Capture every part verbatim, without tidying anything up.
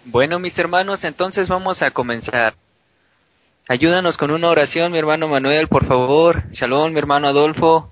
Bueno, mis hermanos, entonces vamos a comenzar. Ayúdanos con una oración, mi hermano Manuel, por favor. Shalom, mi hermano Adolfo.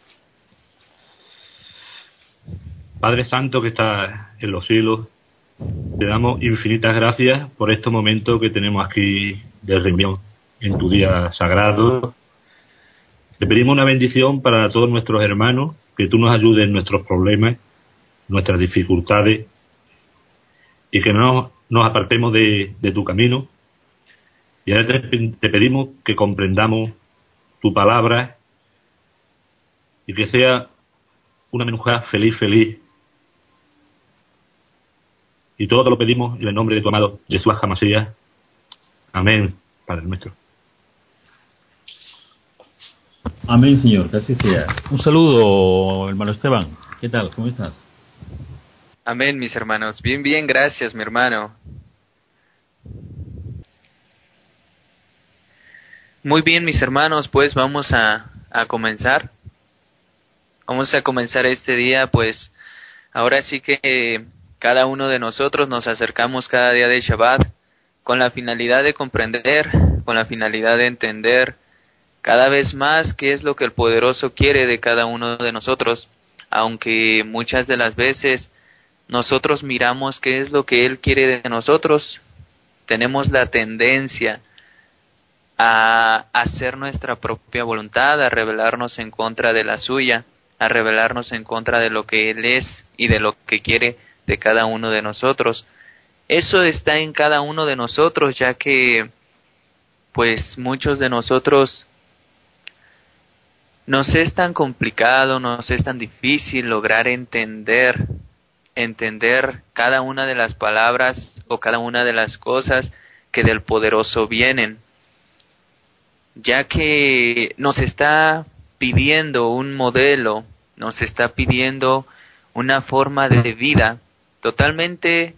Padre Santo que está en los cielos, te damos infinitas gracias por este momento que tenemos aquí de reunión en tu día sagrado. Te pedimos una bendición para todos nuestros hermanos, que tú nos ayudes en nuestros problemas, nuestras dificultades, y que no nos apartemos de, de tu camino. Y ahora te, te pedimos que comprendamos tu palabra y que sea una menuja feliz, feliz. Y todo te lo pedimos en el nombre de tu amado Jesús Jamasías. Amén, Padre nuestro. Amén, Señor, que así sea. Un saludo, hermano Esteban. ¿Qué tal? ¿Cómo estás? Amén, mis hermanos. Bien, bien, gracias, mi hermano. Muy bien, mis hermanos, pues vamos a, a comenzar. Vamos a comenzar este día, pues ahora sí que eh, cada uno de nosotros nos acercamos cada día de Shabbat con la finalidad de comprender, con la finalidad de entender cada vez más qué es lo que el Poderoso quiere de cada uno de nosotros, aunque muchas de las veces nosotros miramos qué es lo que Él quiere de nosotros, tenemos la tendencia a hacer nuestra propia voluntad, a rebelarnos en contra de la suya, a rebelarnos en contra de lo que Él es y de lo que quiere de cada uno de nosotros. Eso está en cada uno de nosotros, ya que pues muchos de nosotros nos es tan complicado, nos es tan difícil lograr entender, entender cada una de las palabras o cada una de las cosas que del Poderoso vienen, ya que nos está pidiendo un modelo, nos está pidiendo una forma de vida totalmente,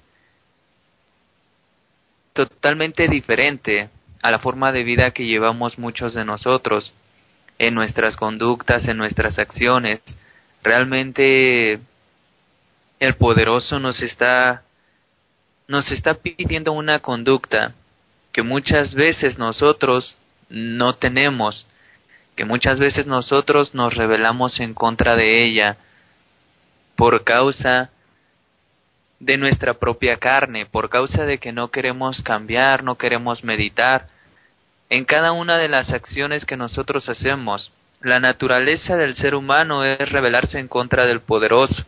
totalmente diferente a la forma de vida que llevamos muchos de nosotros, en nuestras conductas, en nuestras acciones. Realmente el Poderoso nos está, nos está pidiendo una conducta que muchas veces nosotros no tenemos, que muchas veces nosotros nos rebelamos en contra de ella por causa de nuestra propia carne, por causa de que no queremos cambiar, no queremos meditar en cada una de las acciones que nosotros hacemos. La naturaleza del ser humano es rebelarse en contra del Poderoso,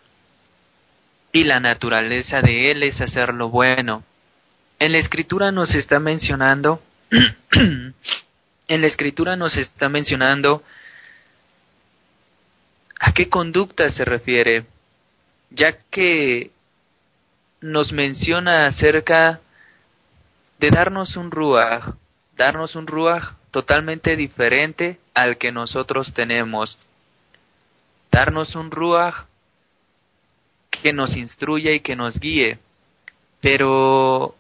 y la naturaleza de Él es hacer lo bueno. En la Escritura nos está mencionando en la Escritura nos está mencionando a qué conducta se refiere, ya que nos menciona acerca de darnos un ruaj, darnos un ruaj totalmente diferente al que nosotros tenemos, darnos un ruaj que nos instruya y que nos guíe, pero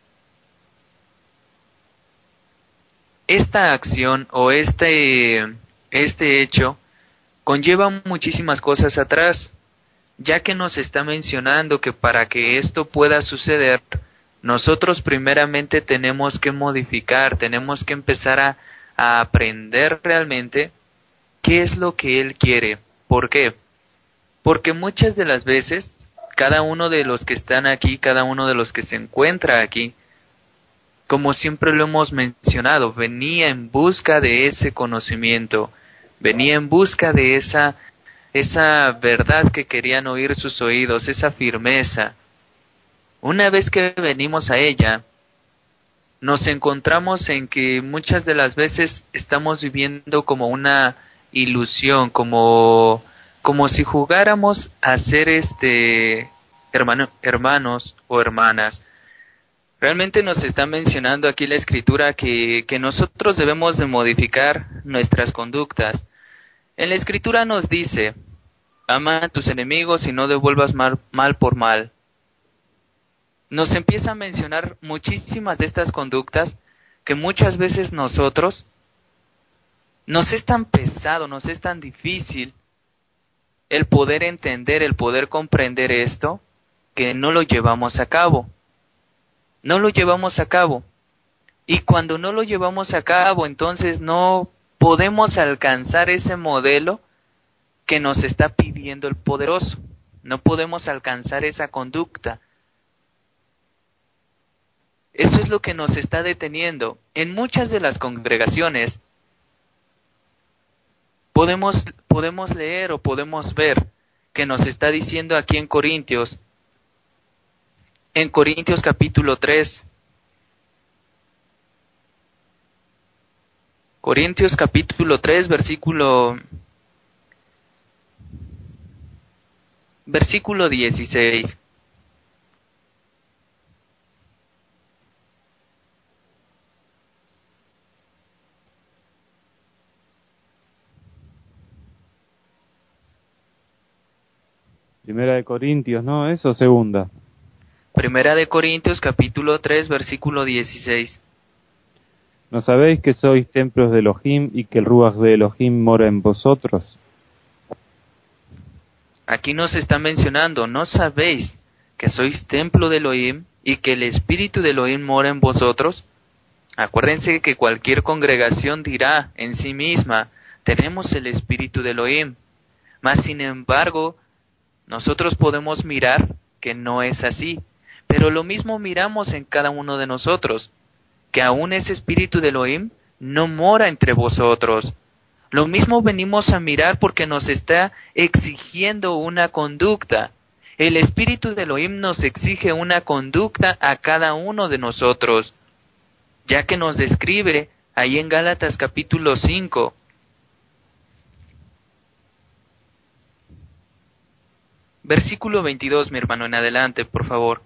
esta acción o este, este hecho conlleva muchísimas cosas atrás, ya que nos está mencionando que para que esto pueda suceder, nosotros primeramente tenemos que modificar, tenemos que empezar a, a aprender realmente qué es lo que Él quiere. ¿Por qué? Porque muchas de las veces, cada uno de los que están aquí, cada uno de los que se encuentra aquí, como siempre lo hemos mencionado, venía en busca de ese conocimiento, venía en busca de esa, esa verdad que querían oír sus oídos, esa firmeza. Una vez que venimos a ella, nos encontramos en que muchas de las veces estamos viviendo como una ilusión, como, como si jugáramos a ser este hermano, hermanos o hermanas. Realmente nos está mencionando aquí la Escritura que, que nosotros debemos de modificar nuestras conductas. En la Escritura nos dice, ama a tus enemigos y no devuelvas mal, mal por mal. Nos empieza a mencionar muchísimas de estas conductas que muchas veces nosotros nos es tan pesado, nos es tan difícil el poder entender, el poder comprender esto, que no lo llevamos a cabo. no lo llevamos a cabo. Y cuando no lo llevamos a cabo, entonces no podemos alcanzar ese modelo que nos está pidiendo el poderoso. No podemos alcanzar esa conducta. Eso es lo que nos está deteniendo. En muchas de las congregaciones podemos, podemos leer o podemos ver que nos está diciendo aquí en Corintios, en Corintios capítulo tres, Corintios capítulo tres, versículo, versículo dieciséis. Primera de Corintios, ¿no? ¿Eso segunda? Primera de Corintios capítulo tres, versículo dieciséis. ¿No sabéis que sois templos de Elohim y que el Ruach de Elohim mora en vosotros? Aquí nos está mencionando, ¿no sabéis que sois templo de Elohim y que el Espíritu de Elohim mora en vosotros? Acuérdense que cualquier congregación dirá en sí misma, tenemos el Espíritu de Elohim. Mas sin embargo, nosotros podemos mirar que no es así. Pero lo mismo miramos en cada uno de nosotros, que aún ese Espíritu de Elohim no mora entre vosotros. Lo mismo venimos a mirar porque nos está exigiendo una conducta. El Espíritu de Elohim nos exige una conducta a cada uno de nosotros, ya que nos describe ahí en Gálatas capítulo cinco. Versículo veintidós, mi hermano, en adelante, por favor.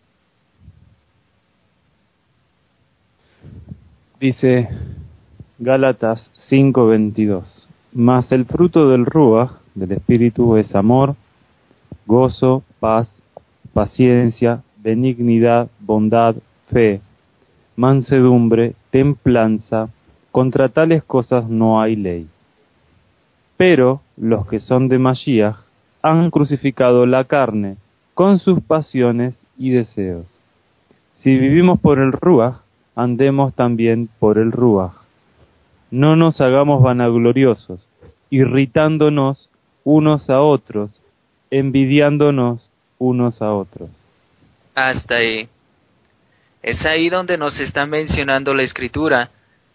Dice Gálatas cinco veintidós. Mas el fruto del Ruach, del Espíritu, es amor, gozo, paz, paciencia, benignidad, bondad, fe, mansedumbre, templanza. Contra tales cosas no hay ley. Pero los que son de Mashiach han crucificado la carne con sus pasiones y deseos. Si vivimos por el Ruach, andemos también por el Ruach. No nos hagamos vanagloriosos, irritándonos unos a otros, envidiándonos unos a otros. Hasta ahí. Es ahí donde nos está mencionando la Escritura,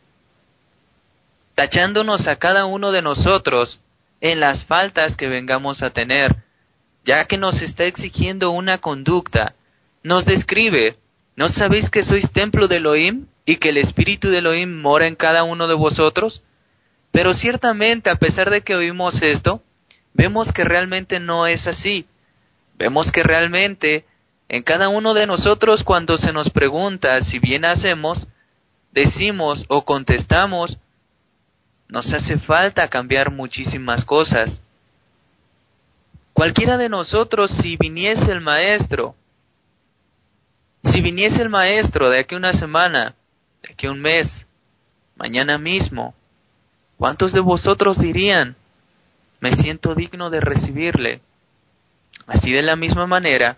tachándonos a cada uno de nosotros en las faltas que vengamos a tener, ya que nos está exigiendo una conducta. Nos describe, ¿no sabéis que sois templo de Elohim y que el Espíritu de Elohim mora en cada uno de vosotros? Pero ciertamente, a pesar de que oímos esto, vemos que realmente no es así. Vemos que realmente en cada uno de nosotros, cuando se nos pregunta si bien hacemos, decimos o contestamos, nos hace falta cambiar muchísimas cosas. Cualquiera de nosotros, si viniese el maestro, si viniese el maestro de aquí una semana, de aquí un mes, mañana mismo, ¿cuántos de vosotros dirían, me siento digno de recibirle? Así de la misma manera,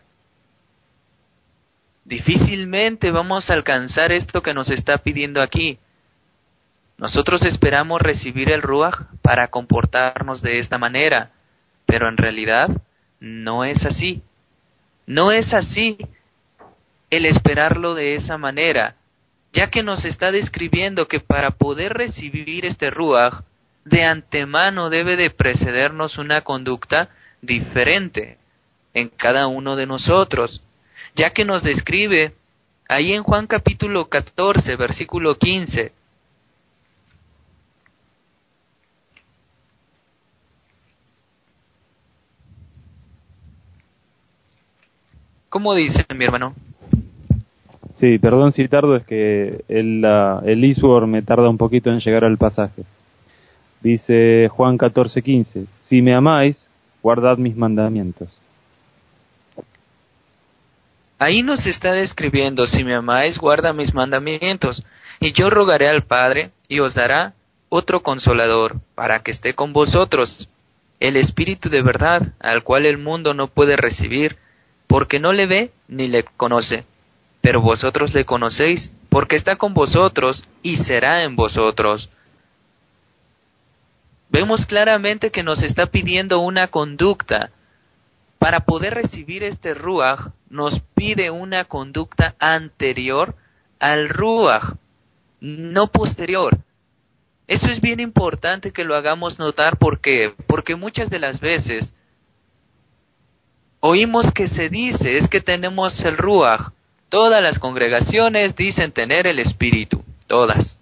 difícilmente vamos a alcanzar esto que nos está pidiendo aquí. Nosotros esperamos recibir el Ruach para comportarnos de esta manera, pero en realidad no es así. No es así el esperarlo de esa manera, ya que nos está describiendo que para poder recibir este Ruach, de antemano debe de precedernos una conducta diferente en cada uno de nosotros, ya que nos describe ahí en Juan capítulo catorce, versículo quince, ¿cómo dice, mi hermano? Sí, perdón si tardo, es que el, uh, el eSword me tarda un poquito en llegar al pasaje. Dice Juan catorce quince, si me amáis, guardad mis mandamientos. Ahí nos está describiendo, si me amáis, guarda mis mandamientos, y yo rogaré al Padre, y os dará otro consolador, para que esté con vosotros, el Espíritu de verdad, al cual el mundo no puede recibir, porque no le ve ni le conoce. pero vosotros le conocéis, porque está con vosotros y será en vosotros. Vemos claramente que nos está pidiendo una conducta. Para poder recibir este Ruaj, nos pide una conducta anterior al Ruaj, no posterior. Eso es bien importante que lo hagamos notar. ¿Por qué? Porque muchas de las veces oímos que se dice, es que tenemos el Ruaj. Todas las congregaciones dicen tener el Espíritu, todas.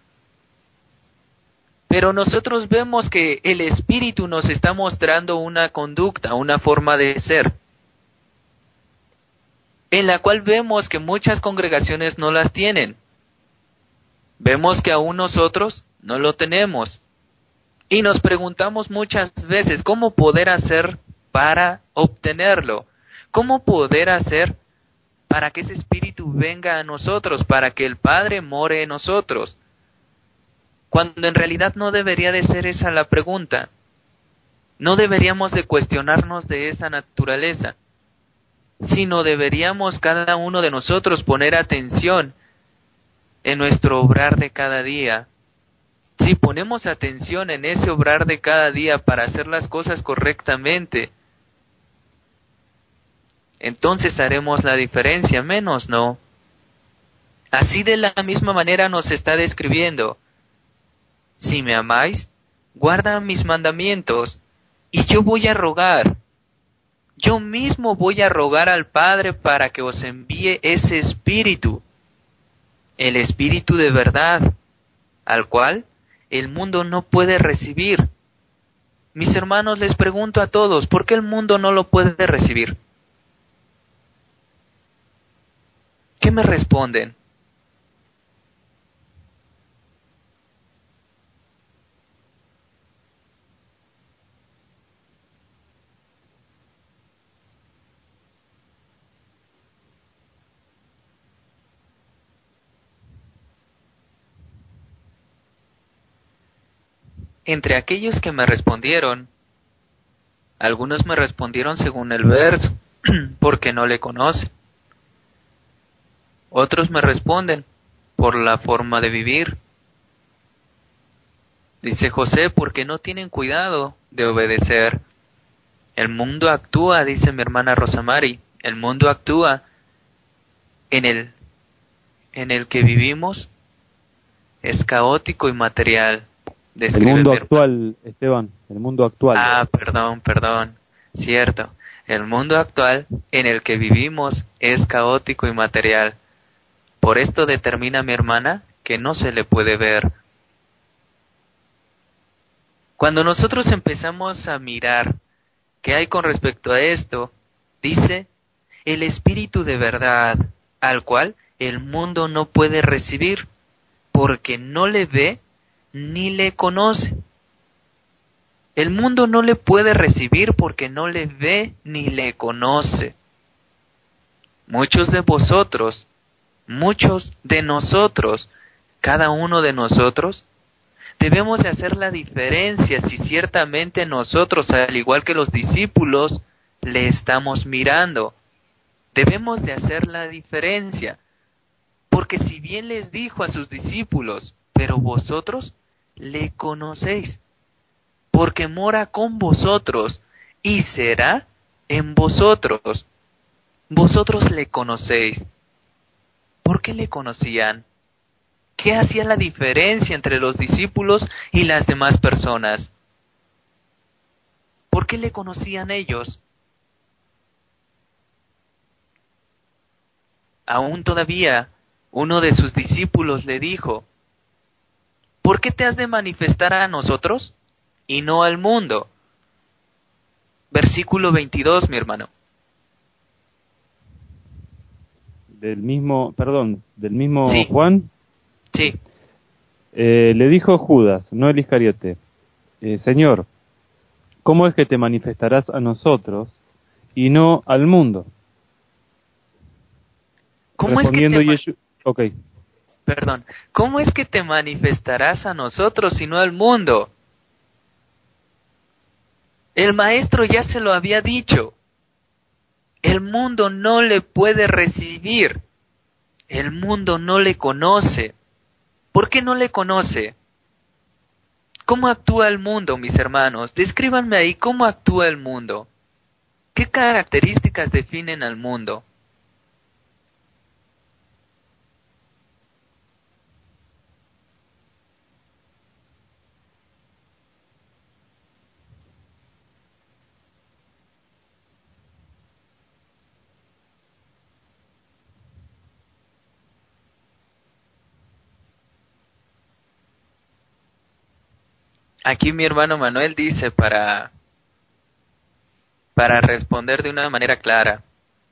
Pero nosotros vemos que el Espíritu nos está mostrando una conducta, una forma de ser, en la cual vemos que muchas congregaciones no las tienen. Vemos que aún nosotros no lo tenemos. Y nos preguntamos muchas veces cómo poder hacer para obtenerlo. ¿Cómo poder hacer para que ese Espíritu venga a nosotros, para que el Padre more en nosotros? Cuando en realidad no debería de ser esa la pregunta. No deberíamos de cuestionarnos de esa naturaleza, sino deberíamos cada uno de nosotros poner atención en nuestro obrar de cada día. Si ponemos atención en ese obrar de cada día para hacer las cosas correctamente, entonces haremos la diferencia, menos no. Así de la misma manera nos está describiendo: si me amáis, guarda mis mandamientos, y yo voy a rogar. Yo mismo voy a rogar al Padre para que os envíe ese Espíritu, el Espíritu de verdad, al cual el mundo no puede recibir. Mis hermanos, les pregunto a todos, ¿por qué el mundo no lo puede recibir? ¿Qué me responden? Entre aquellos que me respondieron, algunos me respondieron según el verso, porque no le conocen. Otros me responden por la forma de vivir. Dice José, porque no tienen cuidado de obedecer. El mundo actúa, dice mi hermana Rosamari, el mundo actúa en el, en el que vivimos, es caótico y material. El mundo actual, Esteban, el mundo actual. Ah, perdón, perdón, cierto. El mundo actual en el que vivimos es caótico y material. Por esto determina mi hermana que no se le puede ver. Cuando nosotros empezamos a mirar qué hay con respecto a esto, dice, el Espíritu de verdad, al cual el mundo no puede recibir, porque no le ve ni le conoce. El mundo no le puede recibir porque no le ve ni le conoce. Muchos de vosotros, muchos de nosotros, cada uno de nosotros, debemos de hacer la diferencia si ciertamente nosotros, al igual que los discípulos, le estamos mirando. Debemos de hacer la diferencia, porque si bien les dijo a sus discípulos, pero vosotros le conocéis, porque mora con vosotros y será en vosotros. Vosotros le conocéis. ¿Por qué le conocían? ¿Qué hacía la diferencia entre los discípulos y las demás personas? ¿Por qué le conocían ellos? Aún todavía, uno de sus discípulos le dijo, ¿por qué te has de manifestar a nosotros y no al mundo? Versículo veintidós, mi hermano. Del mismo, perdón, del mismo Sí. Juan. Sí. Eh, le dijo Judas, no el Iscariote, eh, Señor, ¿cómo es que te manifestarás a nosotros y no al mundo? ¿Cómo es que te Yeshu... okay. Perdón, ¿cómo es que te manifestarás a nosotros y no al mundo? El maestro ya se lo había dicho. El mundo no le puede recibir. El mundo no le conoce. ¿Por qué no le conoce? ¿Cómo actúa el mundo, mis hermanos? Descríbanme ahí cómo actúa el mundo. ¿Qué características definen al mundo? Aquí mi hermano Manuel dice para, para responder de una manera clara.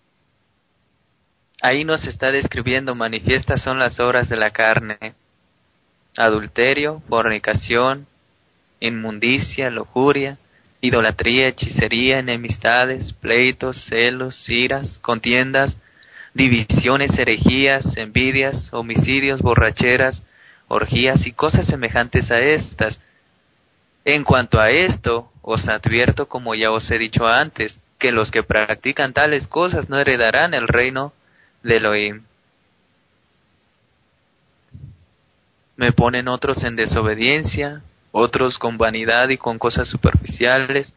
Ahí nos está describiendo, manifiestas son las obras de la carne: adulterio, fornicación, inmundicia, lujuria, idolatría, hechicería, enemistades, pleitos, celos, iras, contiendas, divisiones, herejías, envidias, homicidios, borracheras, orgías y cosas semejantes a estas. En cuanto a esto, os advierto, como ya os he dicho antes, que los que practican tales cosas no heredarán el reino de Elohim. Me ponen otros en desobediencia, otros con vanidad y con cosas superficiales.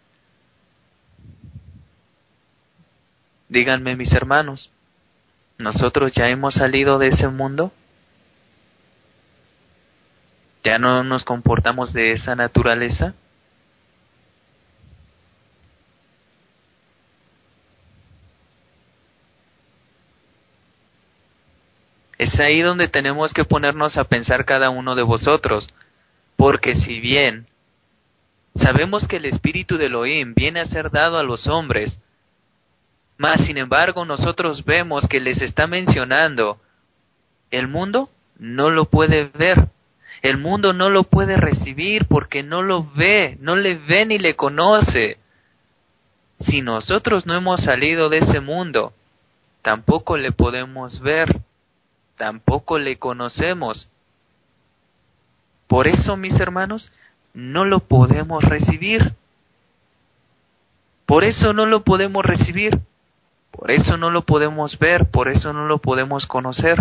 Díganme, mis hermanos, ¿nosotros ya hemos salido de ese mundo? ¿Ya no nos comportamos de esa naturaleza? Es ahí donde tenemos que ponernos a pensar cada uno de vosotros, porque si bien sabemos que el espíritu de Elohim viene a ser dado a los hombres, mas sin embargo nosotros vemos que les está mencionando, el mundo no lo puede ver. El mundo no lo puede recibir porque no lo ve, no le ve ni le conoce. Si nosotros no hemos salido de ese mundo, tampoco le podemos ver, tampoco le conocemos. Por eso, mis hermanos, no lo podemos recibir. Por eso no lo podemos recibir. Por eso no lo podemos ver, por eso no lo podemos conocer.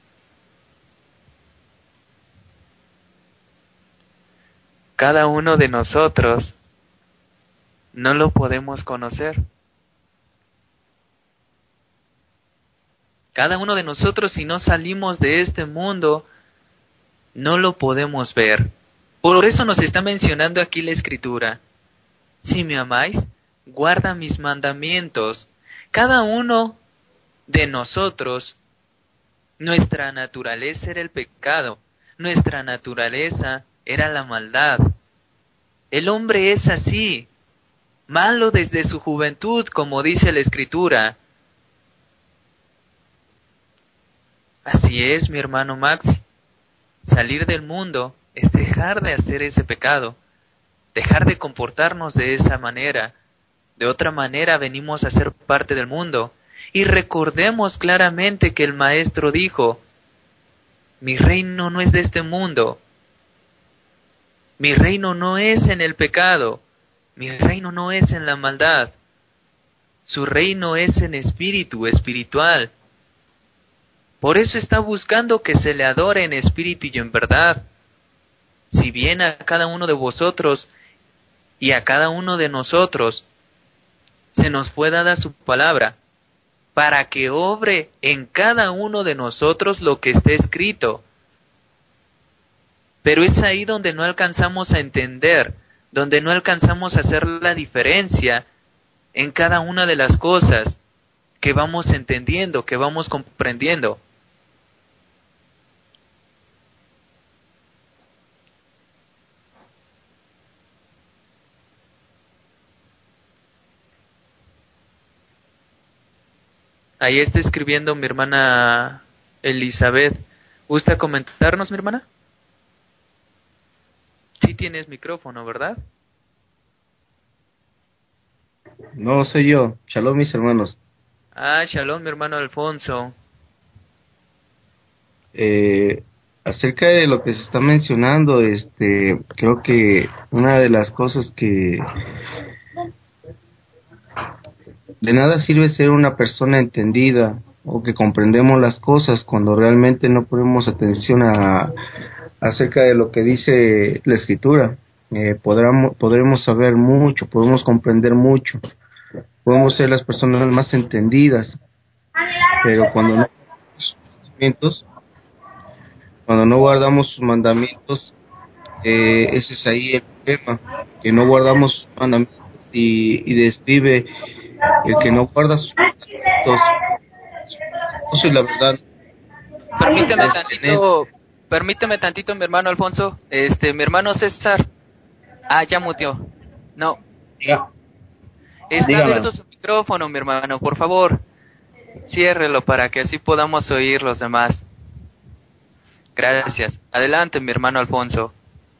Cada uno de nosotros no lo podemos conocer. Cada uno de nosotros, si no salimos de este mundo, no lo podemos ver. Por eso nos está mencionando aquí la Escritura. Si me amáis, guarda mis mandamientos. Cada uno de nosotros, nuestra naturaleza era el pecado, nuestra naturaleza era la maldad. El hombre es así, malo desde su juventud, como dice la Escritura. Así es, mi hermano Max. Salir del mundo es dejar de hacer ese pecado, dejar de comportarnos de esa manera. De otra manera venimos a ser parte del mundo. Y recordemos claramente que el Maestro dijo, mi reino no es de este mundo. Mi reino no es en el pecado. Mi reino no es en la maldad. Su reino es en espíritu, espiritual. Por eso está buscando que se le adore en espíritu y en verdad. Si bien a cada uno de vosotros y a cada uno de nosotros se nos fue dada su palabra, para que obre en cada uno de nosotros lo que está escrito. Pero es ahí donde no alcanzamos a entender, donde no alcanzamos a hacer la diferencia en cada una de las cosas que vamos entendiendo, que vamos comprendiendo. Ahí está escribiendo mi hermana Elizabeth. ¿Gusta comentarnos, mi hermana? Sí tienes micrófono, ¿verdad? No, soy yo. Shalom, mis hermanos. Ah, shalom, mi hermano Alfonso. Eh, acerca de lo que se está mencionando, este, creo que una de las cosas que de nada sirve ser una persona entendida o que comprendemos las cosas cuando realmente no ponemos atención a acerca de lo que dice la Escritura. Eh, podremos, podremos saber mucho, podemos comprender mucho, podemos ser las personas más entendidas, pero cuando no mandamientos, cuando no guardamos sus mandamientos, eh, ese es ahí el problema, que no guardamos sus mandamientos y, y describe el que no guarda sus mandamientos. Eso es la verdad. Permíteme tantito, permíteme tantito, mi hermano Alfonso, este, mi hermano César, ah, ya muteó, no, Ya. está Dígame. abierto su micrófono, mi hermano, por favor, ciérrelo para que así podamos oír los demás. Gracias. Adelante, mi hermano Alfonso.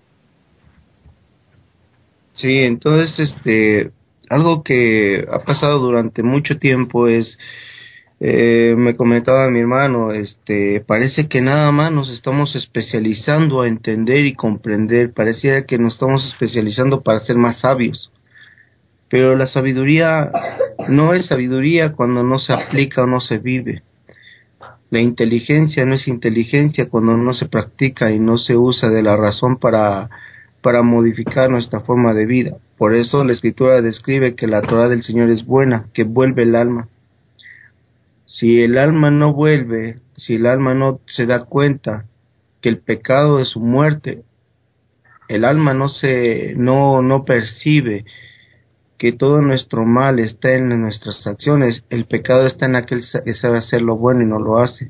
Sí, entonces, este, algo que ha pasado durante mucho tiempo es, eh, me comentaba mi hermano, este, parece que nada más nos estamos especializando a entender y comprender, pareciera que nos estamos especializando para ser más sabios, pero la sabiduría no es sabiduría cuando no se aplica o no se vive. La inteligencia no es inteligencia cuando no se practica y no se usa de la razón para, para modificar nuestra forma de vida. Por eso la Escritura describe que la Torah del Señor es buena, que vuelve el alma. Si el alma no vuelve, si el alma no se da cuenta que el pecado es su muerte, el alma no se, no, no percibe que todo nuestro mal está en nuestras acciones, el pecado está en aquel que sabe hacer lo bueno y no lo hace.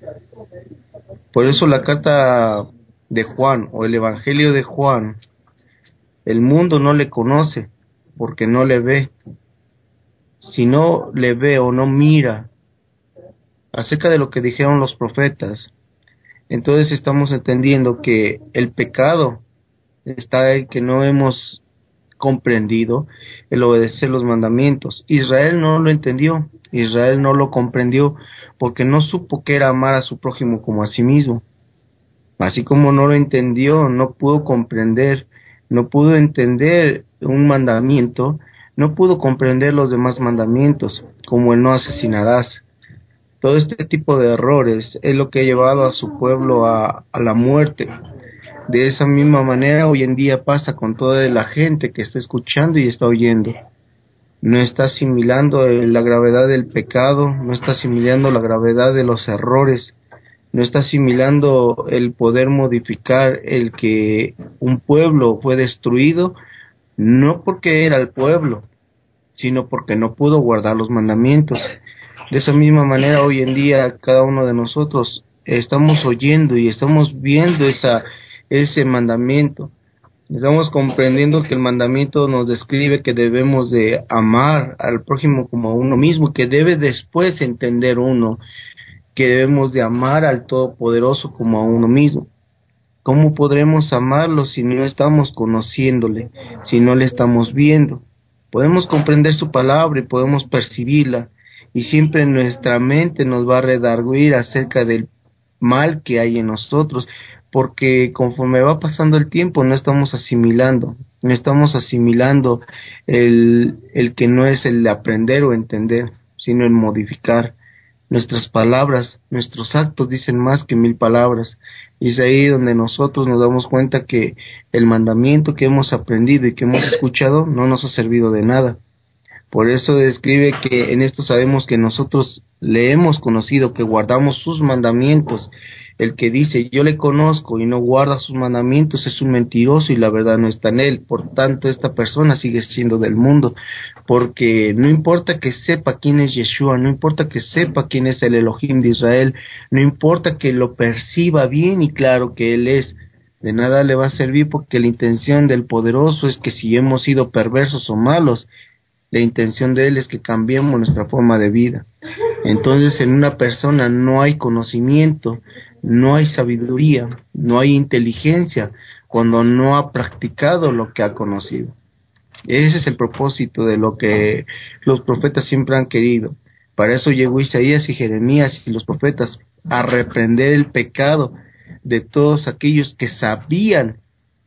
Por eso la carta de Juan o el Evangelio de Juan, el mundo no le conoce porque no le ve. Si no le ve o no mira acerca de lo que dijeron los profetas, entonces estamos entendiendo que el pecado está en que no hemos comprendido el obedecer los mandamientos. Israel no lo entendió, Israel no lo comprendió porque no supo que era amar a su prójimo como a sí mismo. Así como no lo entendió, no pudo comprender, no pudo entender un mandamiento, no pudo comprender los demás mandamientos, como el no asesinarás. Todo este tipo de errores es lo que ha llevado a su pueblo a, a la muerte. De esa misma manera hoy en día pasa con toda la gente que está escuchando y está oyendo. No está asimilando la gravedad del pecado, no está asimilando la gravedad de los errores, no está asimilando el poder modificar el que un pueblo fue destruido, no porque era el pueblo, sino porque no pudo guardar los mandamientos. De esa misma manera hoy en día cada uno de nosotros estamos oyendo y estamos viendo esa ese mandamiento. Estamos comprendiendo que el mandamiento nos describe que debemos de amar al prójimo como a uno mismo, que debe después entender uno que debemos de amar al Todopoderoso como a uno mismo. ¿Cómo podremos amarlo si no estamos conociéndole, si no le estamos viendo? Podemos comprender su palabra y podemos percibirla, y siempre nuestra mente nos va a redarguir acerca del mal que hay en nosotros, porque conforme va pasando el tiempo no estamos asimilando, no estamos asimilando el, el que no es el aprender o entender, sino el modificar. Nuestras palabras, nuestros actos dicen más que mil palabras, y es ahí donde nosotros nos damos cuenta que el mandamiento que hemos aprendido y que hemos escuchado no nos ha servido de nada. Por eso describe que en esto sabemos que nosotros le hemos conocido, que guardamos sus mandamientos. El que dice yo le conozco y no guarda sus mandamientos es un mentiroso y la verdad no está en él. Por tanto, esta persona sigue siendo del mundo, porque no importa que sepa quién es Yeshua, no importa que sepa quién es el Elohim de Israel, no importa que lo perciba bien y claro que él es, de nada le va a servir, porque la intención del poderoso es que si hemos sido perversos o malos, la intención de él es que cambiemos nuestra forma de vida. Entonces en una persona no hay conocimiento, no hay sabiduría, no hay inteligencia cuando no ha practicado lo que ha conocido. Ese es el propósito de lo que los profetas siempre han querido. Para eso llegó Isaías y Jeremías y los profetas a reprender el pecado de todos aquellos que sabían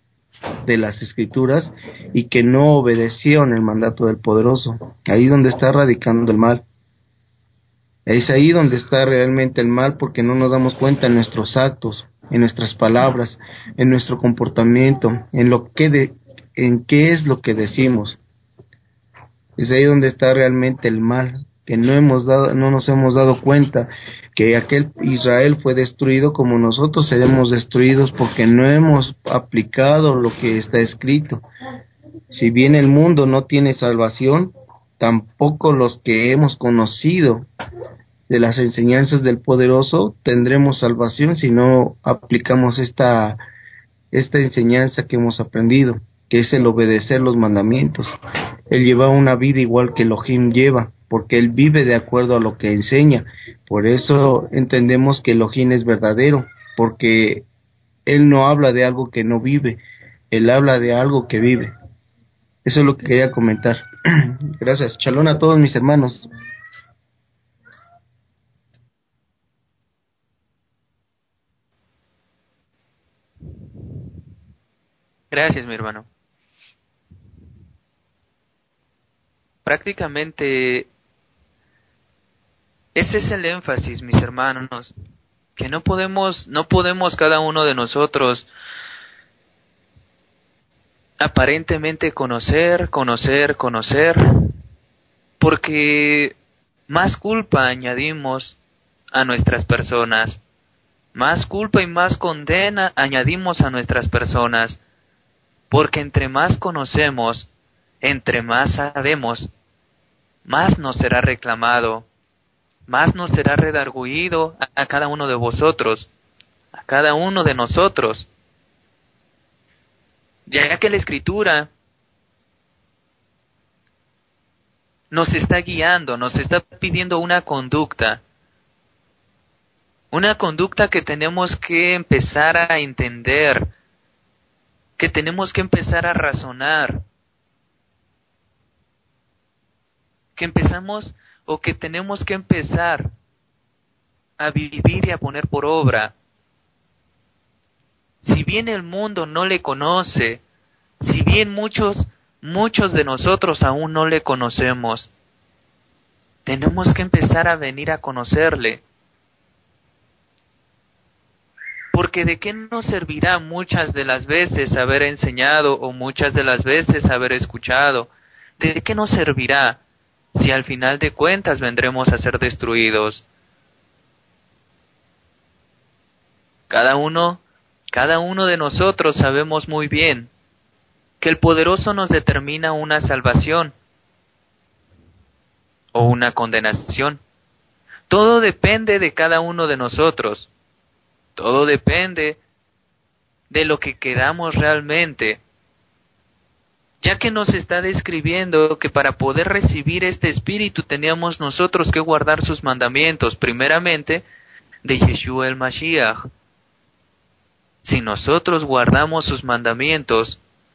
de las escrituras y que no obedecieron el mandato del poderoso. Ahí donde está radicando el mal. Es ahí donde está realmente el mal, porque no nos damos cuenta en nuestros actos, en nuestras palabras, en nuestro comportamiento, en lo que de, en qué es lo que decimos. Es ahí donde está realmente el mal, que no hemos dado, no nos hemos dado cuenta que aquel Israel fue destruido como nosotros seremos destruidos, porque no hemos aplicado lo que está escrito. Si bien el mundo no tiene salvación, tampoco los que hemos conocido de las enseñanzas del Poderoso tendremos salvación si no aplicamos esta, esta enseñanza que hemos aprendido, que es el obedecer los mandamientos. Él lleva una vida igual que Elohim lleva, porque él vive de acuerdo a lo que enseña. Por eso entendemos que Elohim es verdadero, porque él no habla de algo que no vive, él habla de algo que vive. Eso es lo que quería comentar. Gracias. Shalom a todos mis hermanos. Gracias, mi hermano. Prácticamente ese es el énfasis, mis hermanos, que no podemos, no podemos cada uno de nosotros aparentemente conocer, conocer, conocer, porque más culpa añadimos a nuestras personas, más culpa y más condena añadimos a nuestras personas, porque entre más conocemos, entre más sabemos, más nos será reclamado, más nos será redargüido a, a cada uno de vosotros, a cada uno de nosotros, ya que la Escritura nos está guiando, nos está pidiendo una conducta, una conducta que tenemos que empezar a entender, que tenemos que empezar a razonar, que empezamos o que tenemos que empezar a vivir y a poner por obra. Si bien el mundo no le conoce, si bien muchos, muchos de nosotros aún no le conocemos, tenemos que empezar a venir a conocerle. Porque de qué nos servirá muchas de las veces haber enseñado o muchas de las veces haber escuchado, ¿de qué nos servirá si al final de cuentas vendremos a ser destruidos? Cada uno, cada uno de nosotros sabemos muy bien que el Poderoso nos determina una salvación o una condenación. Todo depende de cada uno de nosotros. Todo depende de lo que queramos realmente, ya que nos está describiendo que para poder recibir este Espíritu teníamos nosotros que guardar sus mandamientos, primeramente de Yeshua el Mashiach. Si nosotros guardamos sus mandamientos,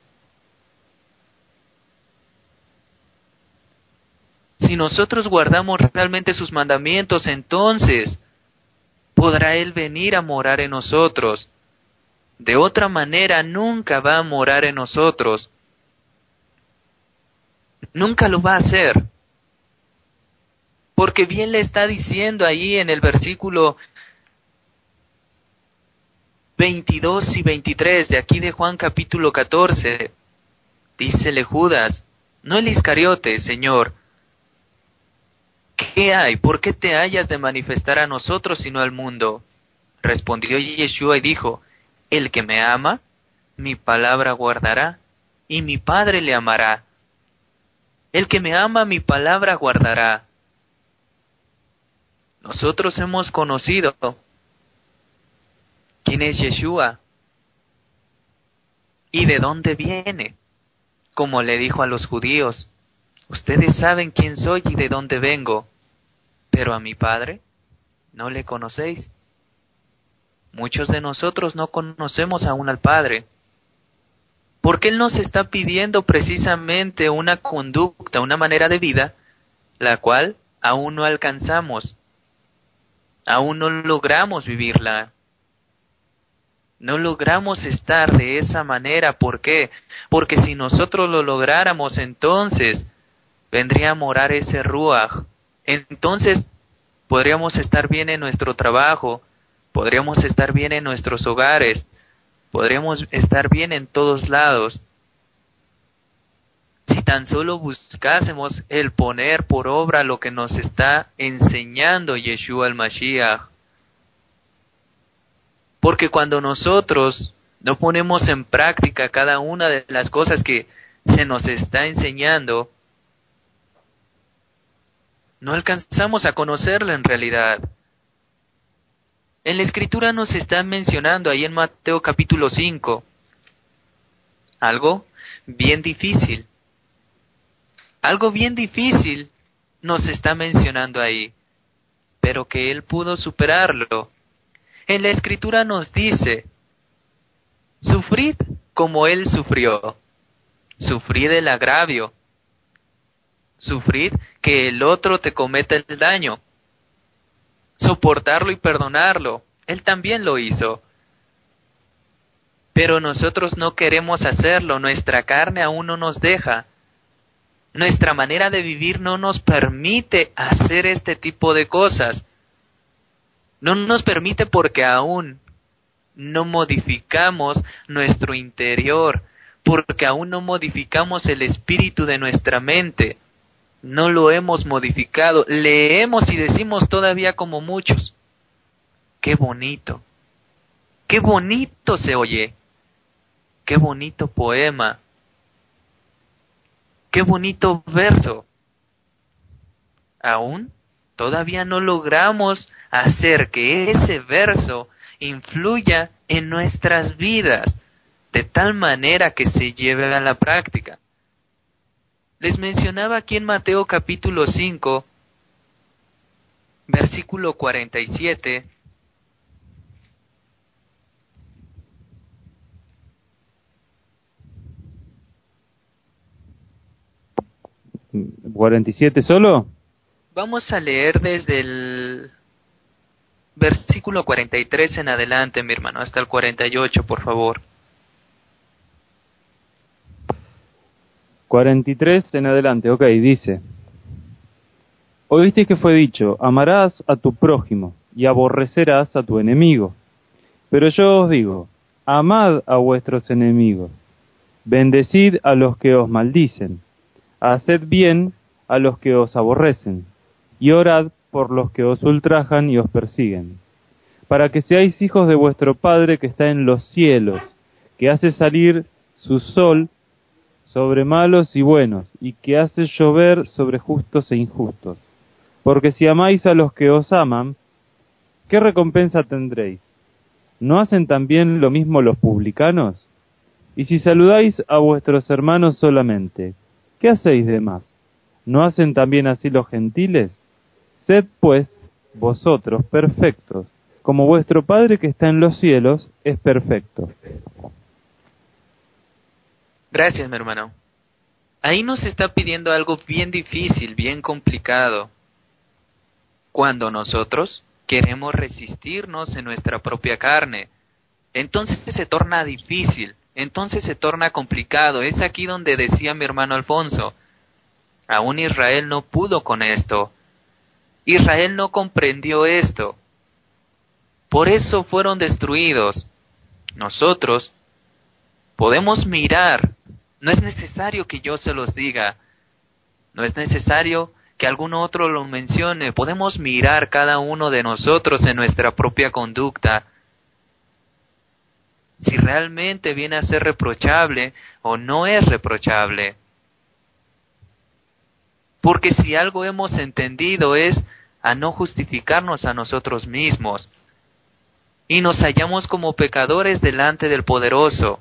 si nosotros guardamos realmente sus mandamientos, entonces podrá Él venir a morar en nosotros. De otra manera, nunca va a morar en nosotros. Nunca lo va a hacer. Porque bien le está diciendo ahí en el versículo veintidós y veintitrés de aquí de Juan capítulo catorce. Dícele Judas, no el Iscariote, Señor, ¿qué hay? ¿Por qué te hayas de manifestar a nosotros y no al mundo? Respondió Yeshua y dijo, el que me ama, mi palabra guardará, y mi Padre le amará. El que me ama, mi palabra guardará. Nosotros hemos conocido quién es Yeshua y de dónde viene, como le dijo a los judíos, ustedes saben quién soy y de dónde vengo, pero a mi Padre no le conocéis. Muchos de nosotros no conocemos aún al Padre, porque Él nos está pidiendo precisamente una conducta, una manera de vida, la cual aún no alcanzamos, aún no logramos vivirla. No logramos estar de esa manera. ¿Por qué? Porque si nosotros lo lográramos, entonces vendría a morar ese Ruach. Entonces podríamos estar bien en nuestro trabajo, podríamos estar bien en nuestros hogares, podríamos estar bien en todos lados, si tan solo buscásemos el poner por obra lo que nos está enseñando Yeshua el Mashiach. Porque cuando nosotros no ponemos en práctica cada una de las cosas que se nos está enseñando, no alcanzamos a conocerla en realidad. En la Escritura nos están mencionando ahí en Mateo capítulo cinco algo bien difícil. Algo bien difícil nos está mencionando ahí, pero que Él pudo superarlo. En la Escritura nos dice, sufrid como Él sufrió, sufrid el agravio, sufrid que el otro te cometa el daño, soportarlo y perdonarlo. Él también lo hizo. Pero nosotros no queremos hacerlo, nuestra carne aún no nos deja. Nuestra manera de vivir no nos permite hacer este tipo de cosas. No nos permite porque aún no modificamos nuestro interior, porque aún no modificamos el espíritu de nuestra mente. No lo hemos modificado. Leemos y decimos todavía como muchos, ¡qué bonito! ¡Qué bonito se oye! ¡Qué bonito poema! ¡Qué bonito verso! Aún todavía no logramos hacer que ese verso influya en nuestras vidas de tal manera que se lleve a la práctica. Les mencionaba aquí en Mateo capítulo cinco, versículo cuarenta y siete, ¿cuarenta y siete solo? Vamos a leer desde el versículo cuarenta y tres en adelante, mi hermano, hasta el cuarenta y ocho, por favor. cuarenta y tres en adelante, ok, dice: Oíste que fue dicho, amarás a tu prójimo y aborrecerás a tu enemigo. Pero yo os digo, amad a vuestros enemigos, bendecid a los que os maldicen, haced bien a los que os aborrecen, y orad por los que os ultrajan y os persiguen, para que seáis hijos de vuestro Padre que está en los cielos, que hace salir su sol sobre malos y buenos, y que hace llover sobre justos e injustos. Porque si amáis a los que os aman, ¿qué recompensa tendréis? ¿No hacen también lo mismo los publicanos? Y si saludáis a vuestros hermanos solamente, ¿qué hacéis de más? ¿No hacen también así los gentiles? Sed, pues, vosotros perfectos, como vuestro Padre que está en los cielos es perfecto. Gracias, mi hermano. Ahí nos está pidiendo algo bien difícil, bien complicado. Cuando nosotros queremos resistirnos en nuestra propia carne, entonces se torna difícil, entonces se torna complicado. Es aquí donde decía mi hermano Alfonso, aún Israel no pudo con esto. Israel no comprendió esto. Por eso fueron destruidos. Nosotros podemos mirar, no es necesario que yo se los diga, no es necesario que algún otro lo mencione, podemos mirar cada uno de nosotros en nuestra propia conducta, si realmente viene a ser reprochable o no es reprochable. Porque si algo hemos entendido es a no justificarnos a nosotros mismos, y nos hallamos como pecadores delante del Poderoso.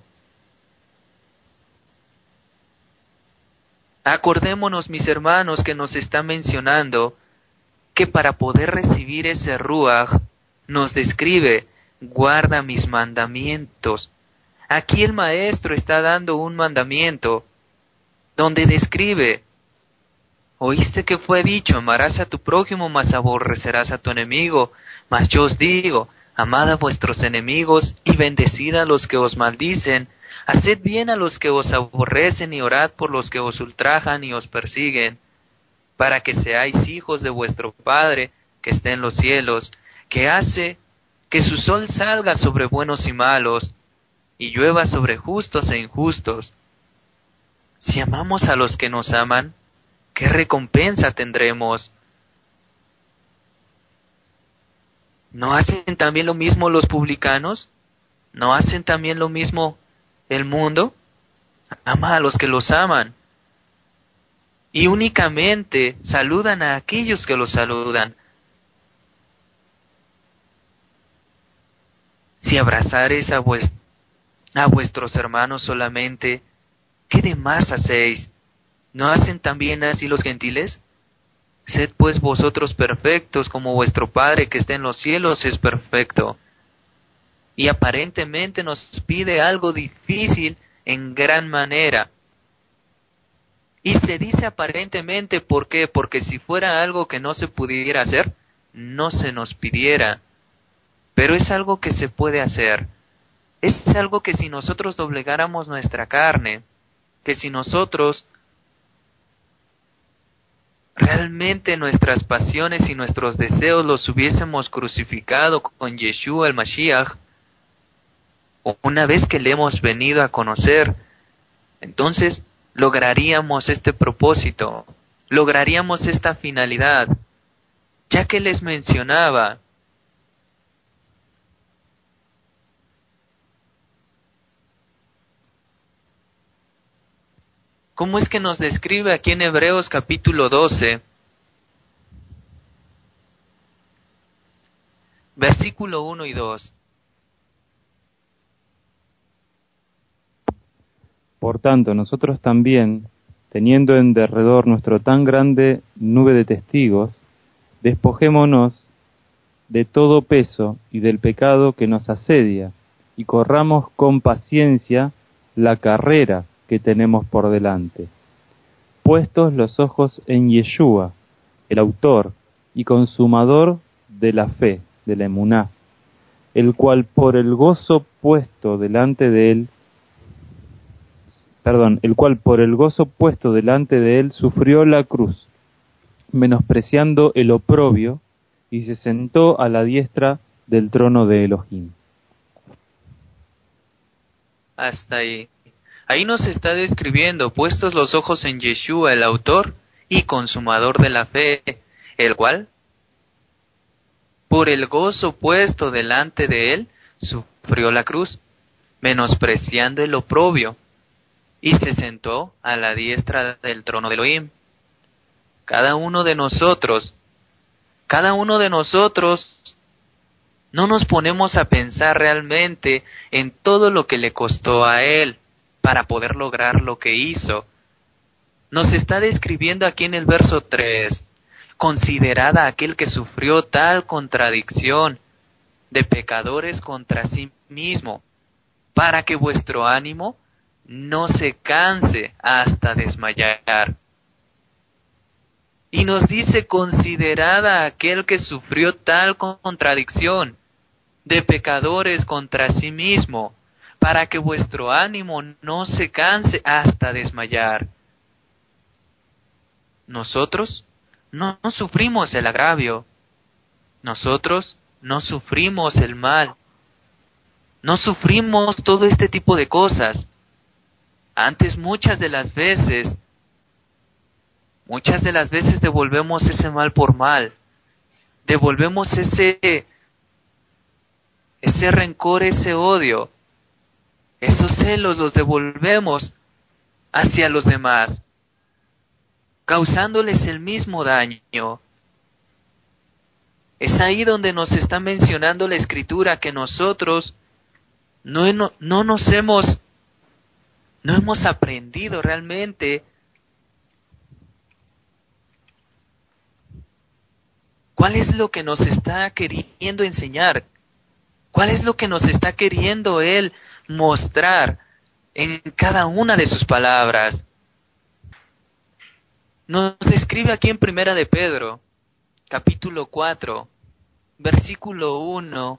Acordémonos, mis hermanos, que nos está mencionando que para poder recibir ese Ruach, nos describe, guarda mis mandamientos. Aquí el Maestro está dando un mandamiento donde describe, oíste que fue dicho, amarás a tu prójimo, mas aborrecerás a tu enemigo. Mas yo os digo, amad a vuestros enemigos y bendecid a los que os maldicen. Haced bien a los que os aborrecen y orad por los que os ultrajan y os persiguen, para que seáis hijos de vuestro Padre que está en los cielos, que hace que su sol salga sobre buenos y malos, y llueva sobre justos e injustos. Si amamos a los que nos aman, ¿qué recompensa tendremos? ¿No hacen también lo mismo los publicanos? ¿No hacen también lo mismo el mundo? Ama a los que los aman. Y únicamente saludan a aquellos que los saludan. Si abrazares a, vuest- a vuestros hermanos solamente, ¿qué de más hacéis? ¿No hacen también así los gentiles? Sed pues vosotros perfectos, como vuestro Padre que está en los cielos es perfecto. Y aparentemente nos pide algo difícil en gran manera. Y se dice aparentemente, ¿por qué? Porque si fuera algo que no se pudiera hacer, no se nos pidiera. Pero es algo que se puede hacer. Es algo que si nosotros doblegáramos nuestra carne, que si nosotros realmente nuestras pasiones y nuestros deseos los hubiésemos crucificado con Yeshua el Mashiach, una vez que le hemos venido a conocer, entonces lograríamos este propósito, lograríamos esta finalidad, ya que les mencionaba, ¿cómo es que nos describe aquí en Hebreos capítulo doce, versículo uno y dos? Por tanto, nosotros también, teniendo en derredor nuestro tan grande nube de testigos, despojémonos de todo peso y del pecado que nos asedia, y corramos con paciencia la carrera que tenemos por delante, puestos los ojos en Yeshua, el autor y consumador de la fe, de la emuná, el cual por el gozo puesto delante de él, perdón, el cual por el gozo puesto delante de él sufrió la cruz, menospreciando el oprobio, y se sentó a la diestra del trono de Elohim. Hasta ahí. Ahí nos está describiendo, puestos los ojos en Yeshua, el autor y consumador de la fe, el cual, por el gozo puesto delante de él, sufrió la cruz, menospreciando el oprobio, y se sentó a la diestra del trono de Elohim. Cada uno de nosotros, cada uno de nosotros, no nos ponemos a pensar realmente en todo lo que le costó a él para poder lograr lo que hizo. Nos está describiendo aquí en el verso tres, considerad a aquel que sufrió tal contradicción de pecadores contra sí mismo, para que vuestro ánimo no se canse hasta desmayar. Y nos dice, considerad a aquel que sufrió tal contradicción de pecadores contra sí mismo, para que vuestro ánimo no se canse hasta desmayar. Nosotros no, no sufrimos el agravio, nosotros no sufrimos el mal, no sufrimos todo este tipo de cosas. Antes, muchas de las veces, muchas de las veces devolvemos ese mal por mal, devolvemos ese, ese rencor, ese odio, esos celos los devolvemos hacia los demás, causándoles el mismo daño. Es ahí donde nos está mencionando la Escritura que nosotros no, no, no nos hemos No hemos aprendido realmente cuál es lo que nos está queriendo enseñar, cuál es lo que nos está queriendo Él mostrar en cada una de sus palabras. Nos describe aquí en Primera de Pedro, capítulo cuatro, versículo uno.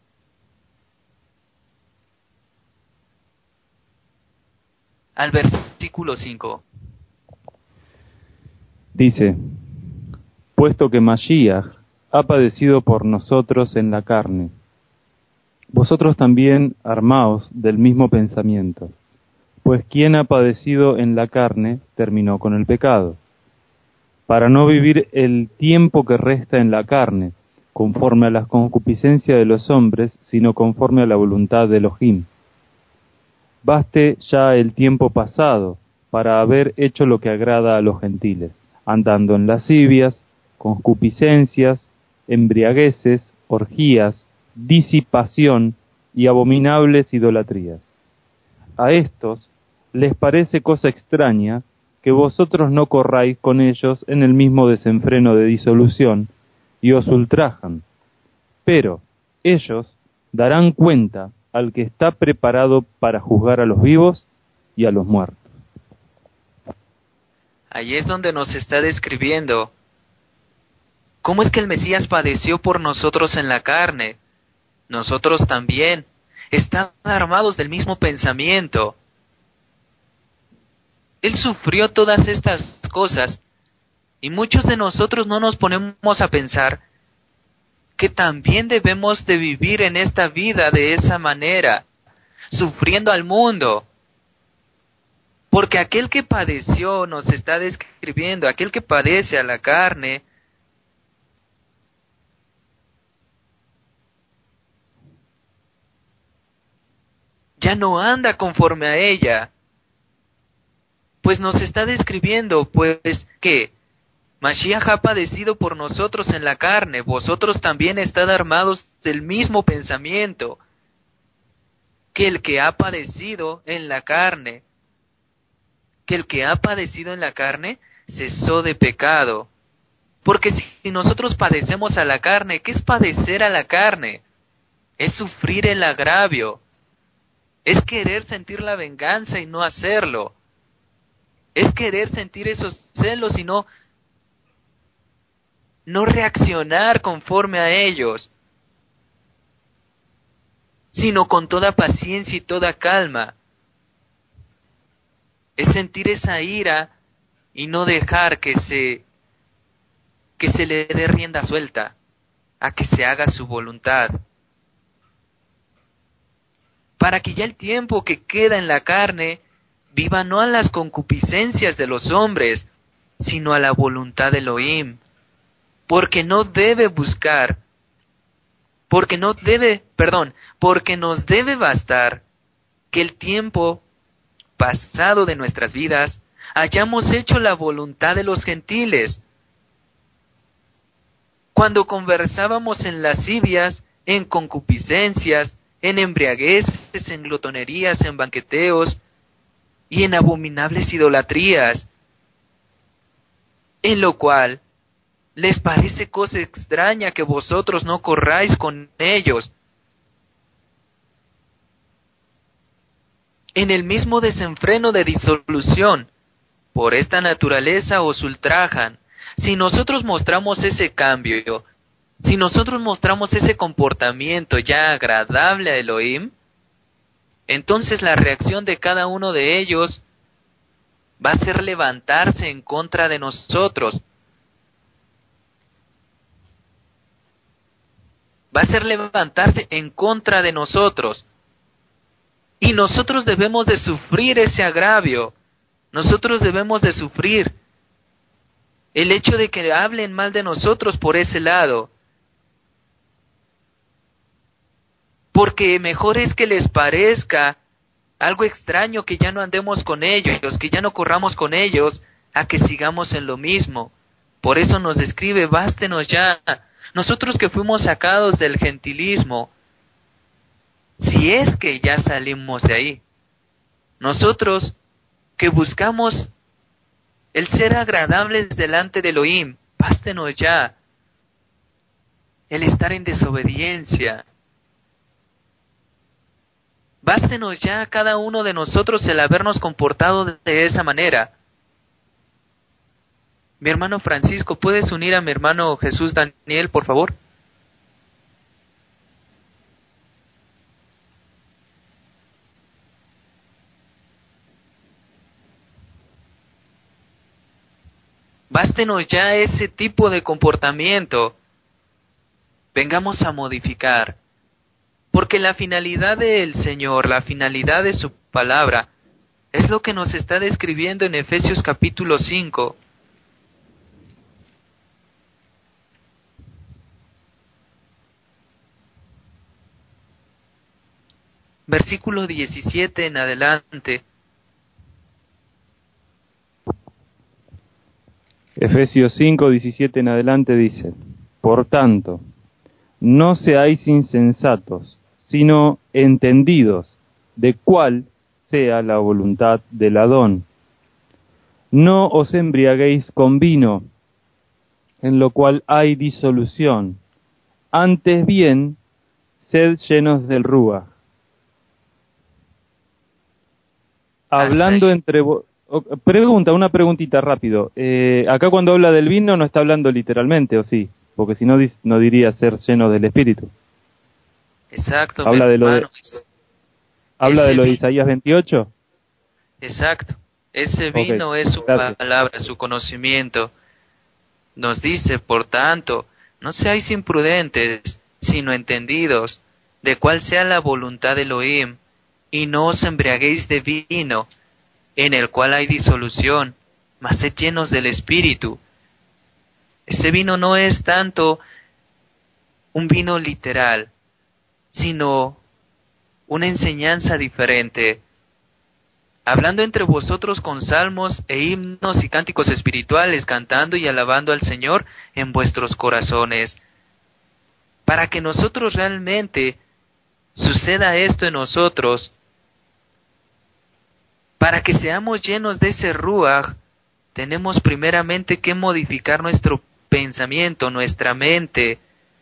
Al versículo cinco. Dice, puesto que Mashiach ha padecido por nosotros en la carne. Vosotros también armaos del mismo pensamiento, pues quien ha padecido en la carne terminó con el pecado, para no vivir el tiempo que resta en la carne, conforme a las concupiscencias de los hombres, sino conforme a la voluntad de Elohim. Baste ya el tiempo pasado para haber hecho lo que agrada a los gentiles, andando en lascivias, concupiscencias, embriagueces, orgías, disipación y abominables idolatrías. A estos les parece cosa extraña que vosotros no corráis con ellos en el mismo desenfreno de disolución y os ultrajan, pero ellos darán cuenta al que está preparado para juzgar a los vivos y a los muertos. Ahí es donde nos está describiendo cómo es que el Mesías padeció por nosotros en la carne. Nosotros también están armados del mismo pensamiento. Él sufrió todas estas cosas y muchos de nosotros no nos ponemos a pensar que también debemos de vivir en esta vida de esa manera, sufriendo al mundo. Porque aquel que padeció, nos está describiendo, aquel que padece a la carne, ya no anda conforme a ella. Pues nos está describiendo, pues, que Mashiach ha padecido por nosotros en la carne, vosotros también estad armados del mismo pensamiento, que el que ha padecido en la carne, que el que ha padecido en la carne cesó de pecado. Porque si nosotros padecemos a la carne, ¿qué es padecer a la carne? Es sufrir el agravio, es querer sentir la venganza y no hacerlo, es querer sentir esos celos y no no reaccionar conforme a ellos, sino con toda paciencia y toda calma. Es sentir esa ira y no dejar que se que se le dé rienda suelta a que se haga su voluntad, para que ya el tiempo que queda en la carne viva no a las concupiscencias de los hombres, sino a la voluntad de Elohim. Porque no debe buscar, porque no debe, perdón, porque nos debe bastar que el tiempo pasado de nuestras vidas hayamos hecho la voluntad de los gentiles. Cuando conversábamos en lascivias, en concupiscencias, en embriagueces, en glotonerías, en banqueteos y en abominables idolatrías, en lo cual les parece cosa extraña que vosotros no corráis con ellos. En el mismo desenfreno de disolución, por esta naturaleza os ultrajan. Si nosotros mostramos ese cambio, si nosotros mostramos ese comportamiento ya agradable a Elohim, entonces la reacción de cada uno de ellos va a ser levantarse en contra de nosotros. Va a ser levantarse en contra de nosotros. Y nosotros debemos de sufrir ese agravio. Nosotros debemos de sufrir el hecho de que hablen mal de nosotros por ese lado. Porque mejor es que les parezca algo extraño que ya no andemos con ellos, que ya no corramos con ellos, a que sigamos en lo mismo. Por eso nos describe, bástenos ya. Nosotros que fuimos sacados del gentilismo, si es que ya salimos de ahí, nosotros que buscamos el ser agradables delante de Elohim, bástenos ya el estar en desobediencia, bástenos ya a cada uno de nosotros el habernos comportado de esa manera. Mi hermano Francisco, ¿puedes unir a mi hermano Jesús Daniel, por favor? Bástenos ya ese tipo de comportamiento. vengamos a modificar. Porque la finalidad del Señor, la finalidad de su palabra, es lo que nos está describiendo en Efesios capítulo cinco. Versículo diecisiete en adelante. Efesios cinco, diecisiete en adelante dice: Por tanto, no seáis insensatos, sino entendidos de cuál sea la voluntad del Adón. No os embriaguéis con vino, en lo cual hay disolución. Antes bien, sed llenos del Rúa. Hablando entre vos... Pregunta, una preguntita rápido. Eh, acá cuando habla del vino no está hablando literalmente, ¿o sí? Porque si no, no diría ser lleno del Espíritu. Exacto. Habla de lo de, habla de lo de Isaías veintiocho. Exacto. Ese vino okay, es su gracias. palabra, su conocimiento. Nos dice, por tanto, no seáis imprudentes, sino entendidos de cuál sea la voluntad de Elohim, y no os embriaguéis de vino, en el cual hay disolución, mas sed llenos del Espíritu. Ese vino no es tanto un vino literal, sino una enseñanza diferente. Hablando entre vosotros con salmos e himnos y cánticos espirituales, cantando y alabando al Señor en vuestros corazones. Para que nosotros realmente suceda esto en nosotros, para que seamos llenos de ese Ruach, tenemos primeramente que modificar nuestro pensamiento, nuestra mente.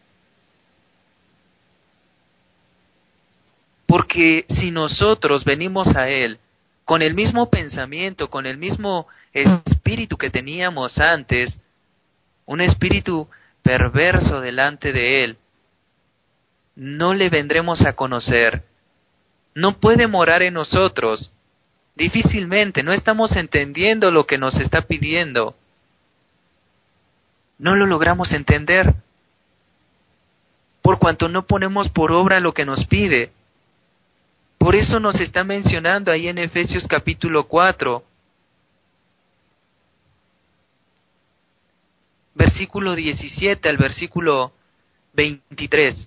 Porque si nosotros venimos a Él con el mismo pensamiento, con el mismo espíritu que teníamos antes, un espíritu perverso delante de Él, no le vendremos a conocer. No puede morar en nosotros. Difícilmente, no estamos entendiendo lo que nos está pidiendo. No lo logramos entender, por cuanto no ponemos por obra lo que nos pide. Por eso nos está mencionando ahí en Efesios capítulo cuatro, versículo diecisiete al versículo veintitrés.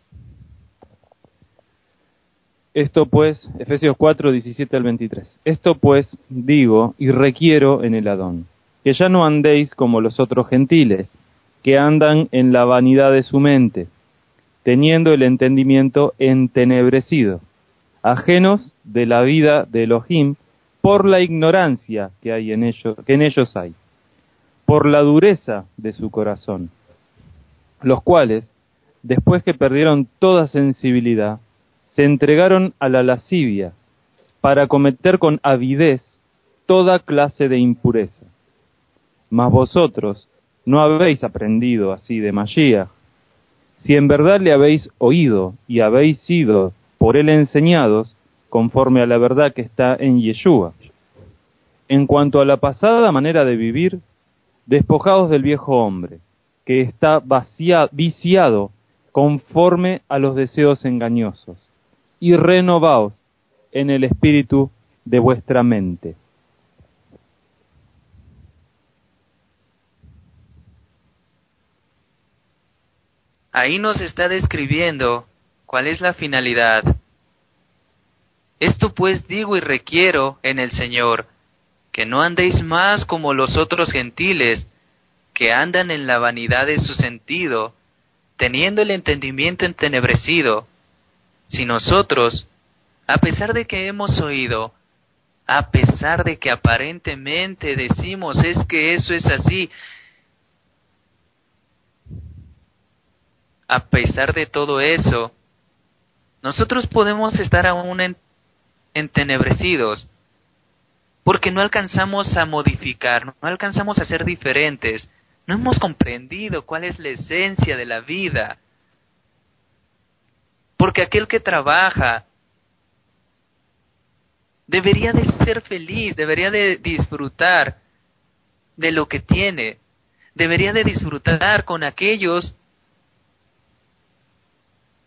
Esto pues, Efesios cuatro, diecisiete al veintitrés. Esto pues digo y requiero en el Adón, que ya no andéis como los otros gentiles, que andan en la vanidad de su mente, teniendo el entendimiento entenebrecido, ajenos de la vida de Elohim, por la ignorancia que hay en ellos, que en ellos hay, por la dureza de su corazón, los cuales, después que perdieron toda sensibilidad, se entregaron a la lascivia, para cometer con avidez toda clase de impureza. Mas vosotros no habéis aprendido así de Mashiach. Si en verdad le habéis oído y habéis sido por él enseñados, conforme a la verdad que está en Yeshua. En cuanto a la pasada manera de vivir, despojaos del viejo hombre, que está vacia, viciado conforme a los deseos engañosos, y renovaos en el espíritu de vuestra mente. Ahí nos está describiendo cuál es la finalidad. Esto pues digo y requiero en el Señor, que no andéis más como los otros gentiles, que andan en la vanidad de su sentido, teniendo el entendimiento entenebrecido. Si nosotros, a pesar de que hemos oído, a pesar de que aparentemente decimos es que eso es así, a pesar de todo eso, nosotros podemos estar aún en, entenebrecidos, porque no alcanzamos a modificar, no alcanzamos a ser diferentes, no hemos comprendido cuál es la esencia de la vida. Porque aquel que trabaja debería de ser feliz, debería de disfrutar de lo que tiene, debería de disfrutar con aquellos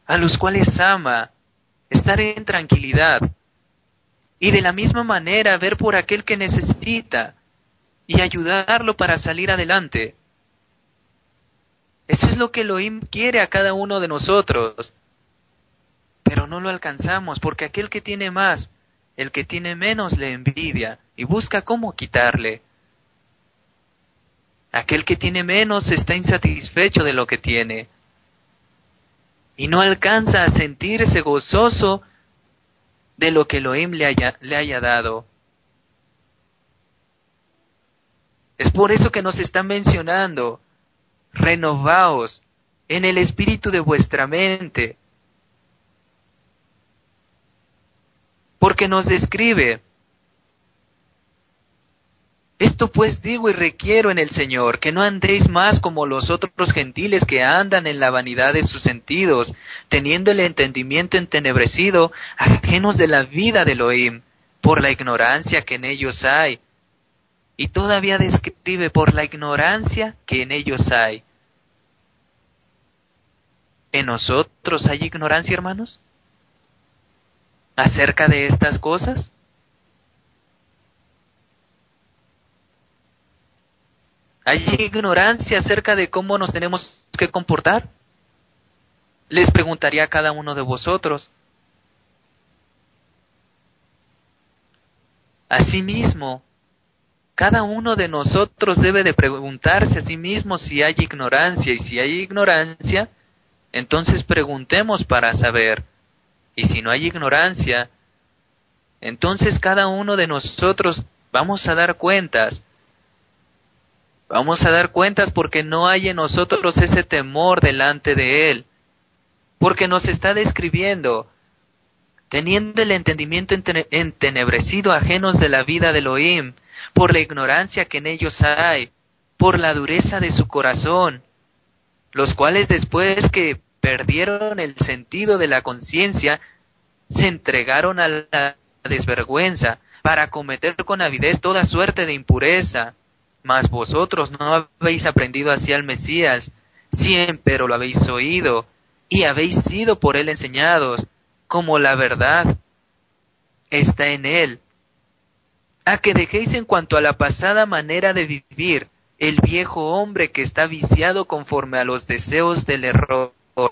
a los cuales ama, estar en tranquilidad. Y de la misma manera ver por aquel que necesita y ayudarlo para salir adelante. Eso es lo que Elohim quiere a cada uno de nosotros. Pero no lo alcanzamos porque aquel que tiene más, el que tiene menos le envidia y busca cómo quitarle. Aquel que tiene menos está insatisfecho de lo que tiene y no alcanza a sentirse gozoso de lo que Elohim le haya, le haya dado. Es por eso que nos está mencionando, renovaos en el espíritu de vuestra mente. Porque nos describe, esto pues digo y requiero en el Señor, que no andéis más como los otros gentiles que andan en la vanidad de sus sentidos, teniendo el entendimiento entenebrecido, ajenos de la vida de Elohim, por la ignorancia que en ellos hay. Y todavía describe por la ignorancia que en ellos hay. ¿En nosotros hay ignorancia, hermanos? ¿Acerca de estas cosas? ¿Hay ignorancia acerca de cómo nos tenemos que comportar? Les preguntaría a cada uno de vosotros. Asimismo, cada uno de nosotros debe de preguntarse a sí mismo si hay ignorancia, y si hay ignorancia, entonces preguntemos para saber. Y si no hay ignorancia, entonces cada uno de nosotros vamos a dar cuentas. Vamos a dar cuentas porque no hay en nosotros ese temor delante de Él. Porque nos está describiendo, teniendo el entendimiento entenebrecido, ajenos de la vida de Elohim, por la ignorancia que en ellos hay, por la dureza de su corazón, los cuales después que perdieron el sentido de la conciencia, se entregaron a la desvergüenza, para cometer con avidez toda suerte de impureza. Mas vosotros no habéis aprendido así al Mesías, si empero lo habéis oído, y habéis sido por él enseñados, como la verdad está en él. A que dejéis en cuanto a la pasada manera de vivir, el viejo hombre que está viciado conforme a los deseos del error.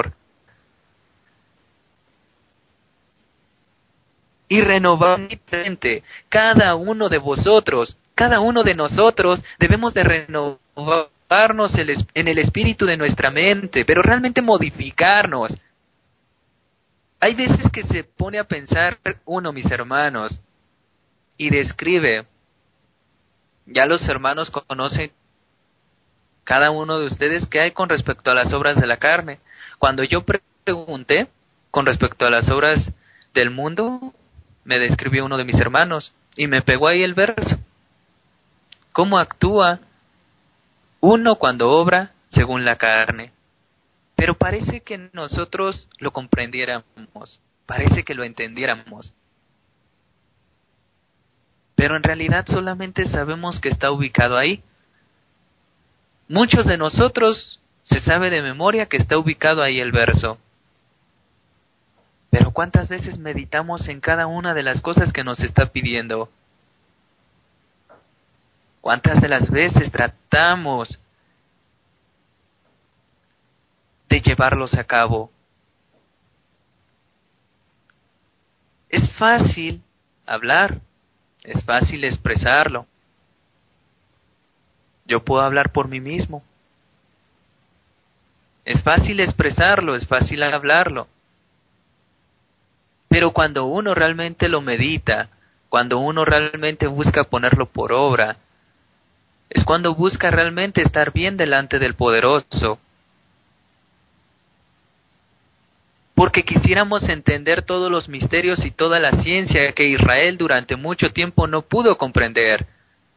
Y renovad cada uno de vosotros, cada uno de nosotros debemos de renovarnos en el espíritu de nuestra mente, pero realmente modificarnos. Hay veces que se pone a pensar uno, mis hermanos, y describe, ya los hermanos conocen cada uno de ustedes qué hay con respecto a las obras de la carne. Cuando yo pregunté con respecto a las obras del mundo, me describió uno de mis hermanos y me pegó ahí el verso. ¿Cómo actúa uno cuando obra según la carne? Pero parece que nosotros lo comprendiéramos, parece que lo entendiéramos. Pero en realidad solamente sabemos que está ubicado ahí. Muchos de nosotros se sabe de memoria que está ubicado ahí el verso. Pero ¿cuántas veces meditamos en cada una de las cosas que nos está pidiendo? ¿Cuántas de las veces tratamos de llevarlos a cabo? Es fácil hablar, es fácil expresarlo. Yo puedo hablar por mí mismo. Es fácil expresarlo, es fácil hablarlo. Pero cuando uno realmente lo medita, cuando uno realmente busca ponerlo por obra, es cuando busca realmente estar bien delante del Poderoso. Porque quisiéramos entender todos los misterios y toda la ciencia que Israel durante mucho tiempo no pudo comprender.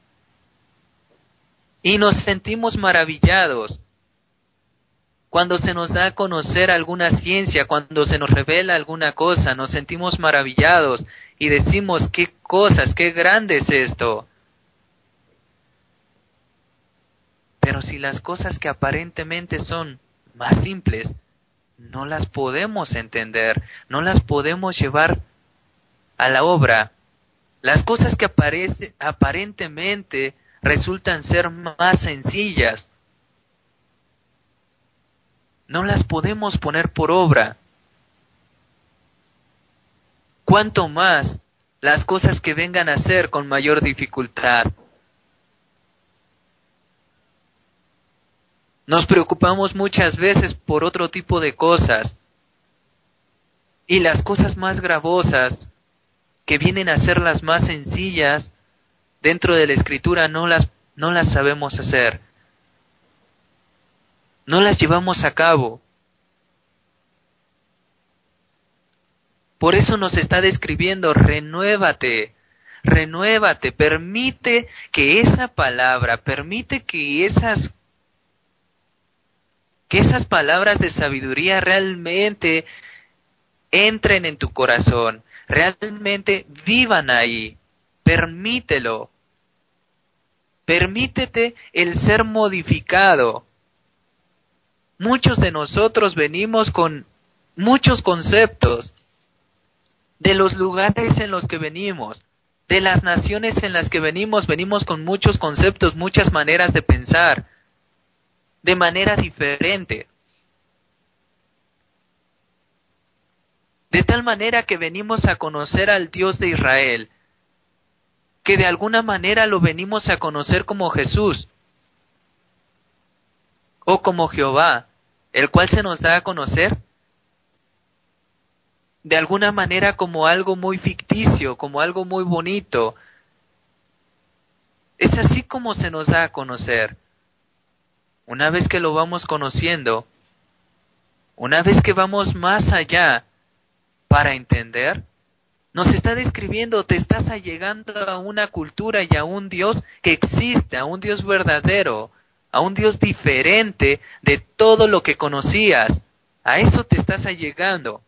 Y nos sentimos maravillados cuando se nos da a conocer alguna ciencia, cuando se nos revela alguna cosa, nos sentimos maravillados y decimos, qué cosas, qué grande es esto. Pero si las cosas que aparentemente son más simples, no las podemos entender, no las podemos llevar a la obra. Las cosas que aparece, aparentemente resultan ser más sencillas, no las podemos poner por obra. Cuanto más las cosas que vengan a ser con mayor dificultad. Nos preocupamos muchas veces por otro tipo de cosas, y las cosas más gravosas, que vienen a ser las más sencillas dentro de la Escritura, no las, no las sabemos hacer. No las llevamos a cabo. Por eso nos está describiendo, renuévate, renuévate, permite que esa palabra, permite que esas, que esas palabras de sabiduría realmente entren en tu corazón, realmente vivan ahí, permítelo, permítete el ser modificado. Muchos de nosotros venimos con muchos conceptos, de los lugares en los que venimos, de las naciones en las que venimos, venimos con muchos conceptos, muchas maneras de pensar, de manera diferente. De tal manera que venimos a conocer al Dios de Israel, que de alguna manera lo venimos a conocer como Jesús, o como Jehová, el cual se nos da a conocer de alguna manera como algo muy ficticio, como algo muy bonito. Es así como se nos da a conocer. Una vez que lo vamos conociendo, una vez que vamos más allá para entender, nos está describiendo, te estás allegando a una cultura y a un Dios que existe, a un Dios verdadero, a un Dios diferente de todo lo que conocías. A eso te estás allegando.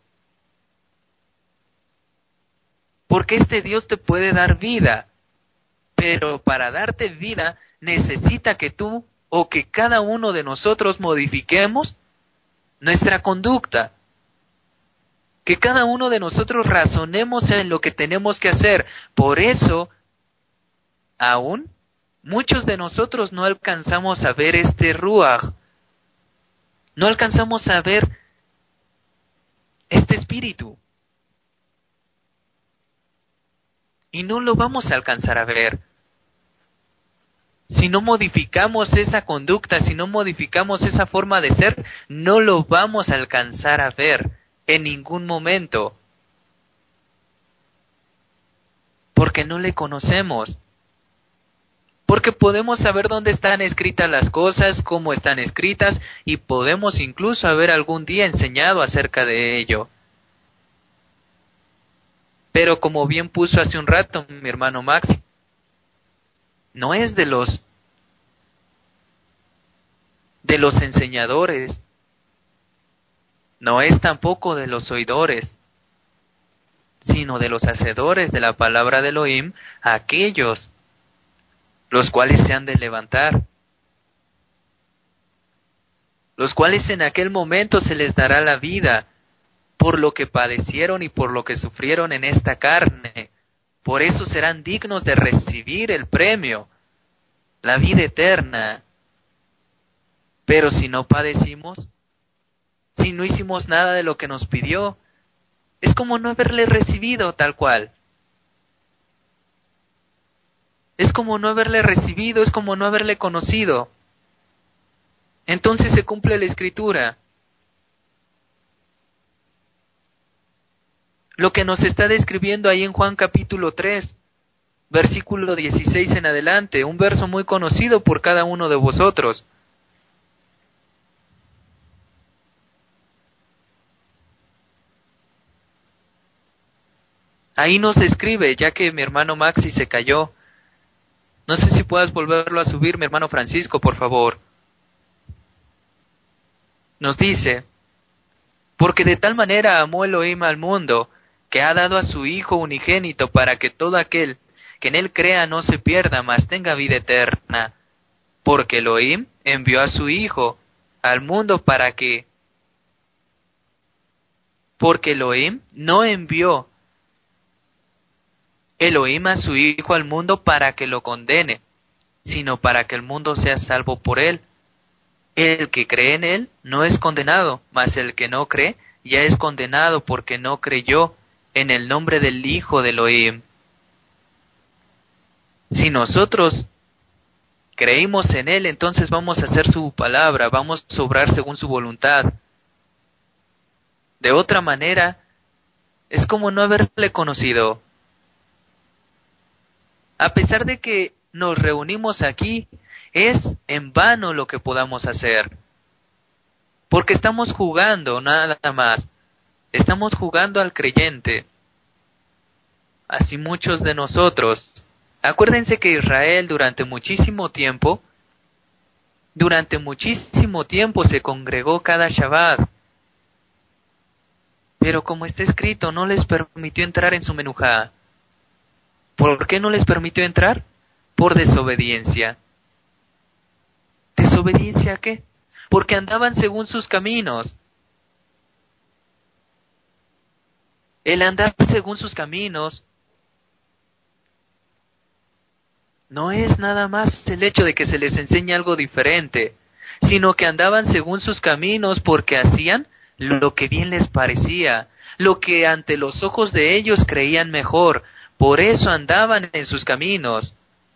Porque este Dios te puede dar vida, pero para darte vida necesita que tú o que cada uno de nosotros modifiquemos nuestra conducta, que cada uno de nosotros razonemos en lo que tenemos que hacer. Por eso, aún, muchos de nosotros no alcanzamos a ver este Ruach, no alcanzamos a ver este espíritu. Y no lo vamos a alcanzar a ver. Si no modificamos esa conducta, si no modificamos esa forma de ser, no lo vamos a alcanzar a ver en ningún momento. Porque no le conocemos. Porque podemos saber dónde están escritas las cosas, cómo están escritas, y podemos incluso haber algún día enseñado acerca de ello. Pero como bien puso hace un rato mi hermano Max, no es de los de los enseñadores, no es tampoco de los oidores, sino de los hacedores de la palabra de Elohim, aquellos los cuales se han de levantar, los cuales en aquel momento se les dará la vida, por lo que padecieron y por lo que sufrieron en esta carne. Por eso serán dignos de recibir el premio, la vida eterna. Pero si no padecimos, si no hicimos nada de lo que nos pidió, es como no haberle recibido tal cual. Es como no haberle recibido, es como no haberle conocido. Entonces se cumple la Escritura. Lo que nos está describiendo ahí en Juan capítulo tres, versículo dieciséis en adelante, un verso muy conocido por cada uno de vosotros. Ahí nos describe, ya que mi hermano Maxi se cayó. No sé si puedas volverlo a subir, mi hermano Francisco, por favor. Nos dice, porque de tal manera amó Elohim al mundo, que ha dado a su Hijo unigénito para que todo aquel que en él crea no se pierda, mas tenga vida eterna. Porque Elohim envió a su Hijo al mundo para que porque Elohim no envió Elohim a su Hijo al mundo para que lo condene, sino para que el mundo sea salvo por él. El que cree en él no es condenado, mas el que no cree ya es condenado porque no creyó en el nombre del Hijo de Elohim. Si nosotros creímos en él, entonces vamos a hacer su palabra, vamos a obrar según su voluntad. De otra manera, es como no haberle conocido. A pesar de que nos reunimos aquí, es en vano lo que podamos hacer. Porque estamos jugando, nada más. Estamos jugando al creyente. Así muchos de nosotros. Acuérdense que Israel durante muchísimo tiempo, durante muchísimo tiempo se congregó cada Shabbat. Pero como está escrito, no les permitió entrar en su menujá. ¿Por qué no les permitió entrar? Por desobediencia. ¿Desobediencia a qué? Porque andaban según sus caminos. El andar según sus caminos no es nada más el hecho de que se les enseñe algo diferente, sino que andaban según sus caminos porque hacían lo que bien les parecía, lo que ante los ojos de ellos creían mejor. Por eso andaban en sus caminos.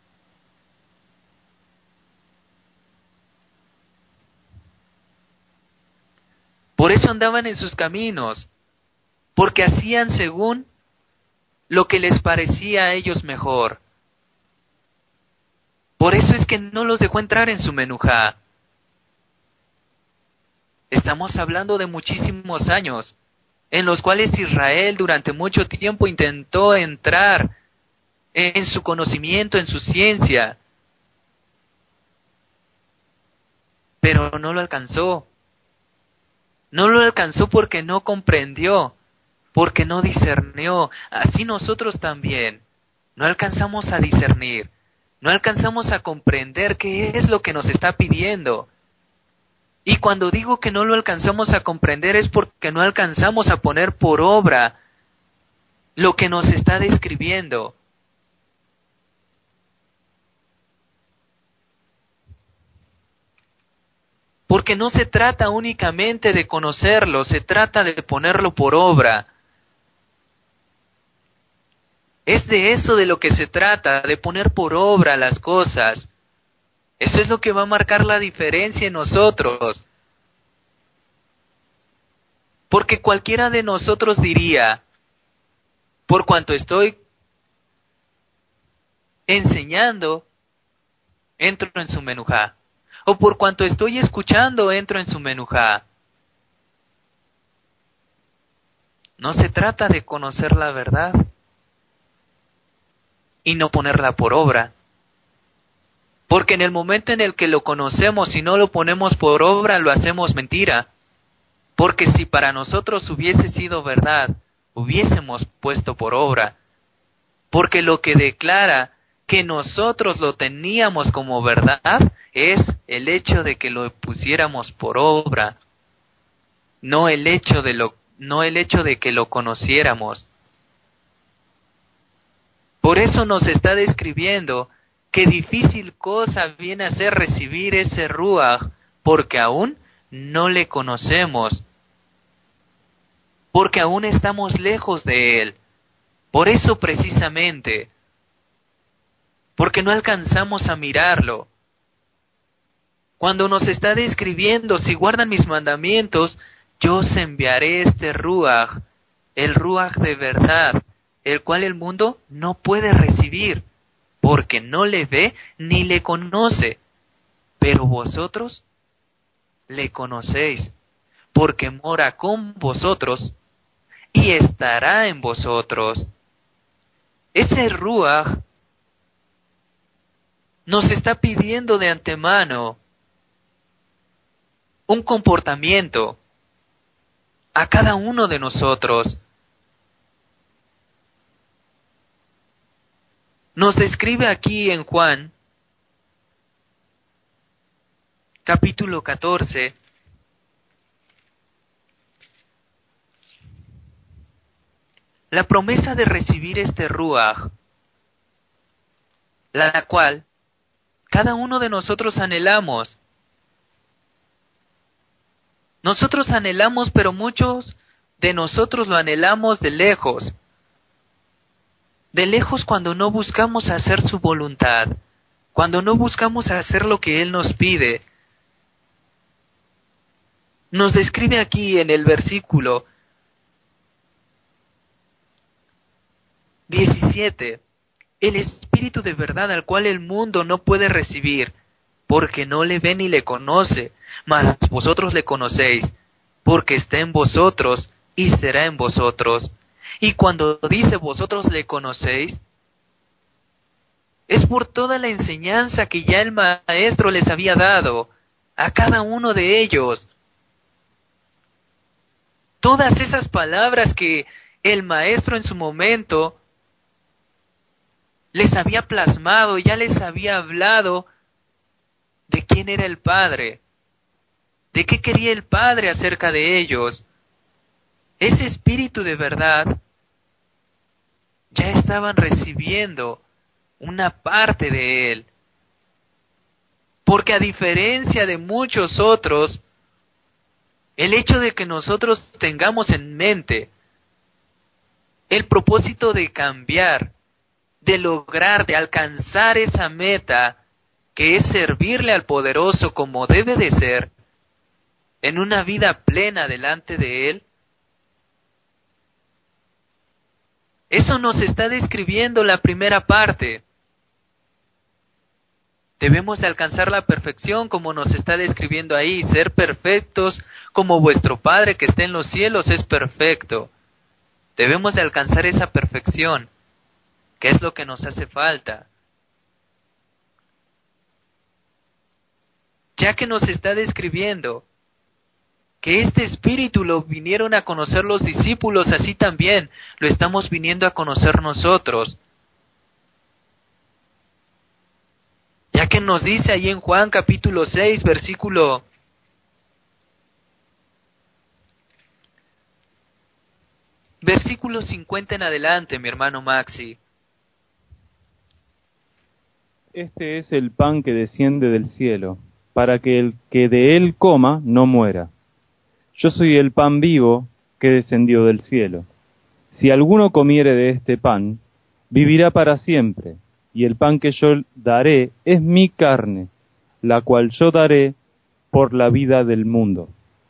Por eso andaban en sus caminos, porque hacían según lo que les parecía a ellos mejor. Por eso es que no los dejó entrar en su menujá. Estamos hablando de muchísimos años, en los cuales Israel durante mucho tiempo intentó entrar en su conocimiento, en su ciencia, pero no lo alcanzó. No lo alcanzó porque no comprendió, porque no discernió. Así nosotros también no alcanzamos a discernir, no alcanzamos a comprender qué es lo que nos está pidiendo. Y cuando digo que no lo alcanzamos a comprender es porque no alcanzamos a poner por obra lo que nos está describiendo. Porque no se trata únicamente de conocerlo, se trata de ponerlo por obra. Es de eso de lo que se trata, de poner por obra las cosas. Eso es lo que va a marcar la diferencia en nosotros. Porque cualquiera de nosotros diría, por cuanto estoy enseñando, entro en su menujá. O por cuanto estoy escuchando, entro en su menujá. No se trata de conocer la verdad y no ponerla por obra. Porque en el momento en el que lo conocemos y no lo ponemos por obra, lo hacemos mentira. Porque si para nosotros hubiese sido verdad, hubiésemos puesto por obra. Porque lo que declara que nosotros lo teníamos como verdad es el hecho de que lo pusiéramos por obra, no el hecho de lo, no el hecho de que lo conociéramos. Por eso nos está describiendo qué difícil cosa viene a ser recibir ese ruaj, porque aún no le conocemos, porque aún estamos lejos de él. Por eso precisamente, porque no alcanzamos a mirarlo. Cuando nos está describiendo, si guardan mis mandamientos, yo os enviaré este ruaj, el ruaj de verdad, el cual el mundo no puede recibir, porque no le ve ni le conoce. Pero vosotros le conocéis, porque mora con vosotros y estará en vosotros. Ese ruaj nos está pidiendo de antemano un comportamiento a cada uno de nosotros. Nos describe aquí en Juan, capítulo catorce, la promesa de recibir este Ruach, la cual cada uno de nosotros anhelamos. Nosotros anhelamos, pero muchos de nosotros lo anhelamos de lejos. De lejos cuando no buscamos hacer su voluntad, cuando no buscamos hacer lo que Él nos pide. Nos describe aquí en el versículo diecisiete, el Espíritu de verdad al cual el mundo no puede recibir, porque no le ve ni le conoce, mas vosotros le conocéis, porque está en vosotros y será en vosotros. Y cuando dice vosotros le conocéis, es por toda la enseñanza que ya el Maestro les había dado a cada uno de ellos. Todas esas palabras que el Maestro en su momento les había plasmado, ya les había hablado de quién era el Padre, de qué quería el Padre acerca de ellos. Ese Espíritu de verdad ya estaban recibiendo una parte de Él. Porque a diferencia de muchos otros, el hecho de que nosotros tengamos en mente el propósito de cambiar, de lograr, de alcanzar esa meta, que es servirle al poderoso como debe de ser, en una vida plena delante de Él, eso nos está describiendo la primera parte. Debemos de alcanzar la perfección como nos está describiendo ahí, ser perfectos como vuestro Padre que está en los cielos es perfecto. Debemos de alcanzar esa perfección, que es lo que nos hace falta. Ya que nos está describiendo que este Espíritu lo vinieron a conocer los discípulos, así también lo estamos viniendo a conocer nosotros. Ya que nos dice ahí en Juan capítulo seis, versículo versículo cincuenta en adelante, mi hermano Maxi. Este es el pan que desciende del cielo, para que el que de él coma no muera. Yo soy el pan vivo que descendió del cielo. Si alguno comiere de este pan, vivirá para siempre, y el pan que yo daré es mi carne, la cual yo daré por la vida del mundo.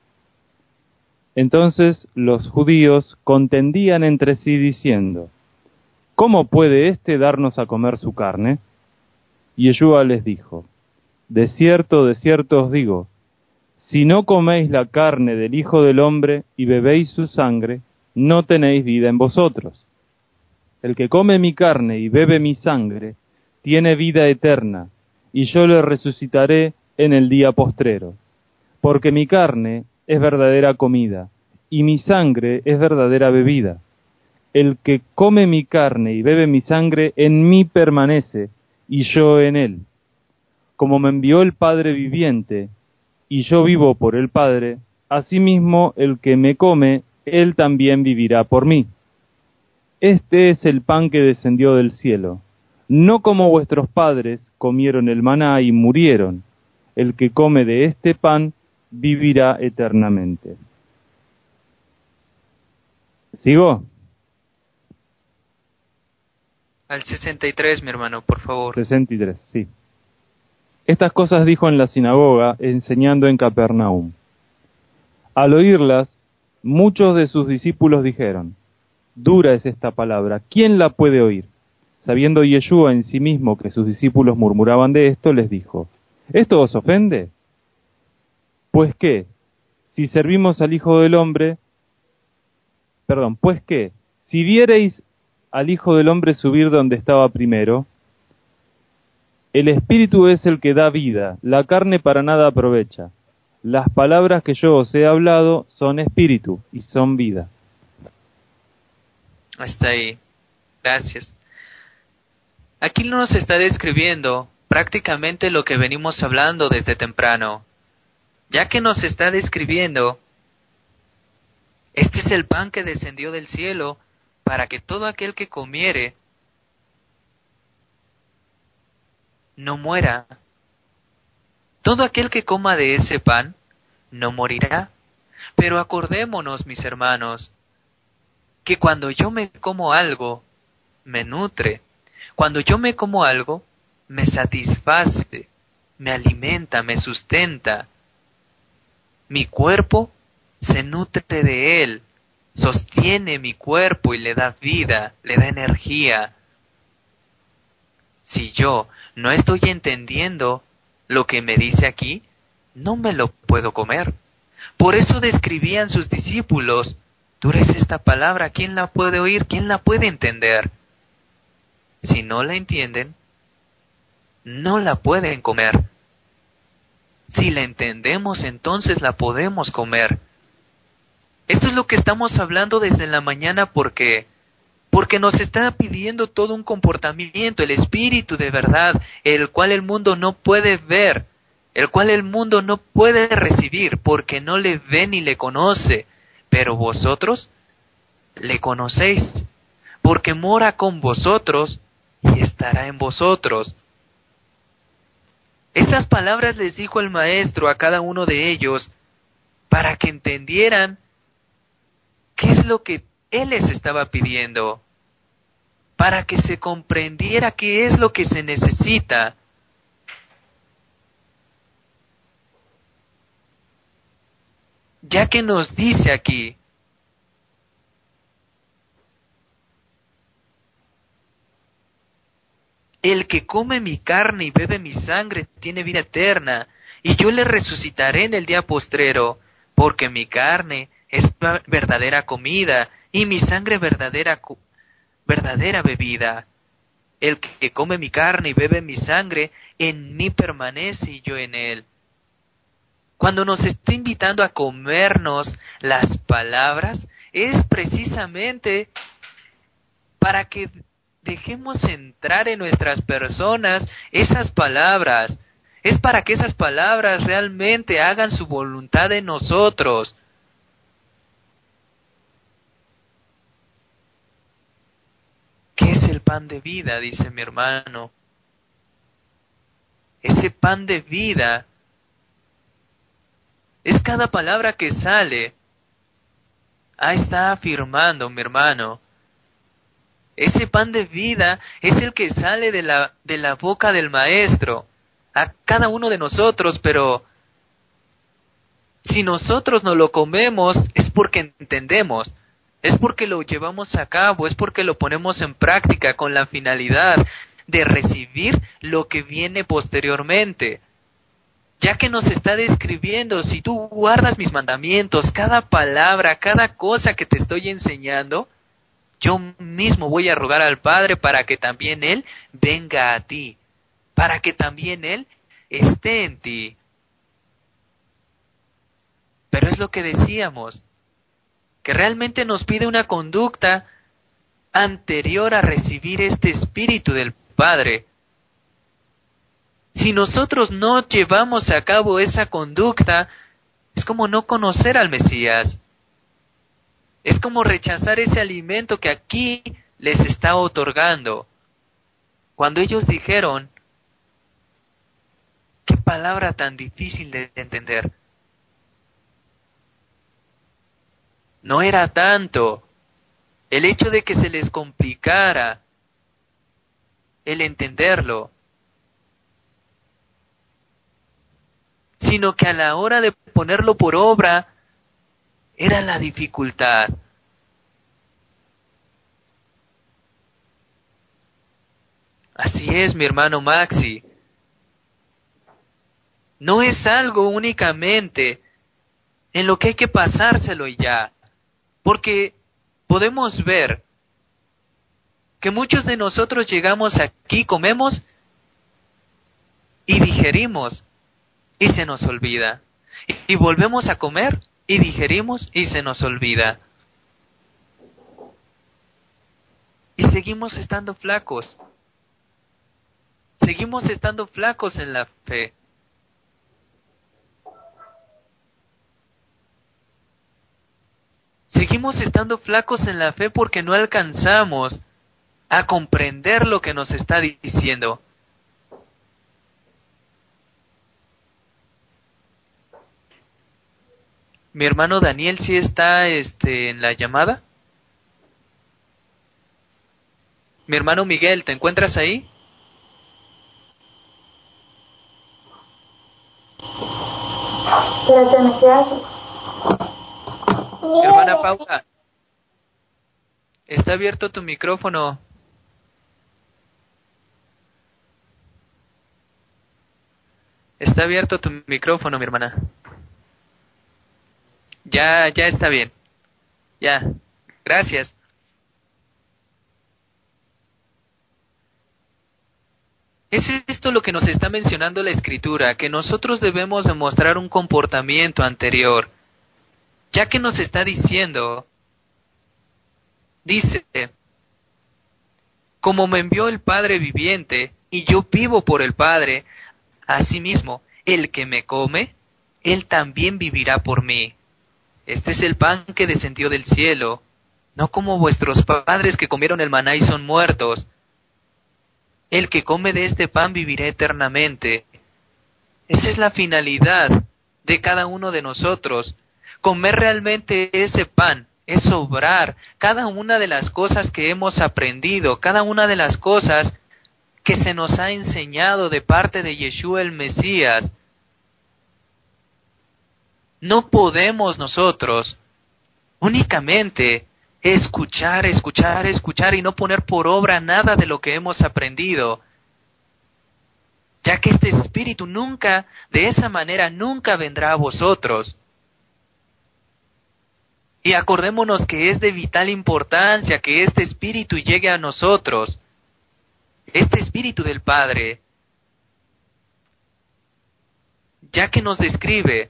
Entonces los judíos contendían entre sí diciendo, ¿cómo puede éste darnos a comer su carne? Y Yeshua les dijo, de cierto, de cierto os digo, si no coméis la carne del Hijo del Hombre y bebéis su sangre, no tenéis vida en vosotros. El que come mi carne y bebe mi sangre, tiene vida eterna, y yo le resucitaré en el día postrero. Porque mi carne es verdadera comida, y mi sangre es verdadera bebida. El que come mi carne y bebe mi sangre, en mí permanece, y yo en él. Como me envió el Padre viviente, y yo vivo por el Padre, asimismo el que me come, él también vivirá por mí. Este es el pan que descendió del cielo. No como vuestros padres comieron el maná y murieron. El que come de este pan vivirá eternamente. ¿Sigo? Al sesenta y tres, mi hermano, por favor. sesenta y tres, sí. Estas cosas dijo en la sinagoga, enseñando en Capernaum. Al oírlas, muchos de sus discípulos dijeron, dura es esta palabra, ¿quién la puede oír? Sabiendo Yeshua en sí mismo que sus discípulos murmuraban de esto, les dijo, ¿esto os ofende? Pues qué, si servimos al Hijo del Hombre, perdón, pues qué, si viereis al Hijo del Hombre subir donde estaba primero, el Espíritu es el que da vida, la carne para nada aprovecha. Las palabras que yo os he hablado son espíritu y son vida. Hasta ahí. Gracias. Aquí nos está describiendo prácticamente lo que venimos hablando desde temprano. Ya que nos está describiendo, este es el pan que descendió del cielo para que todo aquel que comiere no muera. Todo aquel que coma de ese pan no morirá. Pero acordémonos, mis hermanos, que cuando yo me como algo, me nutre. Cuando yo me como algo, me satisface, me alimenta, me sustenta. Mi cuerpo se nutre de él, sostiene mi cuerpo y le da vida, le da energía. Si yo no estoy entendiendo lo que me dice aquí, no me lo puedo comer. Por eso describían sus discípulos: dura es esta palabra, ¿quién la puede oír? ¿Quién la puede entender? Si no la entienden, no la pueden comer. Si la entendemos, entonces la podemos comer. Esto es lo que estamos hablando desde la mañana porque porque nos está pidiendo todo un comportamiento, el espíritu de verdad, el cual el mundo no puede ver, el cual el mundo no puede recibir, porque no le ve ni le conoce, pero vosotros le conocéis, porque mora con vosotros y estará en vosotros. Estas palabras les dijo el Maestro a cada uno de ellos para que entendieran qué es lo que Él les estaba pidiendo, para que se comprendiera qué es lo que se necesita. Ya que nos dice aquí, el que come mi carne y bebe mi sangre tiene vida eterna, y yo le resucitaré en el día postrero, porque mi carne es verdadera comida, y mi sangre verdadera verdadera bebida. El que come mi carne y bebe mi sangre, en mí permanece y yo en él. Cuando nos está invitando a comernos las palabras, es precisamente para que dejemos entrar en nuestras personas esas palabras. Es para que esas palabras realmente hagan su voluntad en nosotros. ¿Qué es el pan de vida?, dice mi hermano. Ese pan de vida es cada palabra que sale. Ahí está afirmando, mi hermano. Ese pan de vida es el que sale de la, de la boca del Maestro a cada uno de nosotros, pero si nosotros no lo comemos es porque entendemos. Es porque lo llevamos a cabo, es porque lo ponemos en práctica con la finalidad de recibir lo que viene posteriormente. Ya que nos está describiendo, si tú guardas mis mandamientos, cada palabra, cada cosa que te estoy enseñando, yo mismo voy a rogar al Padre para que también Él venga a ti, para que también Él esté en ti. Pero es lo que decíamos, que realmente nos pide una conducta anterior a recibir este Espíritu del Padre. Si nosotros no llevamos a cabo esa conducta, es como no conocer al Mesías. Es como rechazar ese alimento que aquí les está otorgando. Cuando ellos dijeron, qué palabra tan difícil de entender. No era tanto el hecho de que se les complicara el entenderlo, sino que a la hora de ponerlo por obra era la dificultad. Así es, mi hermano Maxi. No es algo únicamente en lo que hay que pasárselo y ya. Porque podemos ver que muchos de nosotros llegamos aquí, comemos y digerimos y se nos olvida. Y volvemos a comer y digerimos y se nos olvida. Y seguimos estando flacos. Seguimos estando flacos en la fe. Seguimos seguimos estando flacos en la fe porque no alcanzamos a comprender lo que nos está diciendo. Mi hermano Daniel, ¿sí está este, en la llamada? Mi hermano Miguel, ¿te encuentras ahí? ¿qué haces? Hermana Paula, está abierto tu micrófono. Está abierto tu micrófono, mi hermana. Ya, ya está bien. Ya, gracias. Es esto lo que nos está mencionando la Escritura, que nosotros debemos demostrar un comportamiento anterior, ya que nos está diciendo, dice, como me envió el Padre viviente, y yo vivo por el Padre, asimismo, el que me come, él también vivirá por mí. Este es el pan que descendió del cielo, no como vuestros padres que comieron el maná y son muertos. El que come de este pan vivirá eternamente. Esa es la finalidad de cada uno de nosotros. Comer realmente ese pan es obrar cada una de las cosas que hemos aprendido, cada una de las cosas que se nos ha enseñado de parte de Yeshua el Mesías. No podemos nosotros únicamente escuchar, escuchar, escuchar y no poner por obra nada de lo que hemos aprendido, ya que este Espíritu nunca, de esa manera, nunca vendrá a vosotros. Y acordémonos que es de vital importancia que este Espíritu llegue a nosotros, este Espíritu del Padre, ya que nos describe.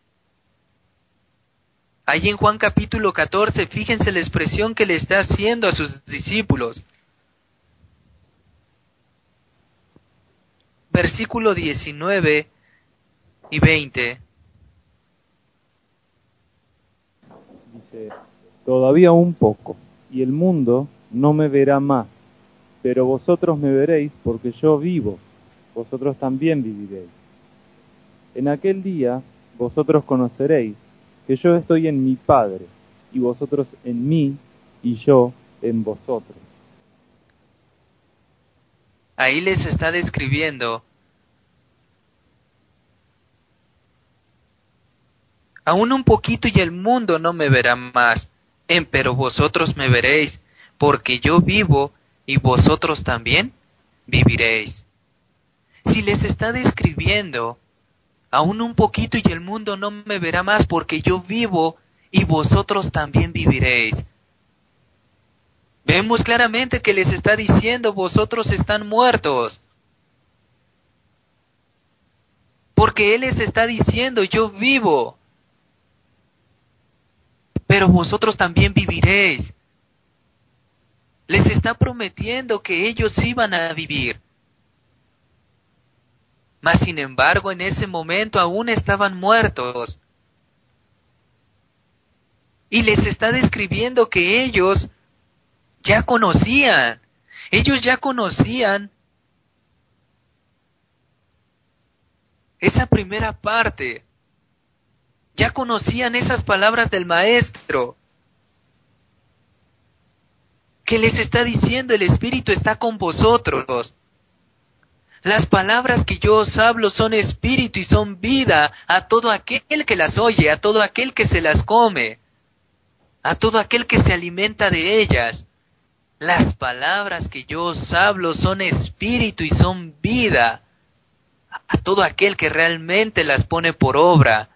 Ahí en Juan capítulo catorce, fíjense la expresión que le está haciendo a sus discípulos. Versículo diecinueve y veinte. Dice, todavía un poco, y el mundo no me verá más, pero vosotros me veréis porque yo vivo, vosotros también viviréis. En aquel día vosotros conoceréis que yo estoy en mi Padre, y vosotros en mí, y yo en vosotros. Ahí les está describiendo aún un poquito y el mundo no me verá más, empero vosotros me veréis, porque yo vivo y vosotros también viviréis. Si les está describiendo aún un poquito y el mundo no me verá más, porque yo vivo y vosotros también viviréis. Vemos claramente que les está diciendo, vosotros están muertos. Porque Él les está diciendo, yo vivo, pero vosotros también viviréis. Les está prometiendo que ellos iban a vivir. Mas sin embargo, en ese momento aún estaban muertos. Y les está describiendo que ellos ya conocían, ellos ya conocían esa primera parte, ya conocían esas palabras del Maestro, que les está diciendo, el Espíritu está con vosotros. Las palabras que yo os hablo son espíritu y son vida a todo aquel que las oye, a todo aquel que se las come, a todo aquel que se alimenta de ellas. Las palabras que yo os hablo son espíritu y son vida a todo aquel que realmente las pone por obra.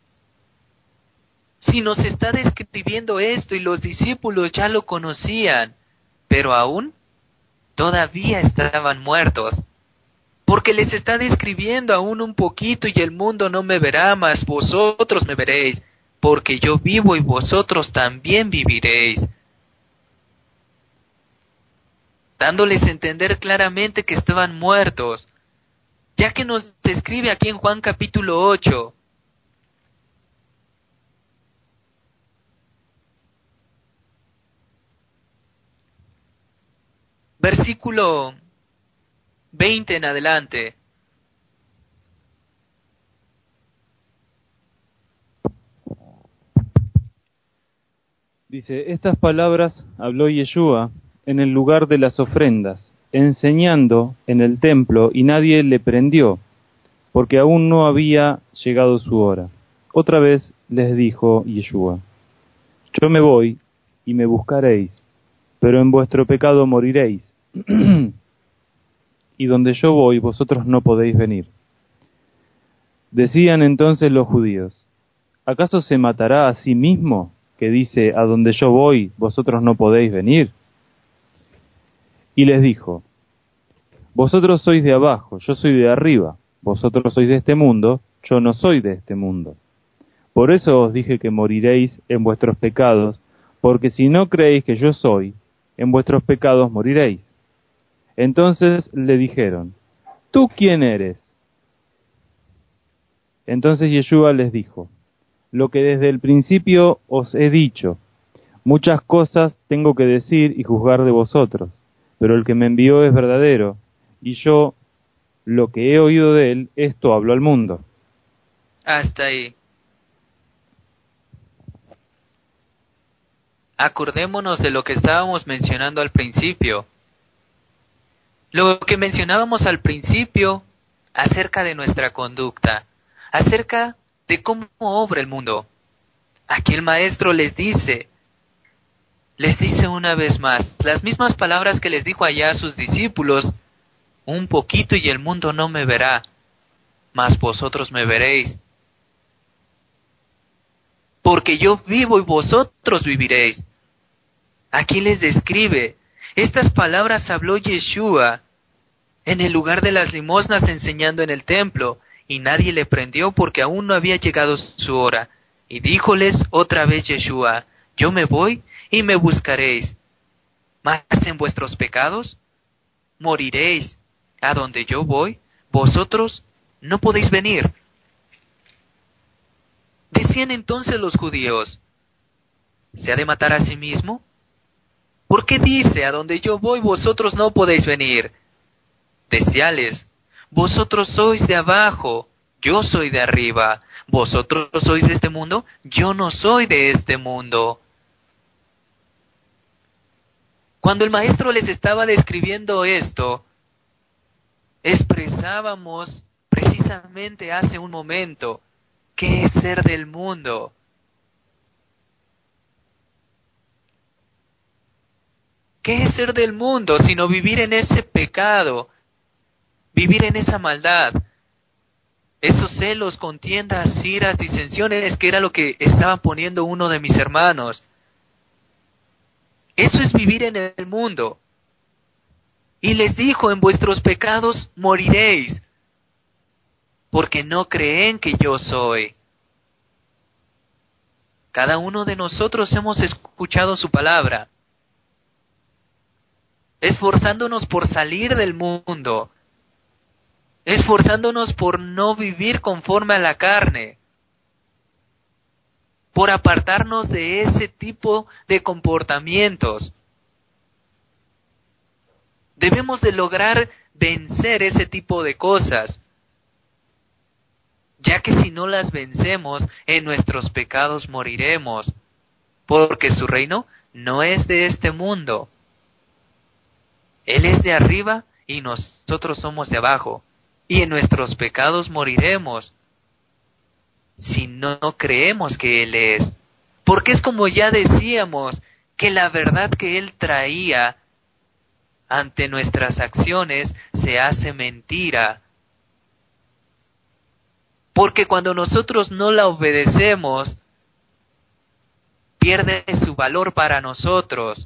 Si nos está describiendo esto y los discípulos ya lo conocían, pero aún todavía estaban muertos, porque les está describiendo aún un poquito y el mundo no me verá, mas vosotros me veréis, porque yo vivo y vosotros también viviréis. Dándoles a entender claramente que estaban muertos, ya que nos describe aquí en Juan capítulo ocho. versículo veinte en adelante. Dice, estas palabras habló Yeshua en el lugar de las ofrendas, enseñando en el templo, y nadie le prendió, porque aún no había llegado su hora. Otra vez les dijo Yeshua, yo me voy y me buscaréis, pero en vuestro pecado moriréis, y donde yo voy vosotros no podéis venir. Decían entonces los judíos, ¿acaso se matará a sí mismo, que dice, a donde yo voy vosotros no podéis venir? Y les dijo, vosotros sois de abajo, yo soy de arriba, vosotros sois de este mundo, yo no soy de este mundo. Por eso os dije que moriréis en vuestros pecados, porque si no creéis que yo soy, en vuestros pecados moriréis. Entonces le dijeron, ¿tú quién eres? Entonces Yeshua les dijo, lo que desde el principio os he dicho, muchas cosas tengo que decir y juzgar de vosotros, pero el que me envió es verdadero, y yo, lo que he oído de él, esto hablo al mundo. Hasta ahí. Acordémonos de lo que estábamos mencionando al principio. Lo que mencionábamos al principio acerca de nuestra conducta, acerca de cómo obra el mundo. Aquí el maestro les dice, les dice una vez más, las mismas palabras que les dijo allá a sus discípulos, un poquito y el mundo no me verá, mas vosotros me veréis. Porque yo vivo y vosotros viviréis. Aquí les describe, estas palabras habló Yeshua en el lugar de las limosnas enseñando en el templo, y nadie le prendió porque aún no había llegado su hora. Y díjoles otra vez Yeshua, yo me voy y me buscaréis, mas en vuestros pecados moriréis. A donde yo voy, vosotros no podéis venir. Decían entonces los judíos, ¿se ha de matar a sí mismo? ¿Por qué dice, a donde yo voy vosotros no podéis venir? Decíales, vosotros sois de abajo, yo soy de arriba. Vosotros sois de este mundo, yo no soy de este mundo. Cuando el maestro les estaba describiendo esto, expresábamos precisamente hace un momento qué es ser del mundo. ¿Qué es ser del mundo sino vivir en ese pecado, vivir en esa maldad? Esos celos, contiendas, iras, disensiones, que era lo que estaba poniendo uno de mis hermanos. Eso es vivir en el mundo. Y les dijo, en vuestros pecados moriréis, porque no creen que yo soy. Cada uno de nosotros hemos escuchado su palabra, esforzándonos por salir del mundo, esforzándonos por no vivir conforme a la carne, por apartarnos de ese tipo de comportamientos. Debemos de lograr vencer ese tipo de cosas, ya que si no las vencemos, en nuestros pecados moriremos, porque su reino no es de este mundo. Él es de arriba y nosotros somos de abajo, y en nuestros pecados moriremos si no creemos que Él es. Porque es como ya decíamos, que la verdad que Él traía ante nuestras acciones se hace mentira. Porque cuando nosotros no la obedecemos, pierde su valor para nosotros.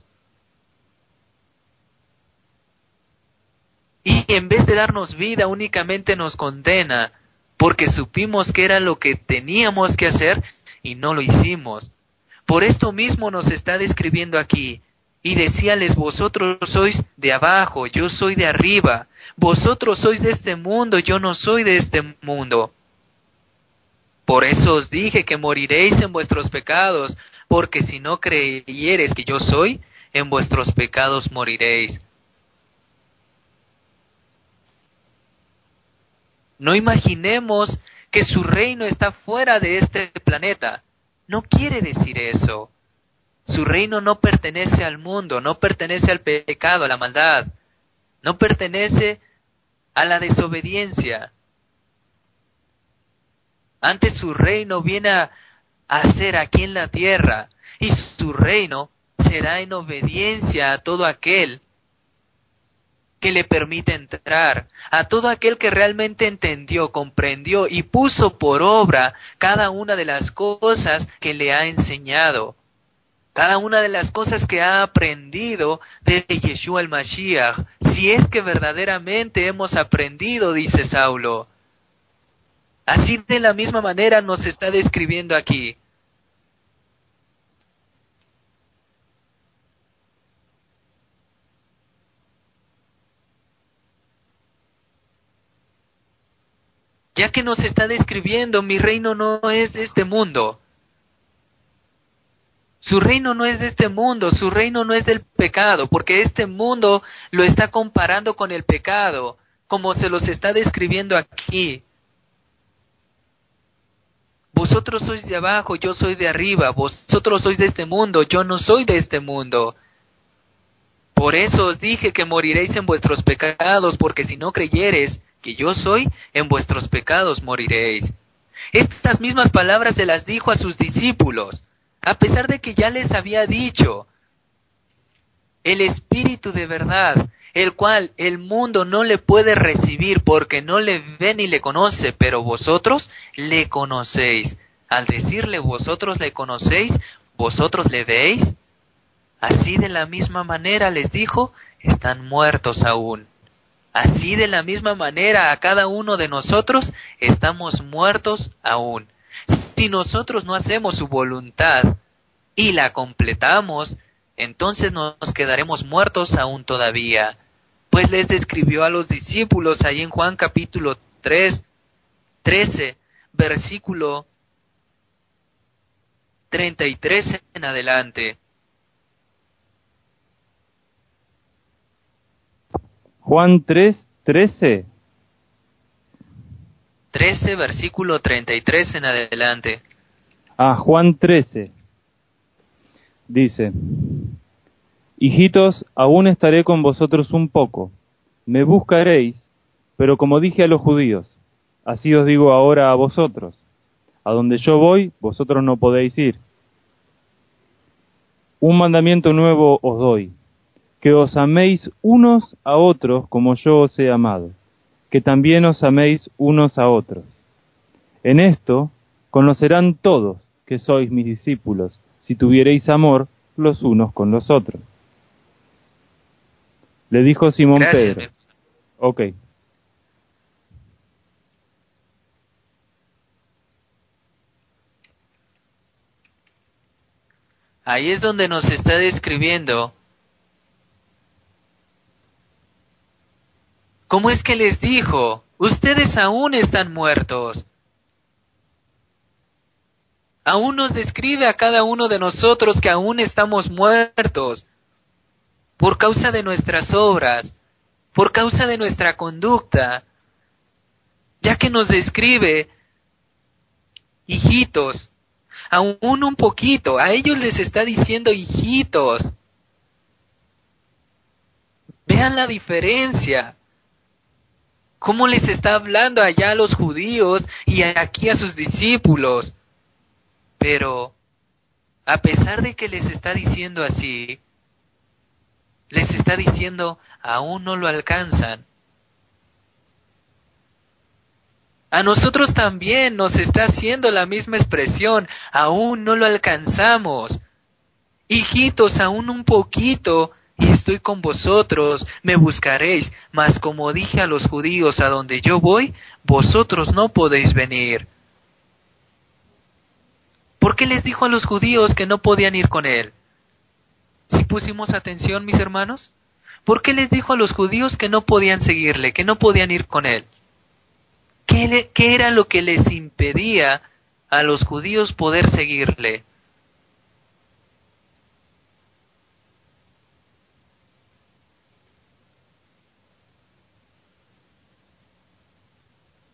Y en vez de darnos vida, únicamente nos condena, porque supimos que era lo que teníamos que hacer y no lo hicimos. Por esto mismo nos está describiendo aquí. Y decíales, vosotros sois de abajo, yo soy de arriba. Vosotros sois de este mundo, yo no soy de este mundo. Por eso os dije que moriréis en vuestros pecados, porque si no creyereis que yo soy, en vuestros pecados moriréis. No imaginemos que su reino está fuera de este planeta. No quiere decir eso. Su reino no pertenece al mundo, no pertenece al pecado, a la maldad, no pertenece a la desobediencia. Antes su reino viene a, a ser aquí en la tierra, y su reino será en obediencia a todo aquel que le permite entrar, a todo aquel que realmente entendió, comprendió y puso por obra cada una de las cosas que le ha enseñado, cada una de las cosas que ha aprendido de Yeshua el Mashiach, si es que verdaderamente hemos aprendido, dice Saulo. Así de la misma manera nos está describiendo aquí. Ya que nos está describiendo, mi reino no es de este mundo. Su reino no es de este mundo, su reino no es del pecado, porque este mundo lo está comparando con el pecado, como se los está describiendo aquí. Vosotros sois de abajo, yo soy de arriba, vosotros sois de este mundo, yo no soy de este mundo. Por eso os dije que moriréis en vuestros pecados, porque si no creyereis que yo soy, en vuestros pecados moriréis. Estas mismas palabras se las dijo a sus discípulos, a pesar de que ya les había dicho, el Espíritu de verdad, el cual el mundo no le puede recibir porque no le ve ni le conoce, pero vosotros le conocéis. Al decirle vosotros le conocéis, vosotros le veis. Así de la misma manera les dijo, están muertos aún. Así de la misma manera a cada uno de nosotros estamos muertos aún. Si nosotros no hacemos su voluntad y la completamos, entonces nos quedaremos muertos aún todavía. Pues les describió a los discípulos ahí en Juan capítulo tres, trece, versículo treinta y tres en adelante. Juan tres, trece. trece, versículo treinta y tres en adelante. Ah, Juan trece. Dice, hijitos, aún estaré con vosotros un poco. Me buscaréis, pero como dije a los judíos, así os digo ahora a vosotros. A donde yo voy, vosotros no podéis ir. Un mandamiento nuevo os doy, que os améis unos a otros como yo os he amado, que también os améis unos a otros. En esto conocerán todos que sois mis discípulos, si tuviereis amor los unos con los otros. Le dijo Simón Gracias, Pedro. Ok. Ahí es donde nos está describiendo cómo es que les dijo, ustedes aún están muertos. Aún nos describe a cada uno de nosotros que aún estamos muertos por causa de nuestras obras, por causa de nuestra conducta, ya que nos describe, hijitos, aún un poquito, a ellos les está diciendo hijitos. Vean la diferencia. Cómo les está hablando allá a los judíos y aquí a sus discípulos. Pero, a pesar de que les está diciendo así, les está diciendo, aún no lo alcanzan. A nosotros también nos está haciendo la misma expresión, aún no lo alcanzamos. Hijitos, aún un poquito, y estoy con vosotros, me buscaréis, mas como dije a los judíos, a donde yo voy, vosotros no podéis venir. ¿Por qué les dijo a los judíos que no podían ir con él? ¿Si pusimos atención, mis hermanos? ¿Por qué les dijo a los judíos que no podían seguirle, que no podían ir con él? ¿Qué, le, qué era lo que les impedía a los judíos poder seguirle?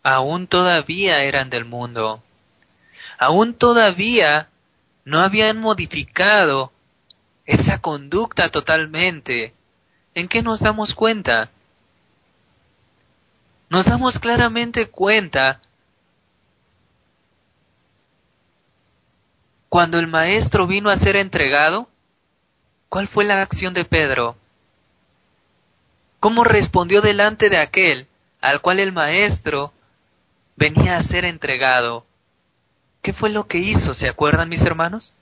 aún todavía eran del mundo. Aún todavía no habían modificado esa conducta totalmente. ¿En qué nos damos cuenta? Nos damos claramente cuenta cuando el maestro vino a ser entregado. ¿Cuál fue la acción de Pedro? ¿Cómo respondió delante de aquel al cual el maestro venía a ser entregado? ¿Qué fue lo que hizo? ¿Se acuerdan, mis hermanos?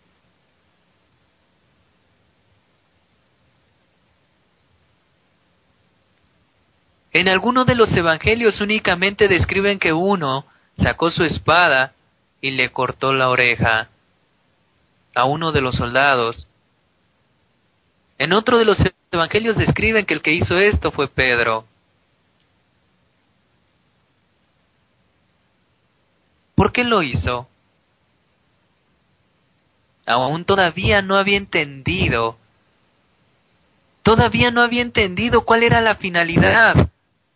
En algunos de los evangelios únicamente describen que uno sacó su espada y le cortó la oreja a uno de los soldados. En otro de los evangelios describen que el que hizo esto fue Pedro. ¿Por qué lo hizo? Aún todavía no había entendido. Todavía no había entendido cuál era la finalidad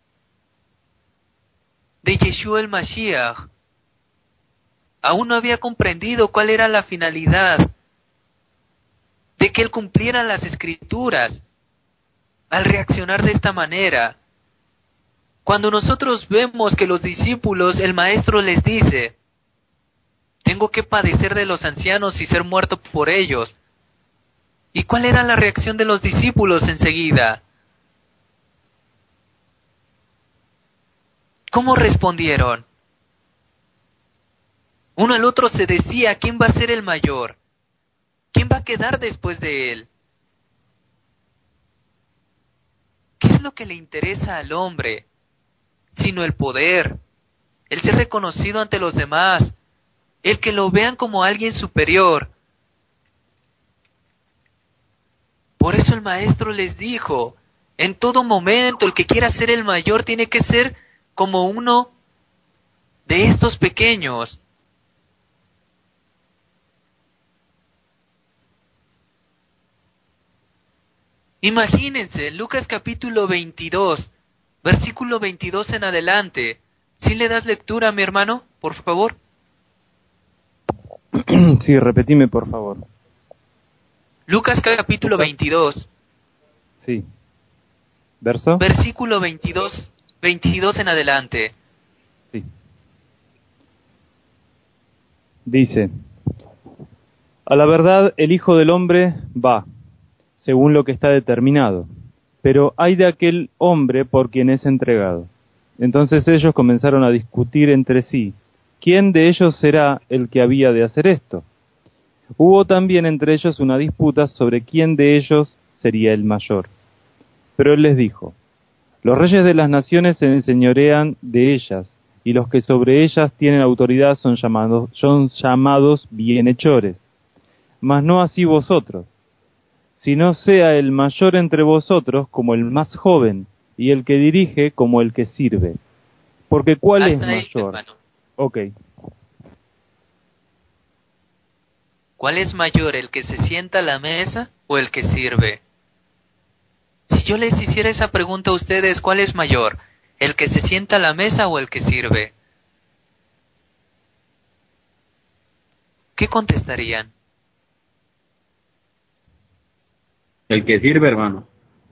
de Yeshua el Mashiach. Aún no había comprendido cuál era la finalidad de que él cumpliera las escrituras al reaccionar de esta manera. Cuando nosotros vemos que los discípulos, el maestro les dice, tengo que padecer de los ancianos y ser muerto por ellos. ¿Y cuál era la reacción de los discípulos enseguida? ¿Cómo respondieron? Uno al otro se decía, ¿quién va a ser el mayor? ¿Quién va a quedar después de él? ¿Qué es lo que le interesa al hombre? Sino el poder, el ser reconocido ante los demás, el que lo vean como alguien superior. Por eso el maestro les dijo, en todo momento el que quiera ser el mayor tiene que ser como uno de estos pequeños. Imagínense, Lucas capítulo veintidós, versículo veintidós en adelante. ¿Sí le das lectura, mi hermano, por favor? Sí, repetime, por favor. Lucas capítulo veintidós. Sí. ¿Verso? Versículo veintidós, veintidós en adelante. Sí. Dice, a la verdad el Hijo del Hombre va, según lo que está determinado, pero hay de aquel hombre por quien es entregado. Entonces ellos comenzaron a discutir entre sí, ¿quién de ellos será el que había de hacer esto? Hubo también entre ellos una disputa sobre quién de ellos sería el mayor. Pero él les dijo, los reyes de las naciones se enseñorean de ellas, y los que sobre ellas tienen autoridad son llamados, son llamados bienhechores. Mas no así vosotros, sino sea el mayor entre vosotros como el más joven, y el que dirige como el que sirve. Porque ¿cuál es mayor? Ok. ¿Cuál es mayor, el que se sienta a la mesa o el que sirve? Si yo les hiciera esa pregunta a ustedes, ¿cuál es mayor, el que se sienta a la mesa o el que sirve? ¿Qué contestarían? El que sirve, hermano.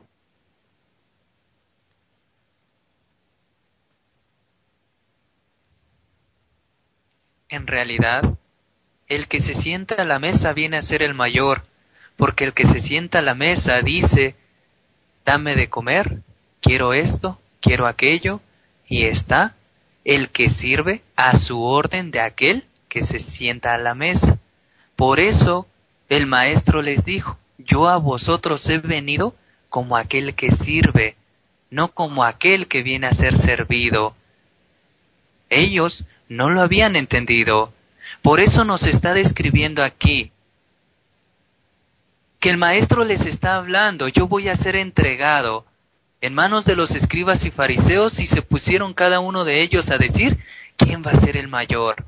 En realidad, el que se sienta a la mesa viene a ser el mayor, porque el que se sienta a la mesa dice, dame de comer, quiero esto, quiero aquello, y está el que sirve a su orden de aquel que se sienta a la mesa. Por eso el maestro les dijo, yo a vosotros he venido como aquel que sirve, no como aquel que viene a ser servido. Ellos no lo habían entendido. Por eso nos está describiendo aquí que el maestro les está hablando, yo voy a ser entregado en manos de los escribas y fariseos, y se pusieron cada uno de ellos a decir, ¿quién va a ser el mayor?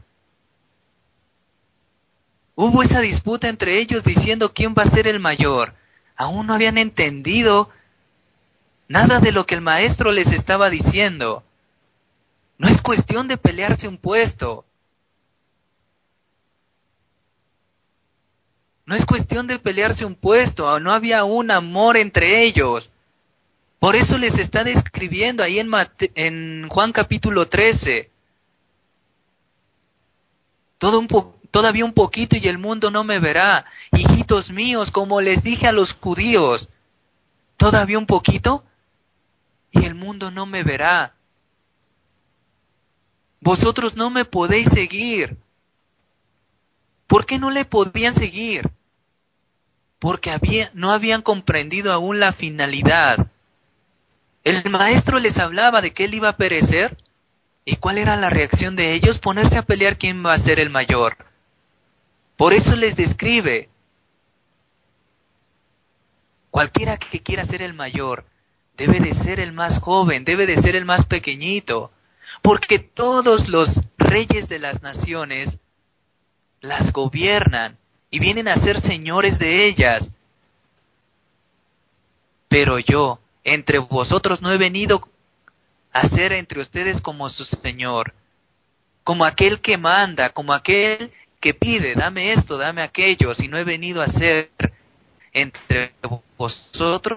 Hubo esa disputa entre ellos diciendo quién va a ser el mayor. Aún no habían entendido nada de lo que el maestro les estaba diciendo. No es cuestión de pelearse un puesto. No es cuestión de pelearse un puesto. No había un amor entre ellos. Por eso les está describiendo ahí en, Mate- en Juan capítulo trece. Todo un po- todavía un poquito y el mundo no me verá. Hijitos míos, como les dije a los judíos, todavía un poquito y el mundo no me verá. Vosotros no me podéis seguir. ¿Por qué no le podían seguir? Porque había, no habían comprendido aún la finalidad. El maestro les hablaba de que él iba a perecer. ¿Y cuál era la reacción de ellos? Ponerse a pelear quién va a ser el mayor. Por eso les describe. Cualquiera que quiera ser el mayor debe de ser el más joven, debe de ser el más pequeñito. Porque todos los reyes de las naciones las gobiernan y vienen a ser señores de ellas. Pero yo, entre vosotros no he venido a ser entre ustedes como su señor, como aquel que manda, como aquel que pide, dame esto, dame aquello, si no he venido a ser entre vosotros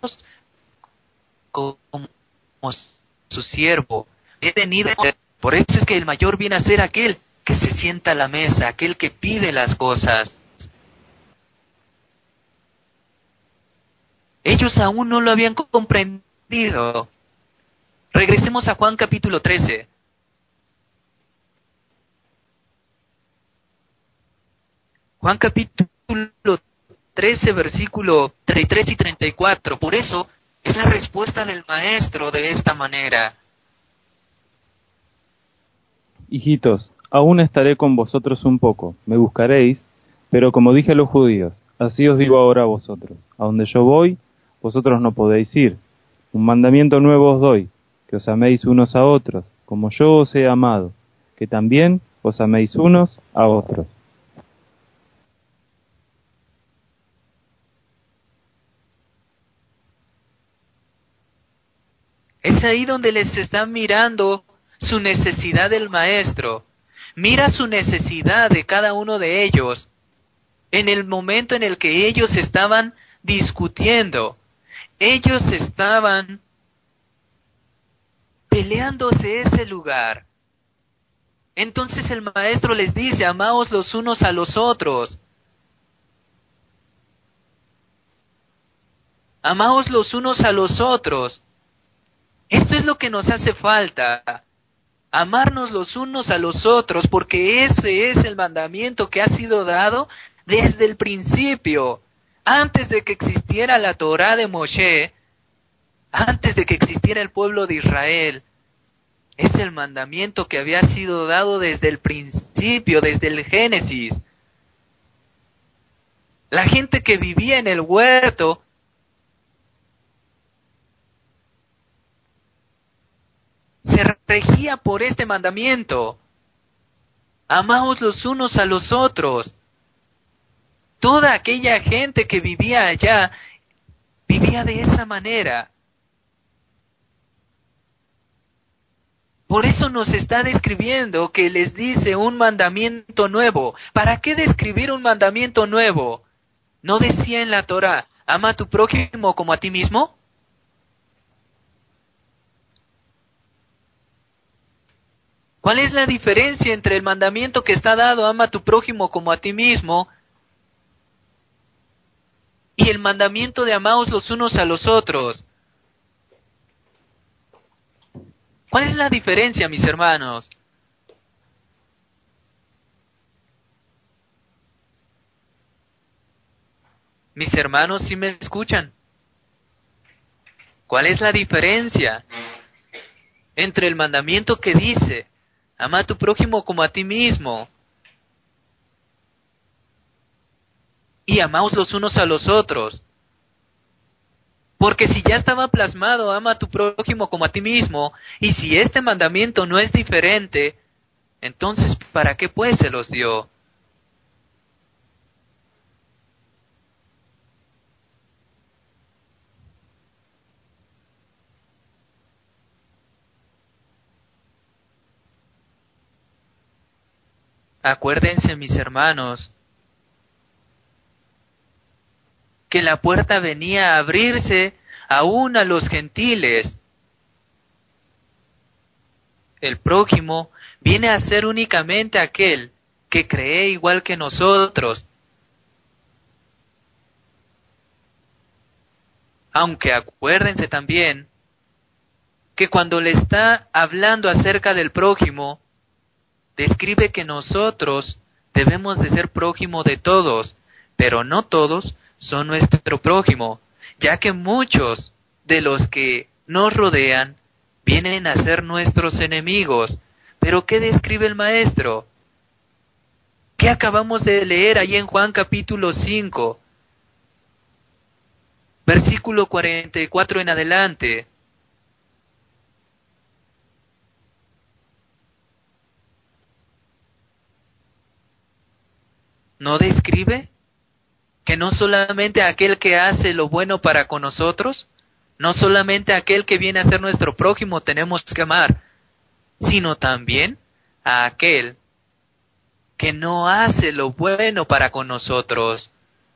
como su siervo. He venido, por eso es que el mayor viene a ser aquel que se sienta a la mesa, aquel que pide las cosas. Ellos aún no lo habían comprendido. Regresemos a Juan capítulo trece. Juan capítulo trece, versículo treinta y tres y treinta y cuatro. Por eso es la respuesta del maestro de esta manera. Hijitos, aún estaré con vosotros un poco, me buscaréis, pero como dije a los judíos, así os digo ahora a vosotros, a donde yo voy, vosotros no podéis ir. Un mandamiento nuevo os doy, que os améis unos a otros, como yo os he amado, que también os améis unos a otros. Es ahí donde les está mirando su necesidad del maestro. Mira su necesidad de cada uno de ellos. En el momento en el que ellos estaban discutiendo, ellos estaban peleándose ese lugar. Entonces el maestro les dice, amaos los unos a los otros. Amaos los unos a los otros. Esto es lo que nos hace falta. Amarnos los unos a los otros, porque ese es el mandamiento que ha sido dado desde el principio. Antes de que existiera la Torá de Moshe, antes de que existiera el pueblo de Israel, es el mandamiento que había sido dado desde el principio, desde el Génesis. La gente que vivía en el huerto se regía por este mandamiento. Amaos los unos a los otros. Toda aquella gente que vivía allá vivía de esa manera. Por eso nos está describiendo que les dice un mandamiento nuevo. ¿Para qué describir un mandamiento nuevo? ¿No decía en la Torá, ama a tu prójimo como a ti mismo? ¿Cuál es la diferencia entre el mandamiento que está dado, ama a tu prójimo como a ti mismo, y el mandamiento de amaos los unos a los otros? ¿Cuál es la diferencia, mis hermanos? Mis hermanos, ¿sí me escuchan? ¿Cuál es la diferencia entre el mandamiento que dice, ama a tu prójimo como a ti mismo, y amaos los unos a los otros? Porque si ya estaba plasmado, ama a tu prójimo como a ti mismo, y si este mandamiento no es diferente, entonces, ¿para qué pues se los dio? Acuérdense, mis hermanos, que la puerta venía a abrirse aún a los gentiles. El prójimo viene a ser únicamente aquel que cree igual que nosotros. Aunque acuérdense también que cuando le está hablando acerca del prójimo, describe que nosotros debemos de ser prójimo de todos, pero no todos son nuestro prójimo, ya que muchos de los que nos rodean vienen a ser nuestros enemigos. ¿Pero qué describe el maestro? ¿Qué acabamos de leer ahí en Juan capítulo cinco, versículo cuarenta y cuatro en adelante? ¿No describe que no solamente aquel que hace lo bueno para con nosotros, no solamente aquel que viene a ser nuestro prójimo tenemos que amar, sino también a aquel que no hace lo bueno para con nosotros?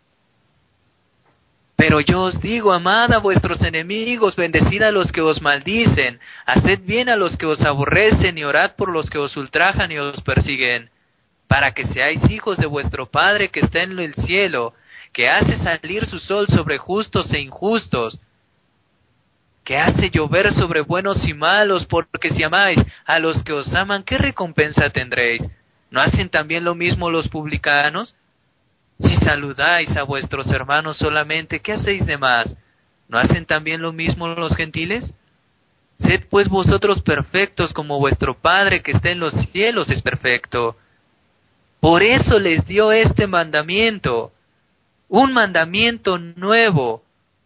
Pero yo os digo, amad a vuestros enemigos, bendecid a los que os maldicen, haced bien a los que os aborrecen y orad por los que os ultrajan y os persiguen, para que seáis hijos de vuestro Padre que está en el cielo, que hace salir su sol sobre justos e injustos, que hace llover sobre buenos y malos, porque si amáis a los que os aman, ¿qué recompensa tendréis? ¿No hacen también lo mismo los publicanos? Si saludáis a vuestros hermanos solamente, ¿qué hacéis de más? ¿No hacen también lo mismo los gentiles? Sed pues vosotros perfectos como vuestro Padre que está en los cielos es perfecto. Por eso les dio este mandamiento, un mandamiento nuevo.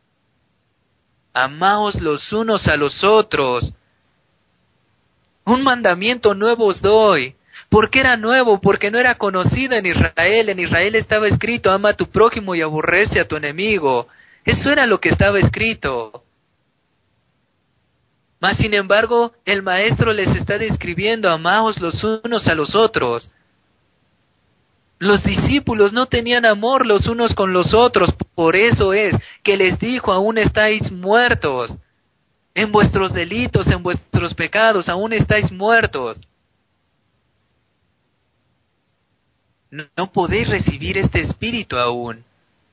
Amaos los unos a los otros. Un mandamiento nuevo os doy. ¿Por qué era nuevo? Porque no era conocido en Israel. En Israel estaba escrito, ama a tu prójimo y aborrece a tu enemigo. Eso era lo que estaba escrito. Mas sin embargo, el maestro les está describiendo, amaos los unos a los otros. Los discípulos no tenían amor los unos con los otros, por eso es que les dijo, aún estáis muertos. En vuestros delitos, en vuestros pecados, aún estáis muertos. No, no podéis recibir este espíritu aún.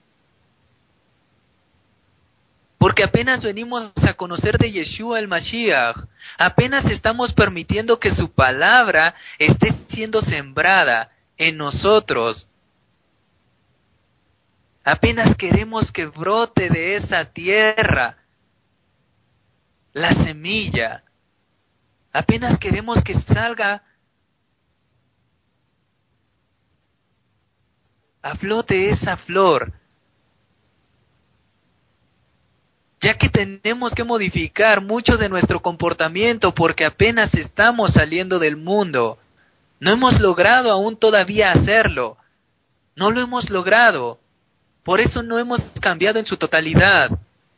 Porque apenas venimos a conocer de Yeshua el Mashiach, apenas estamos permitiendo que su palabra esté siendo sembrada en nosotros. Apenas queremos que brote de esa tierra la semilla. Apenas queremos que salga a flote esa flor. Ya que tenemos que modificar mucho de nuestro comportamiento porque apenas estamos saliendo del mundo. No hemos logrado aún todavía hacerlo. No lo hemos logrado. Por eso no hemos cambiado en su totalidad.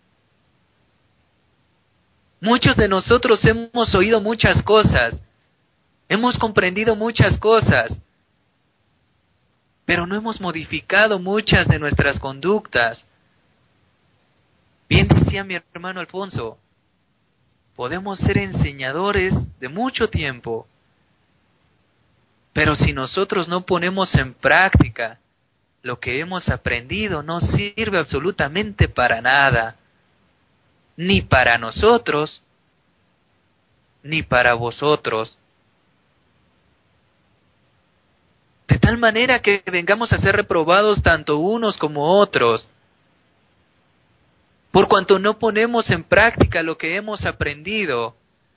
Muchos de nosotros hemos oído muchas cosas. Hemos comprendido muchas cosas. Pero no hemos modificado muchas de nuestras conductas. Bien decía mi hermano Alfonso, podemos ser enseñadores de mucho tiempo. Pero si nosotros no ponemos en práctica lo que hemos aprendido, no sirve absolutamente para nada. Ni para nosotros, ni para vosotros. De tal manera que vengamos a ser reprobados tanto unos como otros. Por cuanto no ponemos en práctica lo que hemos aprendido.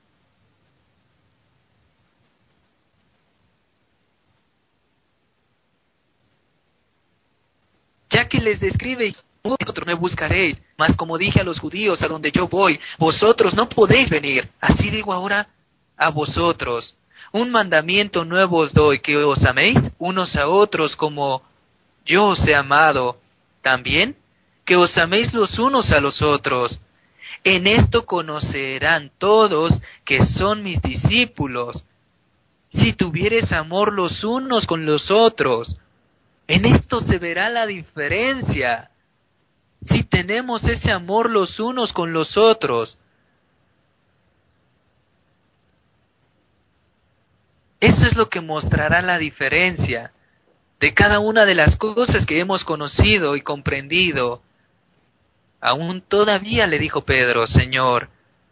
Ya que les describe, vosotros me buscaréis, mas como dije a los judíos, a donde yo voy, vosotros no podéis venir. Así digo ahora a vosotros. Un mandamiento nuevo os doy, que os améis unos a otros como yo os he amado. También que os améis los unos a los otros. En esto conocerán todos que son mis discípulos, si tuvieres amor los unos con los otros. En esto se verá la diferencia. Si tenemos ese amor los unos con los otros. Eso es lo que mostrará la diferencia de cada una de las cosas que hemos conocido y comprendido. Aún todavía le dijo Pedro, Señor,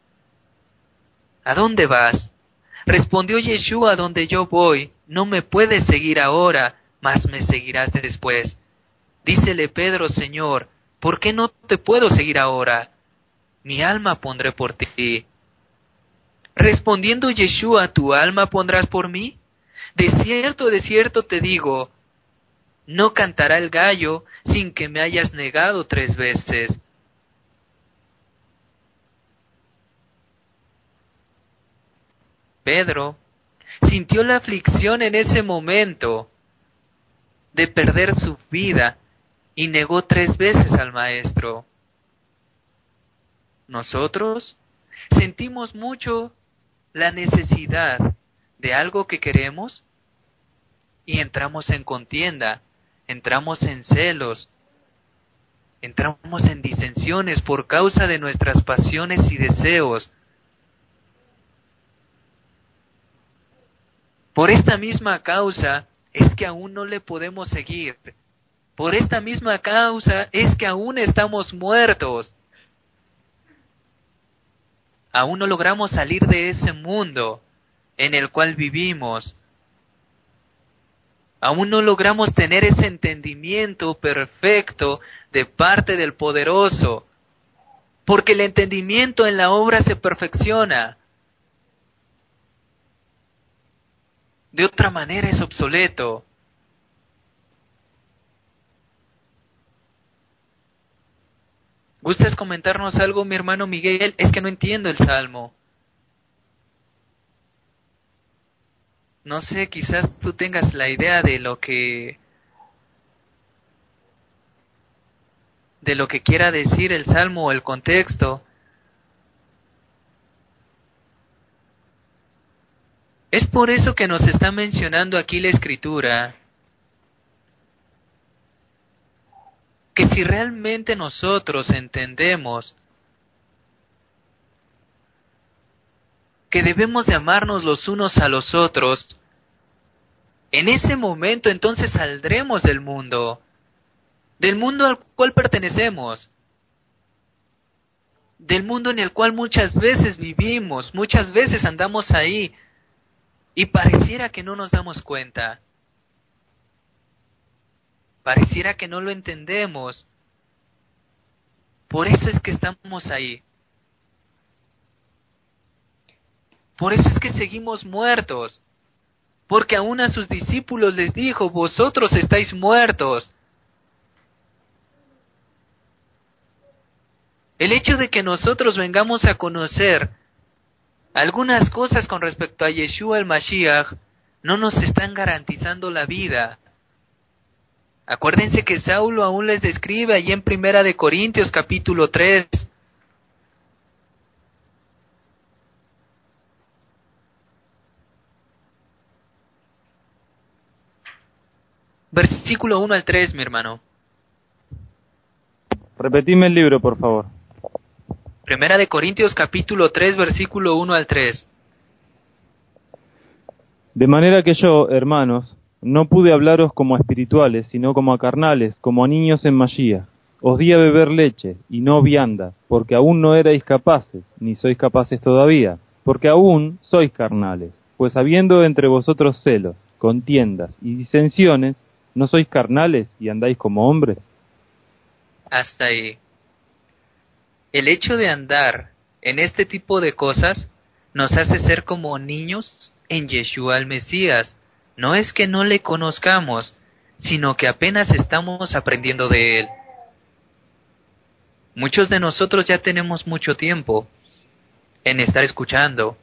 ¿a dónde vas? Respondió Yeshua, a donde yo voy, no me puedes seguir ahora, mas me seguirás después. Dícele Pedro, Señor, ¿por qué no te puedo seguir ahora? Mi alma pondré por ti. Respondiendo Yeshua, ¿tu alma pondrás por mí? De cierto, de cierto te digo, no cantará el gallo sin que me hayas negado tres veces. Pedro sintió la aflicción en ese momento de perder su vida y negó tres veces al Maestro. Nosotros sentimos mucho la necesidad de algo que queremos y entramos en contienda, entramos en celos, entramos en disensiones por causa de nuestras pasiones y deseos. Por esta misma causa es que aún no le podemos seguir. Por esta misma causa es que aún estamos muertos. Aún no logramos salir de ese mundo en el cual vivimos. Aún no logramos tener ese entendimiento perfecto de parte del Poderoso. Porque el entendimiento en la obra se perfecciona. De otra manera es obsoleto. ¿Gustas comentarnos algo, mi hermano Miguel? Es que no entiendo el Salmo. No sé, quizás tú tengas la idea de lo que... de lo que quiera decir el Salmo o el contexto. Es por eso que nos está mencionando aquí la Escritura, que si realmente nosotros entendemos que debemos de amarnos los unos a los otros, en ese momento entonces saldremos del mundo, del mundo al cual pertenecemos, del mundo en el cual muchas veces vivimos, muchas veces andamos ahí, y pareciera que no nos damos cuenta. Pareciera que no lo entendemos. Por eso es que estamos ahí. Por eso es que seguimos muertos. Porque aún a sus discípulos les dijo, vosotros estáis muertos. El hecho de que nosotros vengamos a conocer algunas cosas con respecto a Yeshua el Mashiach no nos están garantizando la vida. Acuérdense que Saulo aún les describe allí en Primera de Corintios capítulo tres. Versículo uno al tres, mi hermano. Repetime el libro, por favor. Primera de Corintios capítulo tres, versículo uno al tres. De manera que yo, hermanos, no pude hablaros como a espirituales, sino como a carnales, como a niños en Mashiach. Os di a beber leche, y no vianda, porque aún no erais capaces, ni sois capaces todavía, porque aún sois carnales. Pues habiendo entre vosotros celos, contiendas y disensiones, ¿no sois carnales y andáis como hombres? Hasta ahí. El hecho de andar en este tipo de cosas nos hace ser como niños en Yeshua el Mesías. No es que no le conozcamos, sino que apenas estamos aprendiendo de él. Muchos de nosotros ya tenemos mucho tiempo en estar escuchando.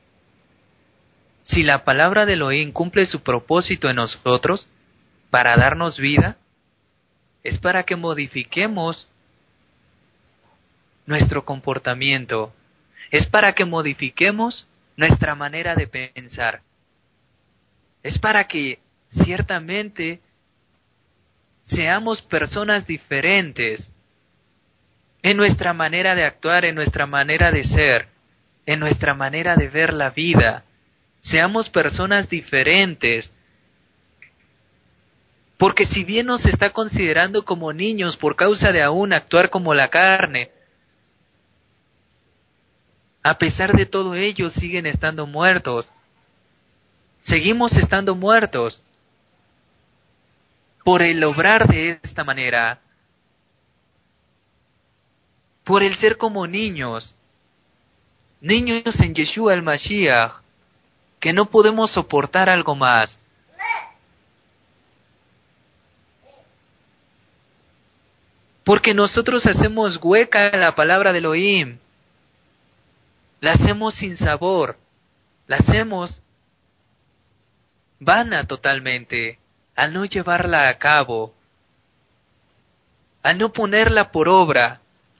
Si la palabra de Elohim cumple su propósito en nosotros, para darnos vida, es para que modifiquemos nuestro comportamiento, es para que modifiquemos nuestra manera de pensar. Es para que ciertamente seamos personas diferentes en nuestra manera de actuar, en nuestra manera de ser, en nuestra manera de ver la vida. Seamos personas diferentes. Porque si bien nos está considerando como niños por causa de aún actuar como la carne, a pesar de todo ello siguen estando muertos. Seguimos estando muertos por el obrar de esta manera, por el ser como niños, niños en Yeshua el Mashiach, que no podemos soportar algo más. Porque nosotros hacemos hueca la palabra de Elohim, la hacemos sin sabor, la hacemos vana totalmente, al no llevarla a cabo, al no ponerla por obra.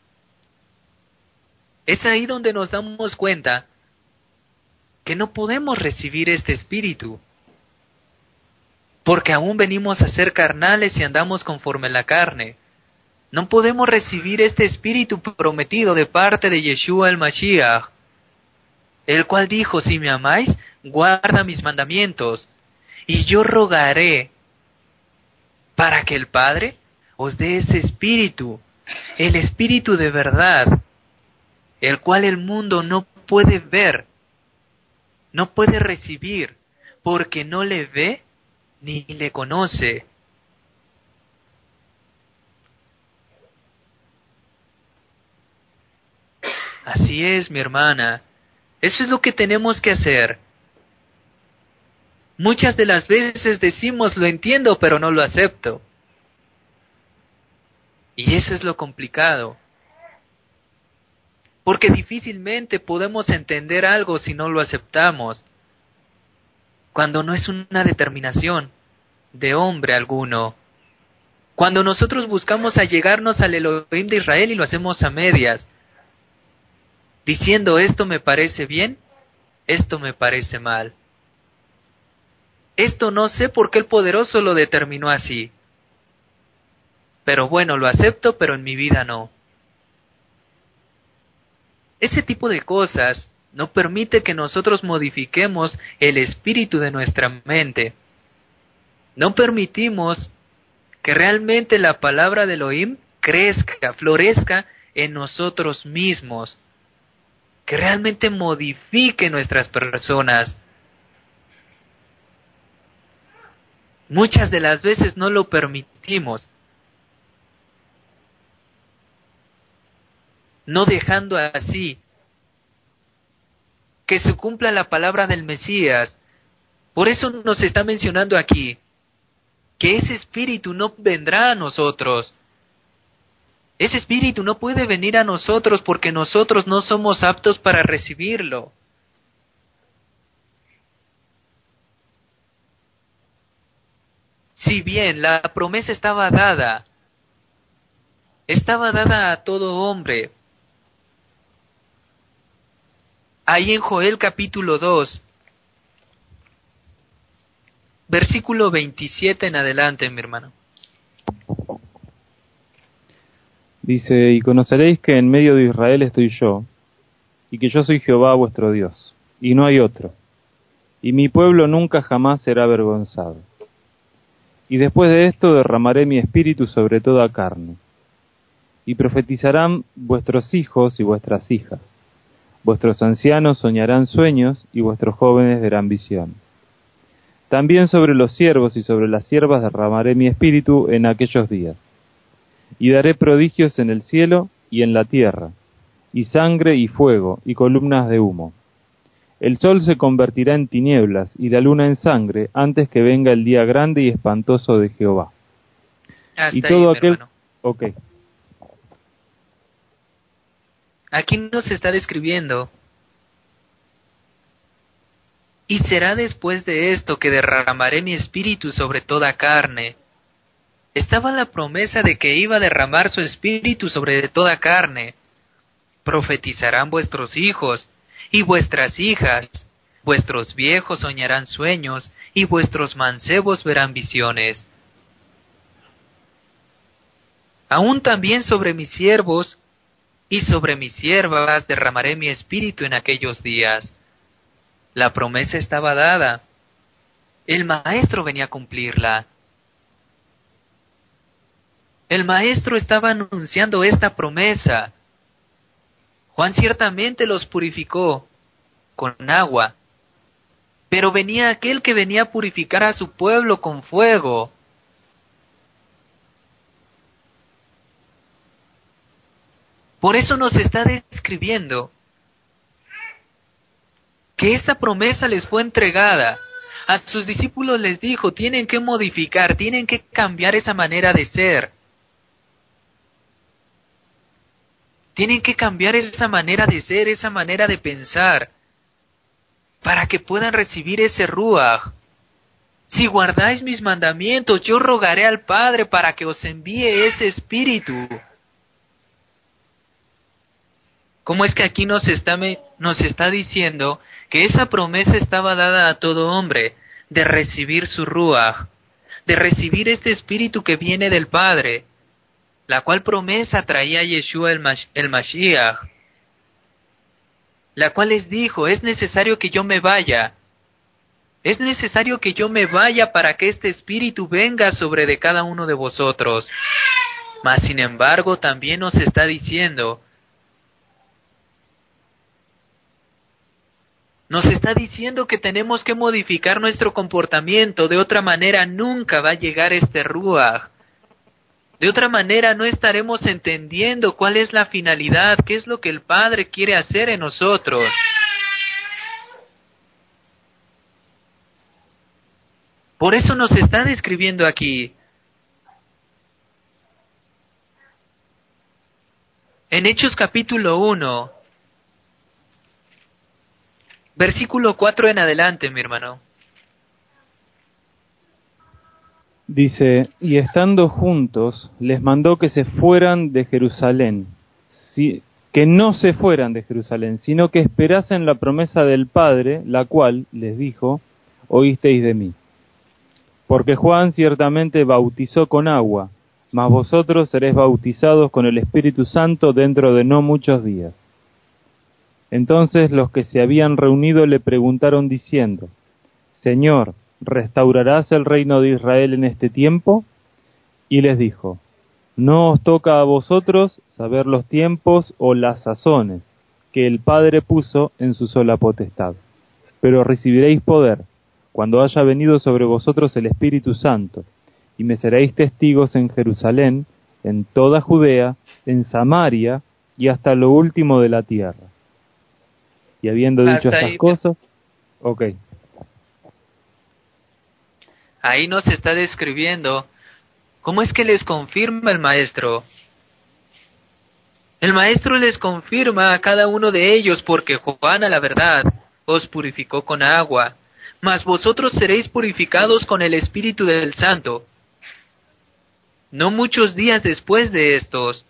Es ahí donde nos damos cuenta que no podemos recibir este espíritu, porque aún venimos a ser carnales y andamos conforme la carne. No podemos recibir este espíritu prometido de parte de Yeshua el Mashiach, el cual dijo: si me amáis, guarda mis mandamientos, y yo rogaré para que el Padre os dé ese espíritu, el espíritu de verdad, el cual el mundo no puede ver, no puede recibir, porque no le ve ni le conoce. Así es, mi hermana. Eso es lo que tenemos que hacer. Muchas de las veces decimos: lo entiendo, pero no lo acepto. Y eso es lo complicado. Porque difícilmente podemos entender algo si no lo aceptamos, cuando no es una determinación de hombre alguno. Cuando nosotros buscamos allegarnos al Elohim de Israel y lo hacemos a medias, diciendo: esto me parece bien, esto me parece mal. Esto no sé por qué el Poderoso lo determinó así. Pero bueno, lo acepto, pero en mi vida no. Ese tipo de cosas no permite que nosotros modifiquemos el espíritu de nuestra mente. No permitimos que realmente la palabra de Elohim crezca, florezca en nosotros mismos. Que realmente modifique nuestras personas. Muchas de las veces no lo permitimos, no dejando así que se cumpla la palabra del Mesías. Por eso nos está mencionando aquí que ese espíritu no vendrá a nosotros. Ese espíritu no puede venir a nosotros porque nosotros no somos aptos para recibirlo. Si bien la promesa estaba dada, estaba dada a todo hombre. Ahí en Joel capítulo dos, versículo veintisiete en adelante, mi hermano. Dice: y conoceréis que en medio de Israel estoy yo, y que yo soy Jehová vuestro Dios, y no hay otro, y mi pueblo nunca jamás será avergonzado. Y después de esto derramaré mi espíritu sobre toda carne, y profetizarán vuestros hijos y vuestras hijas, vuestros ancianos soñarán sueños, y vuestros jóvenes verán visiones. También sobre los siervos y sobre las siervas derramaré mi espíritu en aquellos días, y daré prodigios en el cielo y en la tierra, y sangre y fuego, y columnas de humo. El sol se convertirá en tinieblas, y la luna en sangre, antes que venga el día grande y espantoso de Jehová. Hasta y todo ahí, aquel... hermano. Ok. Aquí nos está describiendo: y será después de esto que derramaré mi espíritu sobre toda carne. Estaba la promesa de que iba a derramar su espíritu sobre toda carne. Profetizarán vuestros hijos y vuestras hijas, vuestros viejos soñarán sueños, y vuestros mancebos verán visiones. Aún también sobre mis siervos y sobre mis siervas derramaré mi espíritu en aquellos días. La promesa estaba dada. El Maestro venía a cumplirla. El Maestro estaba anunciando esta promesa. Juan ciertamente los purificó con agua, pero venía aquel que venía a purificar a su pueblo con fuego. Por eso nos está describiendo que esta promesa les fue entregada. A sus discípulos les dijo, tienen que modificar, tienen que cambiar esa manera de ser. Tienen que cambiar esa manera de ser, esa manera de pensar, para que puedan recibir ese ruaj. Si guardáis mis mandamientos, yo rogaré al Padre para que os envíe ese espíritu. ¿Cómo es que aquí nos está, nos está diciendo que esa promesa estaba dada a todo hombre, de recibir su ruaj, de recibir este espíritu que viene del Padre, la cual promesa traía Yeshua el, Mash, el Mashiach, la cual les dijo, es necesario que yo me vaya, es necesario que yo me vaya para que este espíritu venga sobre de cada uno de vosotros. Mas sin embargo también nos está diciendo, Nos está diciendo que tenemos que modificar nuestro comportamiento, de otra manera nunca va a llegar este ruaj. De otra manera no estaremos entendiendo cuál es la finalidad, qué es lo que el Padre quiere hacer en nosotros. Por eso nos está describiendo aquí. En Hechos capítulo uno, versículo cuatro en adelante, mi hermano. Dice, y estando juntos, les mandó que se fueran de Jerusalén, si, que no se fueran de Jerusalén, sino que esperasen la promesa del Padre, la cual, les dijo, oísteis de mí. Porque Juan ciertamente bautizó con agua, mas vosotros seréis bautizados con el Espíritu Santo dentro de no muchos días. Entonces los que se habían reunido le preguntaron diciendo, Señor, ¿restaurarás el reino de Israel en este tiempo? Y les dijo, no os toca a vosotros saber los tiempos o las sazones que el Padre puso en su sola potestad, pero recibiréis poder cuando haya venido sobre vosotros el Espíritu Santo, y me seréis testigos en Jerusalén, en toda Judea, en Samaria y hasta lo último de la tierra. Y habiendo dicho Hasta estas ahí. cosas, ok. Ahí nos está describiendo cómo es que les confirma el Maestro. El Maestro les confirma a cada uno de ellos, porque Juan a la verdad os purificó con agua, mas vosotros seréis purificados con el Espíritu del Santo. No muchos días después de estos.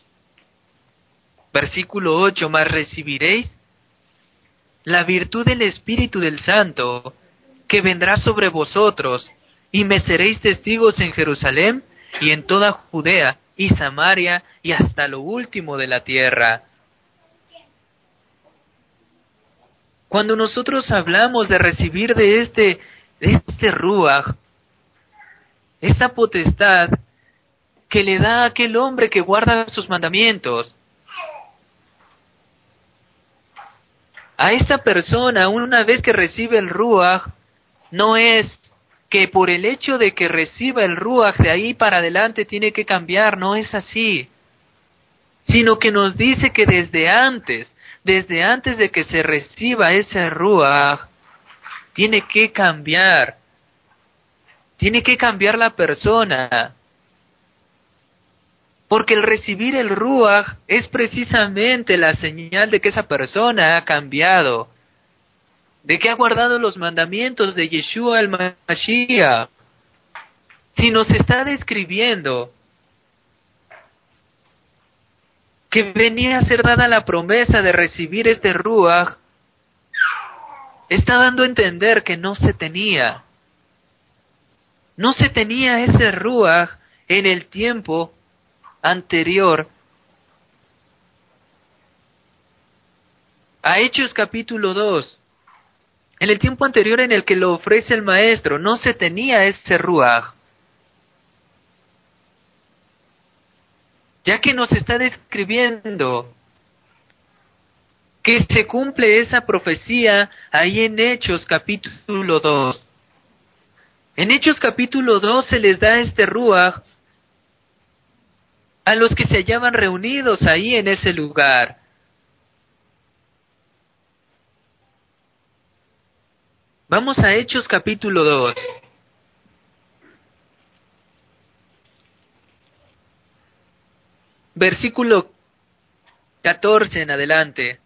Versículo ocho, mas recibiréis la virtud del Espíritu del Santo, que vendrá sobre vosotros, y me seréis testigos en Jerusalén, y en toda Judea, y Samaria, y hasta lo último de la tierra. Cuando nosotros hablamos de recibir de este, de este ruaj, esta potestad que le da a aquel hombre que guarda sus mandamientos, a esta persona, una vez que recibe el ruaj, no es que por el hecho de que reciba el ruaj de ahí para adelante tiene que cambiar, no es así, sino que nos dice que desde antes, desde antes de que se reciba ese ruaj, tiene que cambiar, tiene que cambiar la persona. Porque el recibir el ruaj es precisamente la señal de que esa persona ha cambiado, de que ha guardado los mandamientos de Yeshua el Mashiach. Si nos está describiendo que venía a ser dada la promesa de recibir este ruaj, está dando a entender que no se tenía. No se tenía ese ruaj en el tiempo anterior a Hechos capítulo dos. En el tiempo anterior en el que lo ofrece el maestro, no se tenía ese ruaj. Ya que nos está describiendo que se cumple esa profecía ahí en Hechos capítulo dos. En Hechos capítulo dos se les da este ruaj a los que se hallaban reunidos ahí en ese lugar. Vamos a Hechos capítulo dos. Versículo catorce en adelante.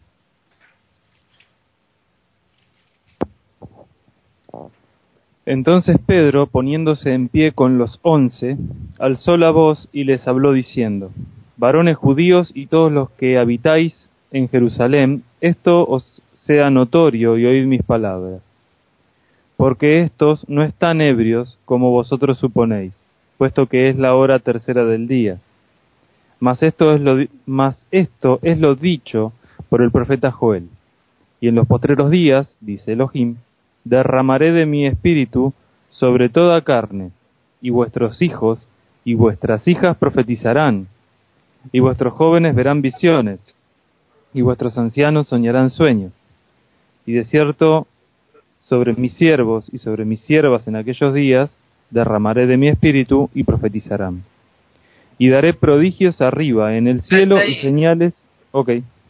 Entonces Pedro, poniéndose en pie con los once, alzó la voz y les habló diciendo: Varones judíos y todos los que habitáis en Jerusalén, esto os sea notorio y oíd mis palabras. Porque éstos no están ebrios como vosotros suponéis, puesto que es la hora tercera del día. Mas esto es lo, mas esto es lo dicho por el profeta Joel. Y en los postreros días, dice Elohim, derramaré de mi espíritu sobre toda carne, y vuestros hijos y vuestras hijas profetizarán, y vuestros jóvenes verán visiones, y vuestros ancianos soñarán sueños. Y de cierto, sobre mis siervos y sobre mis siervas en aquellos días, derramaré de mi espíritu y profetizarán. Y daré prodigios arriba en el cielo y señales... Ok.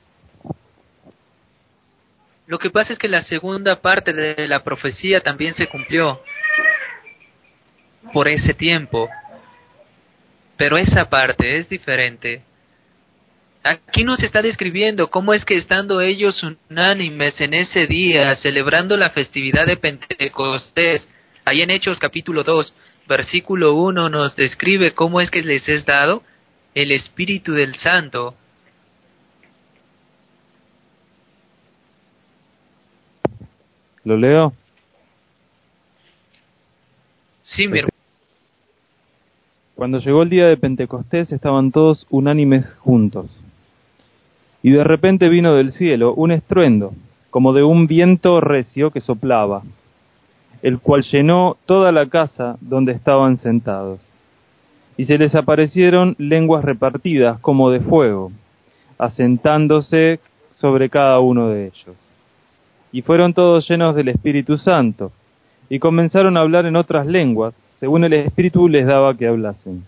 Lo que pasa es que la segunda parte de la profecía también se cumplió por ese tiempo, pero esa parte es diferente. Aquí nos está describiendo cómo es que estando ellos unánimes en ese día, celebrando la festividad de Pentecostés, ahí en Hechos capítulo dos, versículo uno, nos describe cómo es que les es dado el Espíritu del Santo. ¿Lo leo? Sí, mi hermano. Cuando llegó el día de Pentecostés estaban todos unánimes juntos. Y de repente vino del cielo un estruendo, como de un viento recio que soplaba, el cual llenó toda la casa donde estaban sentados. Y se les aparecieron lenguas repartidas como de fuego, asentándose sobre cada uno de ellos. Y fueron todos llenos del Espíritu Santo, y comenzaron a hablar en otras lenguas, según el Espíritu les daba que hablasen.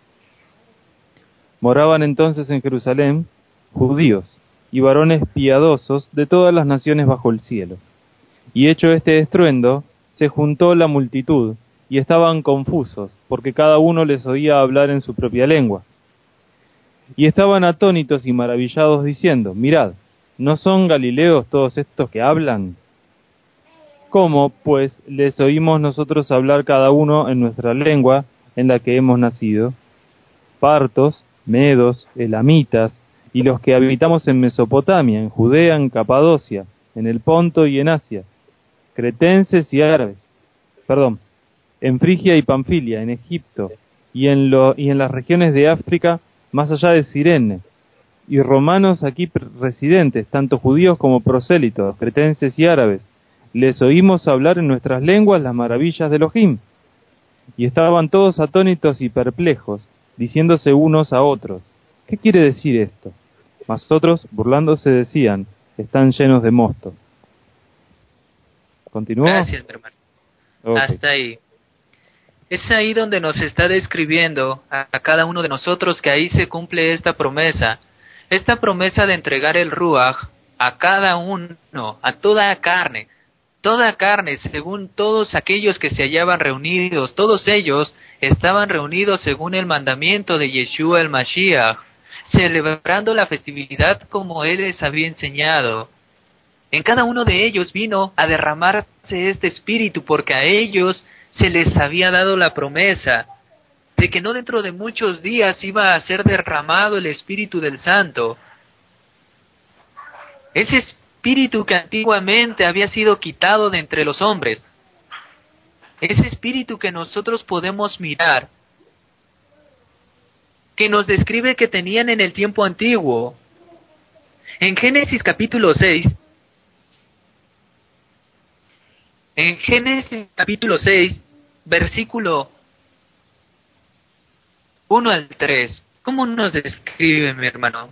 Moraban entonces en Jerusalén judíos y varones piadosos de todas las naciones bajo el cielo. Y hecho este estruendo, se juntó la multitud, y estaban confusos, porque cada uno les oía hablar en su propia lengua. Y estaban atónitos y maravillados, diciendo: Mirad, ¿no son galileos todos estos que hablan? ¿Cómo, pues, les oímos nosotros hablar cada uno en nuestra lengua en la que hemos nacido? Partos, medos, elamitas, y los que habitamos en Mesopotamia, en Judea, en Capadocia, en el Ponto y en Asia, cretenses y árabes, perdón, en Frigia y Panfilia, en Egipto, y en, lo, y en las regiones de África, más allá de Cirene, y romanos aquí residentes, tanto judíos como prosélitos, cretenses y árabes, les oímos hablar en nuestras lenguas las maravillas de Elohim. Y estaban todos atónitos y perplejos, diciéndose unos a otros: ¿qué quiere decir esto? Mas otros, burlándose, decían: están llenos de mosto. ¿Continúo? Gracias, mi hermano. Okay. Hasta ahí. Es ahí donde nos está describiendo a, a cada uno de nosotros que ahí se cumple esta promesa. Esta promesa de entregar el Ruaj a cada uno, a toda carne. Toda carne, según todos aquellos que se hallaban reunidos, todos ellos estaban reunidos según el mandamiento de Yeshua el Mashiach, celebrando la festividad como él les había enseñado. En cada uno de ellos vino a derramarse este espíritu, porque a ellos se les había dado la promesa de que no dentro de muchos días iba a ser derramado el Espíritu del Santo. Ese espíritu que antiguamente había sido quitado de entre los hombres. ese espíritu que nosotros podemos mirar, que nos describe que tenían en el tiempo antiguo. En Génesis capítulo seis, en Génesis capítulo seis, versículo uno al tres, ¿cómo nos describe, mi hermano?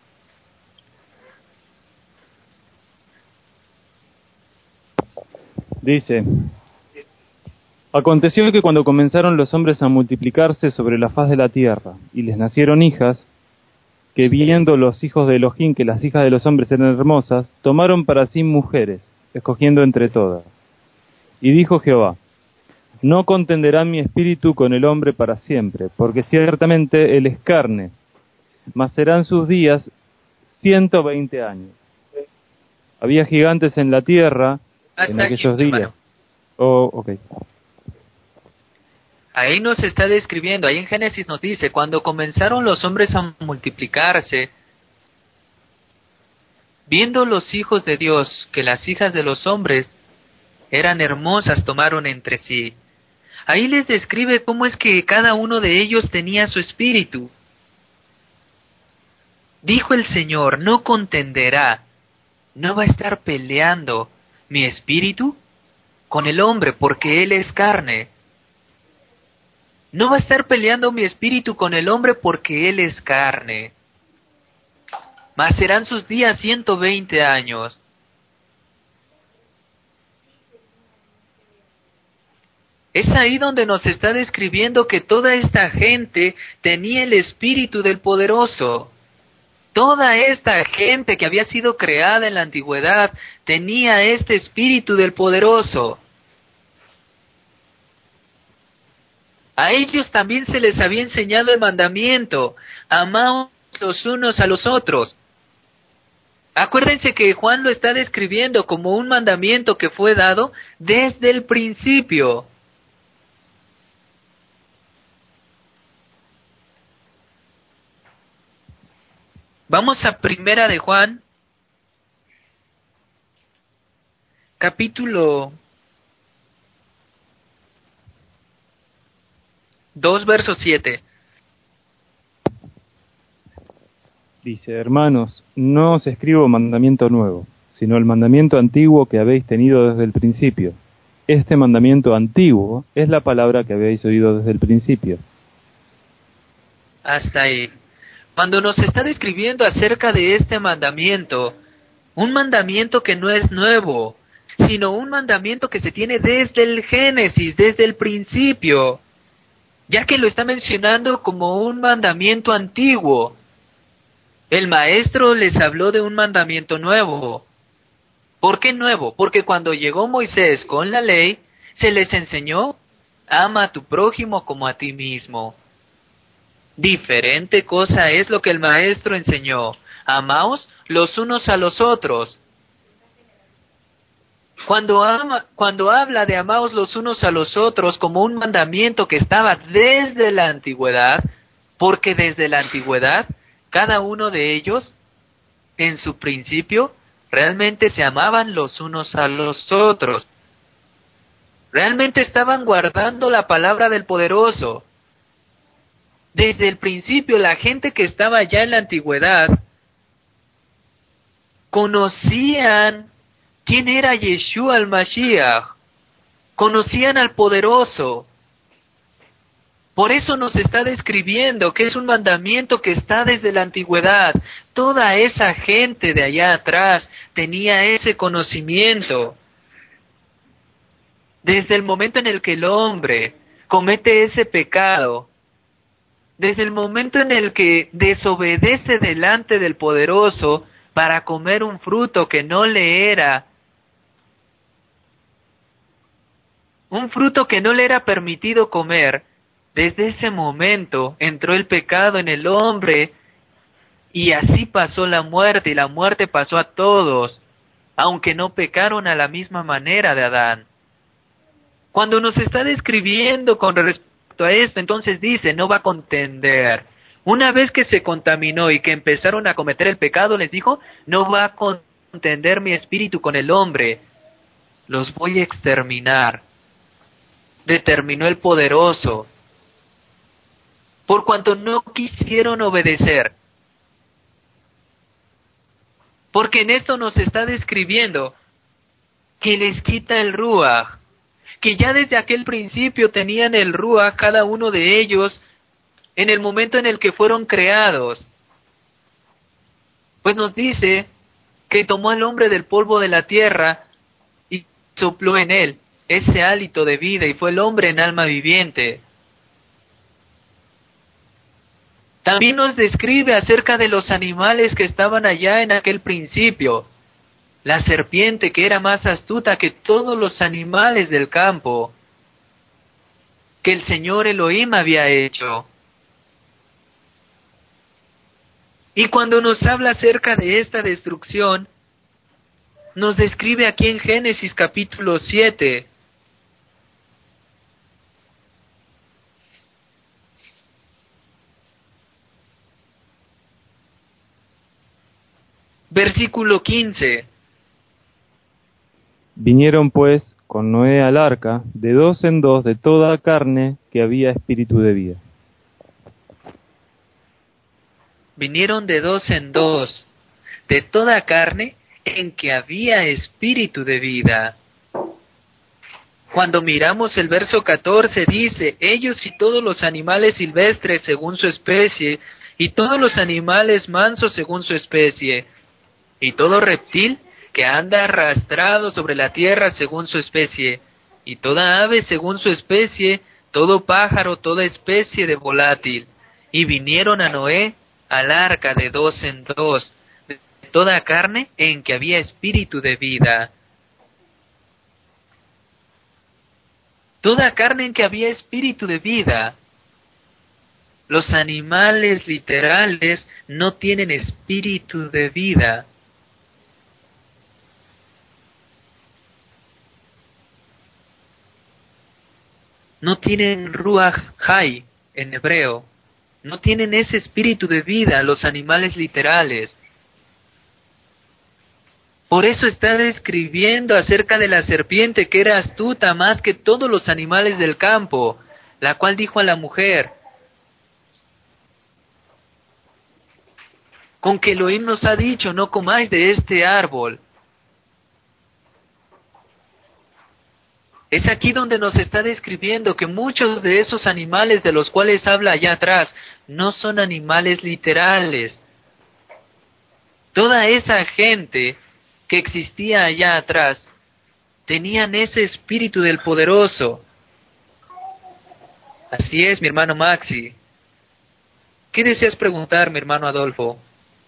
Dice: aconteció que cuando comenzaron los hombres a multiplicarse sobre la faz de la tierra, y les nacieron hijas, que viendo los hijos de Elohim que las hijas de los hombres eran hermosas, tomaron para sí mujeres, escogiendo entre todas. Y dijo Jehová: no contenderá mi espíritu con el hombre para siempre, porque ciertamente él es carne, mas serán sus días ciento veinte años. Había gigantes en la tierra Hasta en aquellos aquí, días. hermano. Oh, ok. Ahí nos está describiendo, ahí en Génesis nos dice, cuando comenzaron los hombres a multiplicarse, viendo los hijos de Dios que las hijas de los hombres eran hermosas, tomaron entre sí. Ahí les describe cómo es que cada uno de ellos tenía su espíritu. Dijo el Señor: no contenderá, no va a estar peleando mi espíritu con el hombre, porque él es carne. No va a estar peleando mi espíritu con el hombre, porque él es carne. Mas serán sus días ciento veinte años. Es ahí donde nos está describiendo que toda esta gente tenía el espíritu del poderoso. Toda esta gente que había sido creada en la antigüedad tenía este espíritu del poderoso. A ellos también se les había enseñado el mandamiento: amaos los unos a los otros. Acuérdense que Juan lo está describiendo como un mandamiento que fue dado desde el principio. Vamos a Primera de Juan, capítulo dos, verso siete. Dice: hermanos, no os escribo mandamiento nuevo, sino el mandamiento antiguo que habéis tenido desde el principio. Este mandamiento antiguo es la palabra que habéis oído desde el principio. Hasta ahí. Cuando nos está describiendo acerca de este mandamiento, un mandamiento que no es nuevo, sino un mandamiento que se tiene desde el Génesis, desde el principio, ya que lo está mencionando como un mandamiento antiguo. El maestro les habló de un mandamiento nuevo. ¿Por qué nuevo? Porque cuando llegó Moisés con la ley, se les enseñó: ama a tu prójimo como a ti mismo. Diferente cosa es lo que el maestro enseñó: amaos los unos a los otros. Cuando, ama, cuando habla de amaos los unos a los otros como un mandamiento que estaba desde la antigüedad, porque desde la antigüedad cada uno de ellos, en su principio, realmente se amaban los unos a los otros. Realmente estaban guardando la palabra del poderoso. Desde el principio, la gente que estaba ya en la antigüedad conocían quién era Yeshua el Mashiach, conocían al poderoso. Por eso nos está describiendo que es un mandamiento que está desde la antigüedad. Toda esa gente de allá atrás tenía ese conocimiento. Desde el momento en el que el hombre comete ese pecado, desde el momento en el que desobedece delante del poderoso para comer un fruto que no le era, un fruto que no le era permitido comer, desde ese momento entró el pecado en el hombre y así pasó la muerte, y la muerte pasó a todos, aunque no pecaron a la misma manera de Adán. Cuando nos está describiendo con respecto a esto, entonces dice: no va a contender. Una vez que se contaminó y que empezaron a cometer el pecado, les dijo: no va a contender mi espíritu con el hombre, los voy a exterminar. determinó el poderoso, por cuanto no quisieron obedecer. Porque en esto nos está describiendo que les quita el Ruaj, que ya desde aquel principio tenían el Ruaj cada uno de ellos en el momento en el que fueron creados. Pues nos dice que tomó al hombre del polvo de la tierra y sopló en él ese hálito de vida, y fue el hombre en alma viviente. También nos describe acerca de los animales que estaban allá en aquel principio. La serpiente, que era más astuta que todos los animales del campo que el Señor Elohim había hecho. Y cuando nos habla acerca de esta destrucción, nos describe aquí en Génesis capítulo siete. Versículo quince. Vinieron pues con Noé al arca, de dos en dos, de toda carne que había espíritu de vida. Vinieron de dos en dos, de toda carne en que había espíritu de vida. Cuando miramos el verso catorce, dice, ellos y todos los animales silvestres según su especie, y todos los animales mansos según su especie, y todo reptil que anda arrastrado sobre la tierra según su especie, y toda ave según su especie, todo pájaro, toda especie de volátil. Y vinieron a Noé al arca de dos en dos, de toda carne en que había espíritu de vida. Toda carne en que había espíritu de vida. Los animales literales no tienen espíritu de vida. No tienen Ruach Hay en hebreo. No tienen ese espíritu de vida los animales literales. Por eso está describiendo acerca de la serpiente que era astuta más que todos los animales del campo, la cual dijo a la mujer, con que Elohim nos ha dicho, no comáis de este árbol. Es aquí donde nos está describiendo que muchos de esos animales de los cuales habla allá atrás no son animales literales. Toda esa gente que existía allá atrás tenían ese espíritu del poderoso. Así es, mi hermano Maxi. ¿Qué deseas preguntar, mi hermano Adolfo?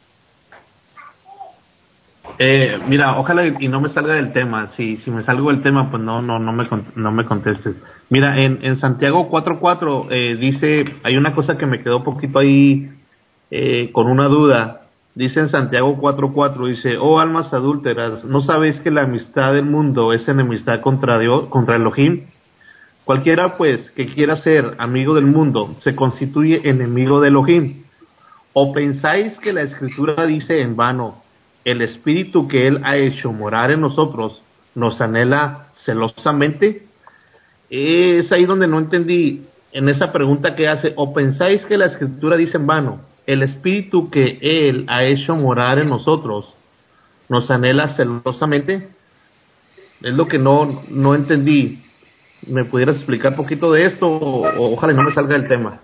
Eh, mira, ojalá y no me salga del tema. Si si me salgo del tema, pues no no no me no me contestes. Mira, en en Santiago cuatro cuatro eh, dice, hay una cosa que me quedó un poquito ahí eh, con una duda. Dice en Santiago cuatro cuatro, dice, oh almas adúlteras, ¿no sabéis que la amistad del mundo es enemistad contra Dios, contra Elohim? Cualquiera pues que quiera ser amigo del mundo se constituye enemigo de Elohim. ¿O pensáis que la Escritura dice en vano, el Espíritu que Él ha hecho morar en nosotros nos anhela celosamente? Es ahí donde no entendí en esa pregunta que hace, ¿o pensáis que la Escritura dice en vano, el Espíritu que Él ha hecho morar en nosotros nos anhela celosamente? Es lo que no, no entendí. ¿Me pudieras explicar un poquito de esto? O, o ojalá no me salga del tema.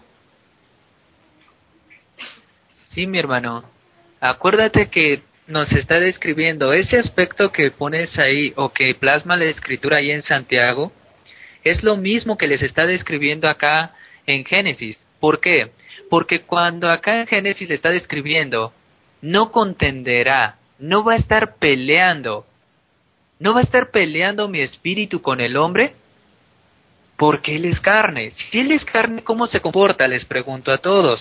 Sí, mi hermano. Acuérdate que nos está describiendo ese aspecto que pones ahí o que plasma la escritura ahí en Santiago, es lo mismo que les está describiendo acá en Génesis. ¿Por qué? Porque cuando acá en Génesis le está describiendo, no contenderá, no va a estar peleando, no va a estar peleando mi espíritu con el hombre, porque él es carne. Si él es carne, ¿cómo se comporta? Les pregunto a todos.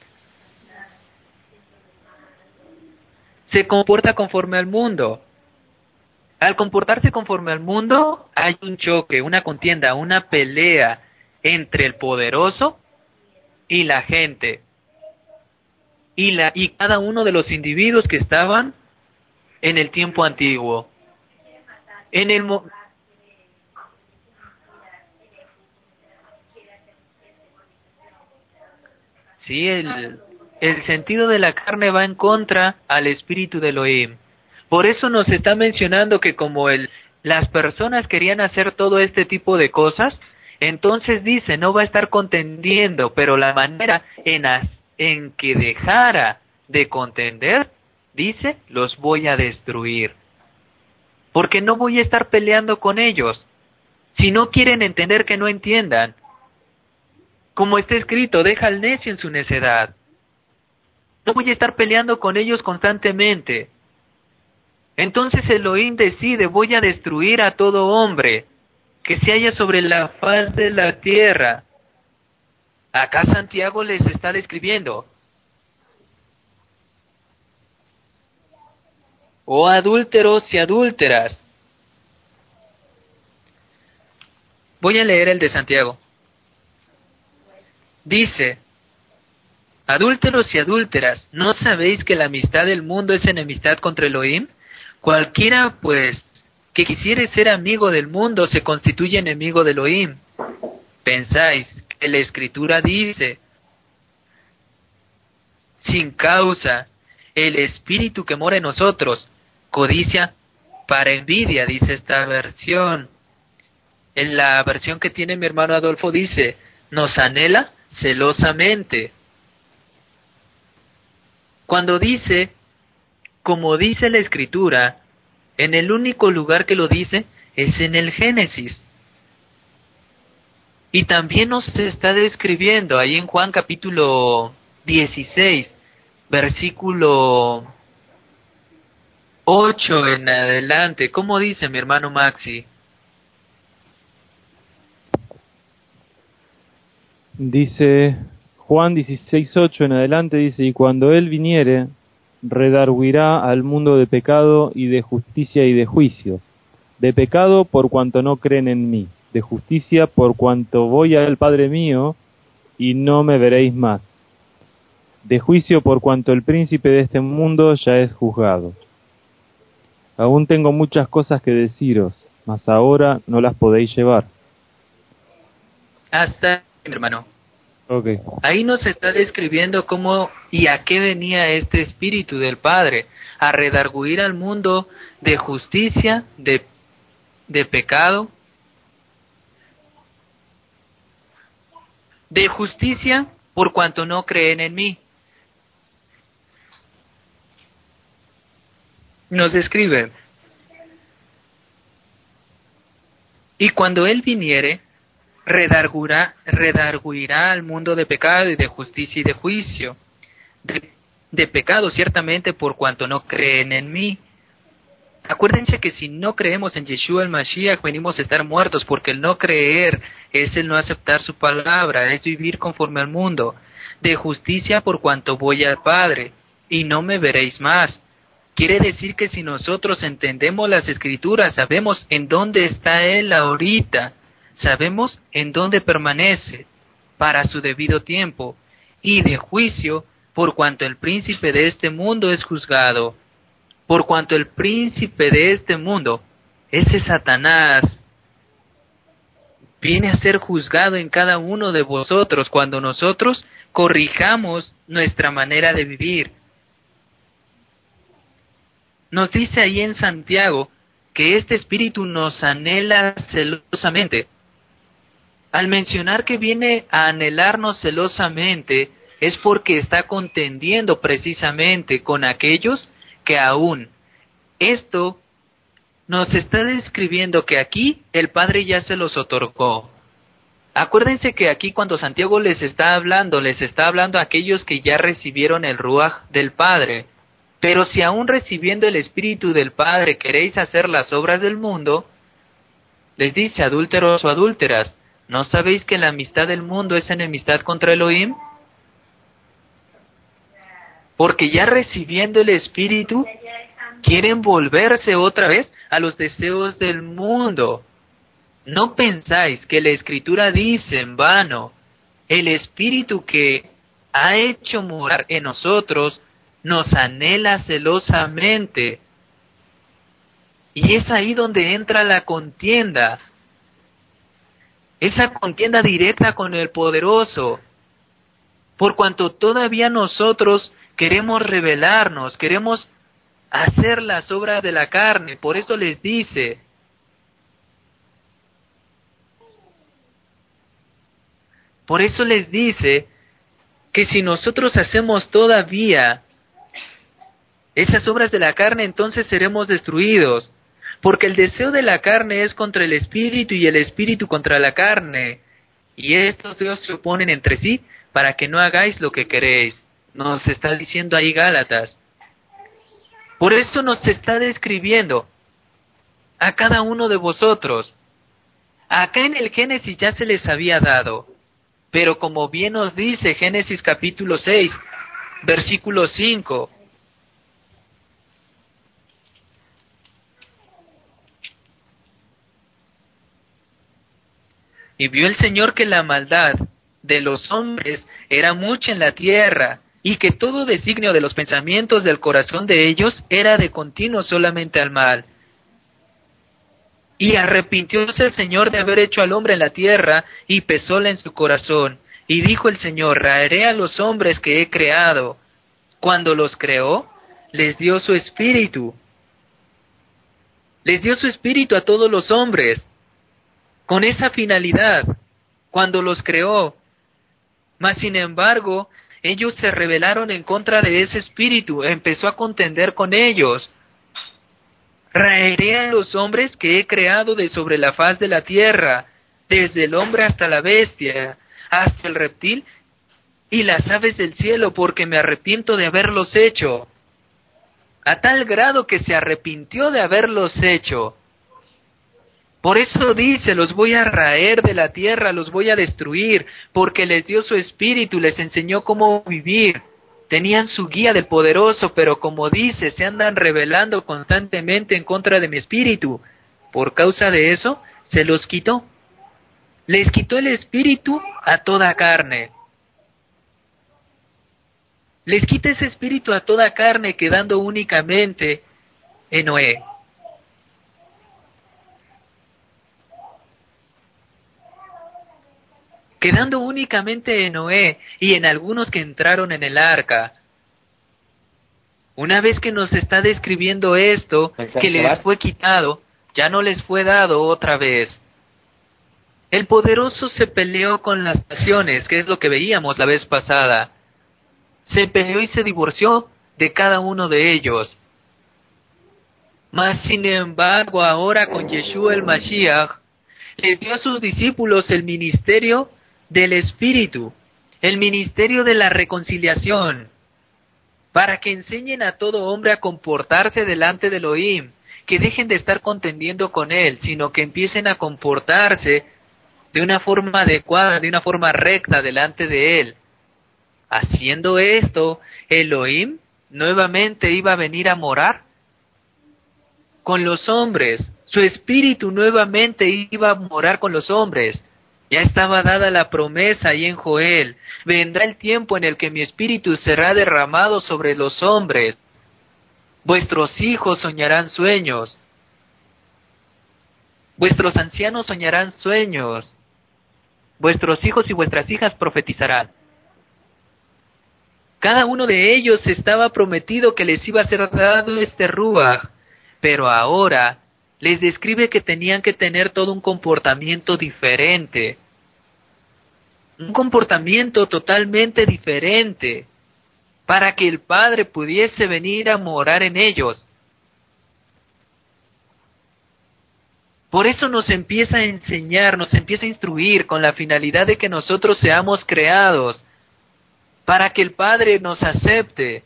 Se comporta conforme al mundo. Al comportarse conforme al mundo, hay un choque, una contienda, una pelea entre el poderoso y la gente. Y, la, y cada uno de los individuos que estaban en el tiempo antiguo. En el mo Sí, el, el sentido de la carne va en contra al espíritu de Elohim. Por eso nos está mencionando que como el, las personas querían hacer todo este tipo de cosas, entonces dice, no va a estar contendiendo, pero la manera en, as, en que dejara de contender, dice, los voy a destruir. Porque no voy a estar peleando con ellos. Si no quieren entender, que no entiendan. Como está escrito, deja al necio en su necedad. No voy a estar peleando con ellos constantemente. Entonces Elohim decide, voy a destruir a todo hombre que se halla sobre la faz de la tierra. Acá Santiago les está describiendo. Oh adúlteros y adúlteras. Voy a leer el de Santiago. Dice, adúlteros y adúlteras, ¿no sabéis que la amistad del mundo es enemistad contra Elohim? Cualquiera, pues, que quisiere ser amigo del mundo se constituye enemigo de Elohim. Pensáis que la Escritura dice, sin causa, el espíritu que mora en nosotros, codicia para envidia, dice esta versión. En la versión que tiene mi hermano Adolfo dice, nos anhela celosamente. Cuando dice, como dice la Escritura, en el único lugar que lo dice es en el Génesis. Y también nos está describiendo ahí en Juan capítulo dieciséis, versículo ocho en adelante. ¿Cómo dice mi hermano Maxi? Dice Juan dieciséis ocho en adelante, dice, y cuando Él viniere, redarguirá al mundo de pecado y de justicia y de juicio. De pecado por cuanto no creen en mí, de justicia por cuanto voy al Padre mío y no me veréis más. De juicio por cuanto el príncipe de este mundo ya es juzgado. Aún tengo muchas cosas que deciros, mas ahora no las podéis llevar. Hasta, mi hermano. Okay. Ahí nos está describiendo cómo y a qué venía este espíritu del Padre, a redarguir al mundo de justicia, de, de pecado, de justicia por cuanto no creen en mí. Nos escribe, y cuando Él viniere, redarguirá, redarguirá al mundo de pecado y de justicia y de juicio. De, de pecado ciertamente por cuanto no creen en mí. Acuérdense que si no creemos en Yeshua el Mashiach, venimos a estar muertos, porque el no creer es el no aceptar su palabra, es vivir conforme al mundo. De justicia por cuanto voy al Padre, y no me veréis más. Quiere decir que si nosotros entendemos las Escrituras, sabemos en dónde está Él ahorita, sabemos en dónde permanece para su debido tiempo, y de juicio por cuanto el príncipe de este mundo es juzgado. Por cuanto el príncipe de este mundo, ese Satanás, viene a ser juzgado en cada uno de vosotros cuando nosotros corrijamos nuestra manera de vivir. Nos dice ahí en Santiago que este espíritu nos anhela celosamente. Al mencionar que viene a anhelarnos celosamente, es porque está contendiendo precisamente con aquellos que aún. Esto nos está describiendo que aquí el Padre ya se los otorgó. Acuérdense que aquí cuando Santiago les está hablando, les está hablando a aquellos que ya recibieron el Ruaj del Padre. Pero si aún recibiendo el Espíritu del Padre queréis hacer las obras del mundo, les dice, adúlteros o adúlteras, ¿no sabéis que la amistad del mundo es enemistad contra Elohim? Porque ya recibiendo el Espíritu, quieren volverse otra vez a los deseos del mundo. No pensáis que la Escritura dice en vano, el Espíritu que ha hecho morar en nosotros nos anhela celosamente. Y es ahí donde entra la contienda. Esa contienda directa con el poderoso. por cuanto todavía nosotros queremos rebelarnos, queremos hacer las obras de la carne. Por eso les dice, por eso les dice que si nosotros hacemos todavía esas obras de la carne, entonces seremos destruidos, porque el deseo de la carne es contra el espíritu y el espíritu contra la carne, y estos dos se oponen entre sí para que no hagáis lo que queréis. Nos está diciendo ahí Gálatas. Por eso nos está describiendo a cada uno de vosotros. Acá en el Génesis ya se les había dado, pero como bien nos dice Génesis capítulo seis, versículo cinco, y vio el Señor que la maldad de los hombres era mucha en la tierra, y que todo designio de los pensamientos del corazón de ellos era de continuo solamente al mal. Y arrepintióse el Señor de haber hecho al hombre en la tierra, y pesóla en su corazón. Y dijo el Señor, raeré a los hombres que he creado. Cuando los creó, les dio su espíritu. Les dio su espíritu a todos los hombres, con esa finalidad, cuando los creó. Mas sin embargo, ellos se rebelaron en contra de ese espíritu, empezó a contender con ellos. Raeré a los hombres que he creado de sobre la faz de la tierra, desde el hombre hasta la bestia, hasta el reptil y las aves del cielo, porque me arrepiento de haberlos hecho. A tal grado que se arrepintió de haberlos hecho. Por eso dice, los voy a raer de la tierra, los voy a destruir, porque les dio su espíritu, les enseñó cómo vivir. Tenían su guía del poderoso, pero como dice, se andan rebelando constantemente en contra de mi espíritu. Por causa de eso, se los quitó. Les quitó el espíritu a toda carne. Les quita ese espíritu a toda carne, quedando únicamente en Noé. Quedando únicamente en Noé y en algunos que entraron en el arca. Una vez que nos está describiendo esto, que les fue quitado, ya no les fue dado otra vez. El poderoso se peleó con las naciones, que es lo que veíamos la vez pasada. Se peleó y se divorció de cada uno de ellos. Mas sin embargo, ahora con Yeshua el Mashiach, les dio a sus discípulos el ministerio del Espíritu, el ministerio de la reconciliación, para que enseñen a todo hombre a comportarse delante del Elohim, que dejen de estar contendiendo con él, sino que empiecen a comportarse de una forma adecuada, de una forma recta delante de él. Haciendo esto, Elohim nuevamente iba a venir a morar con los hombres, su espíritu nuevamente iba a morar con los hombres. Ya estaba dada la promesa ahí en Joel, vendrá el tiempo en el que mi espíritu será derramado sobre los hombres. Vuestros hijos soñarán sueños, vuestros ancianos soñarán sueños, vuestros hijos y vuestras hijas profetizarán. Cada uno de ellos estaba prometido que les iba a ser dado este Ruach, pero ahora les describe que tenían que tener todo un comportamiento diferente. Un comportamiento totalmente diferente, para que el Padre pudiese venir a morar en ellos. Por eso nos empieza a enseñar, nos empieza a instruir con la finalidad de que nosotros seamos creados, para que el Padre nos acepte,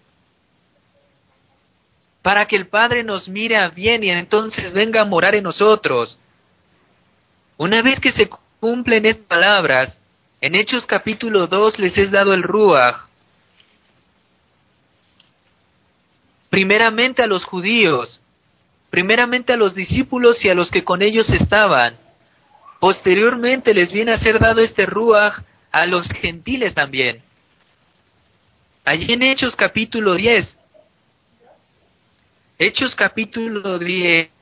para que el Padre nos mire a bien y entonces venga a morar en nosotros. Una vez que se cumplen estas palabras, en Hechos capítulo dos les es dado el Ruach, primeramente a los judíos, primeramente a los discípulos y a los que con ellos estaban. Posteriormente les viene a ser dado este Ruach a los gentiles también. Allí en Hechos capítulo diez, Hechos capítulo diez,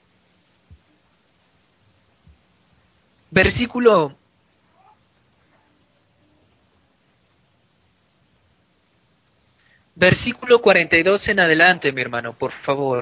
versículo versículo cuarenta y dos en adelante, mi hermano, por favor.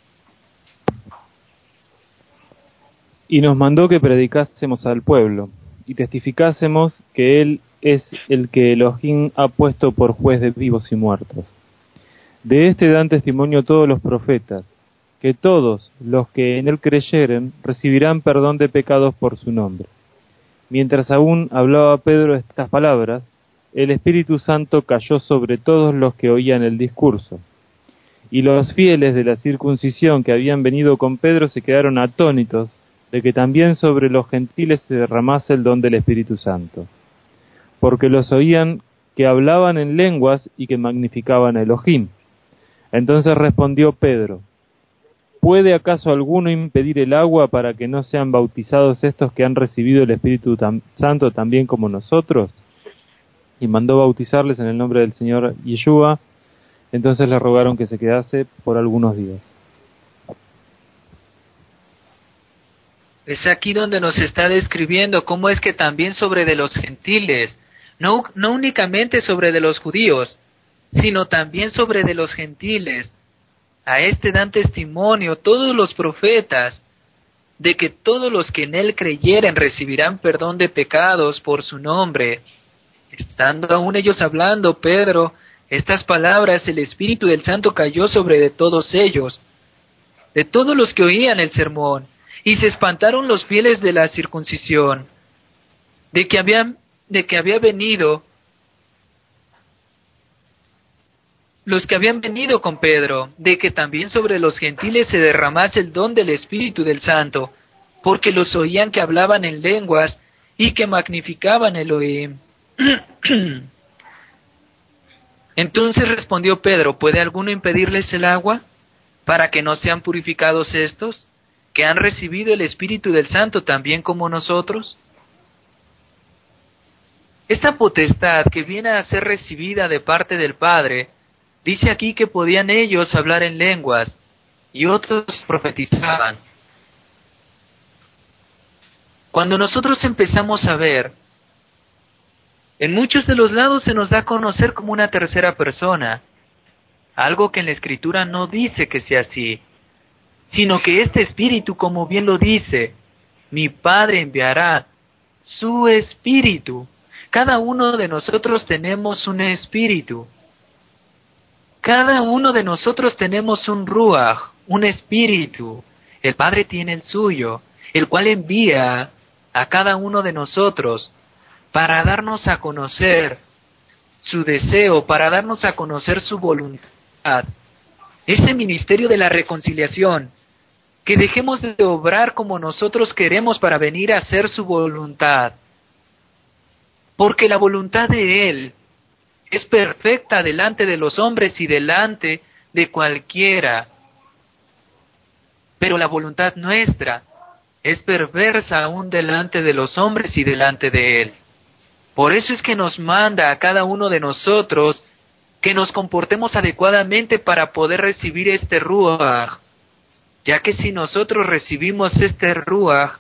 Y nos mandó que predicásemos al pueblo, y testificásemos que Él es el que Elohim ha puesto por juez de vivos y muertos. De este dan testimonio todos los profetas, que todos los que en Él creyeren recibirán perdón de pecados por su nombre. Mientras aún hablaba Pedro estas palabras, el Espíritu Santo cayó sobre todos los que oían el discurso. Y los fieles de la circuncisión que habían venido con Pedro se quedaron atónitos de que también sobre los gentiles se derramase el don del Espíritu Santo, porque los oían que hablaban en lenguas y que magnificaban a Elohim. Entonces respondió Pedro: ¿puede acaso alguno impedir el agua para que no sean bautizados estos que han recibido el Espíritu Santo también como nosotros? Y mandó bautizarles en el nombre del Señor Yeshua. Entonces le rogaron que se quedase por algunos días. Es aquí donde nos está describiendo cómo es que también sobre de los gentiles, no, no únicamente sobre de los judíos, sino también sobre de los gentiles, a este dan testimonio todos los profetas, de que todos los que en él creyeren recibirán perdón de pecados por su nombre. Estando aún ellos hablando, Pedro, estas palabras, el Espíritu del Santo cayó sobre de todos ellos, de todos los que oían el sermón, y se espantaron los fieles de la circuncisión, de que habían, de que había venido, los que habían venido con Pedro, de que también sobre los gentiles se derramase el don del Espíritu del Santo, porque los oían que hablaban en lenguas y que magnificaban el Elohim. Entonces respondió Pedro: ¿puede alguno impedirles el agua para que no sean purificados estos, que han recibido el Espíritu del Santo también como nosotros? Esta potestad que viene a ser recibida de parte del Padre, dice aquí que podían ellos hablar en lenguas y otros profetizaban. Cuando nosotros empezamos a ver, en muchos de los lados se nos da a conocer como una tercera persona, algo que en la Escritura no dice que sea así, sino que este Espíritu, como bien lo dice, mi Padre enviará su Espíritu. Cada uno de nosotros tenemos un Espíritu. Cada uno de nosotros tenemos un Ruach, un Espíritu. El Padre tiene el suyo, el cual envía a cada uno de nosotros para darnos a conocer su deseo, para darnos a conocer su voluntad. Ese ministerio de la reconciliación, que dejemos de obrar como nosotros queremos para venir a hacer su voluntad. Porque la voluntad de Él es perfecta delante de los hombres y delante de cualquiera. Pero la voluntad nuestra es perversa aún delante de los hombres y delante de Él. Por eso es que nos manda a cada uno de nosotros que nos comportemos adecuadamente para poder recibir este Ruach, ya que si nosotros recibimos este Ruach,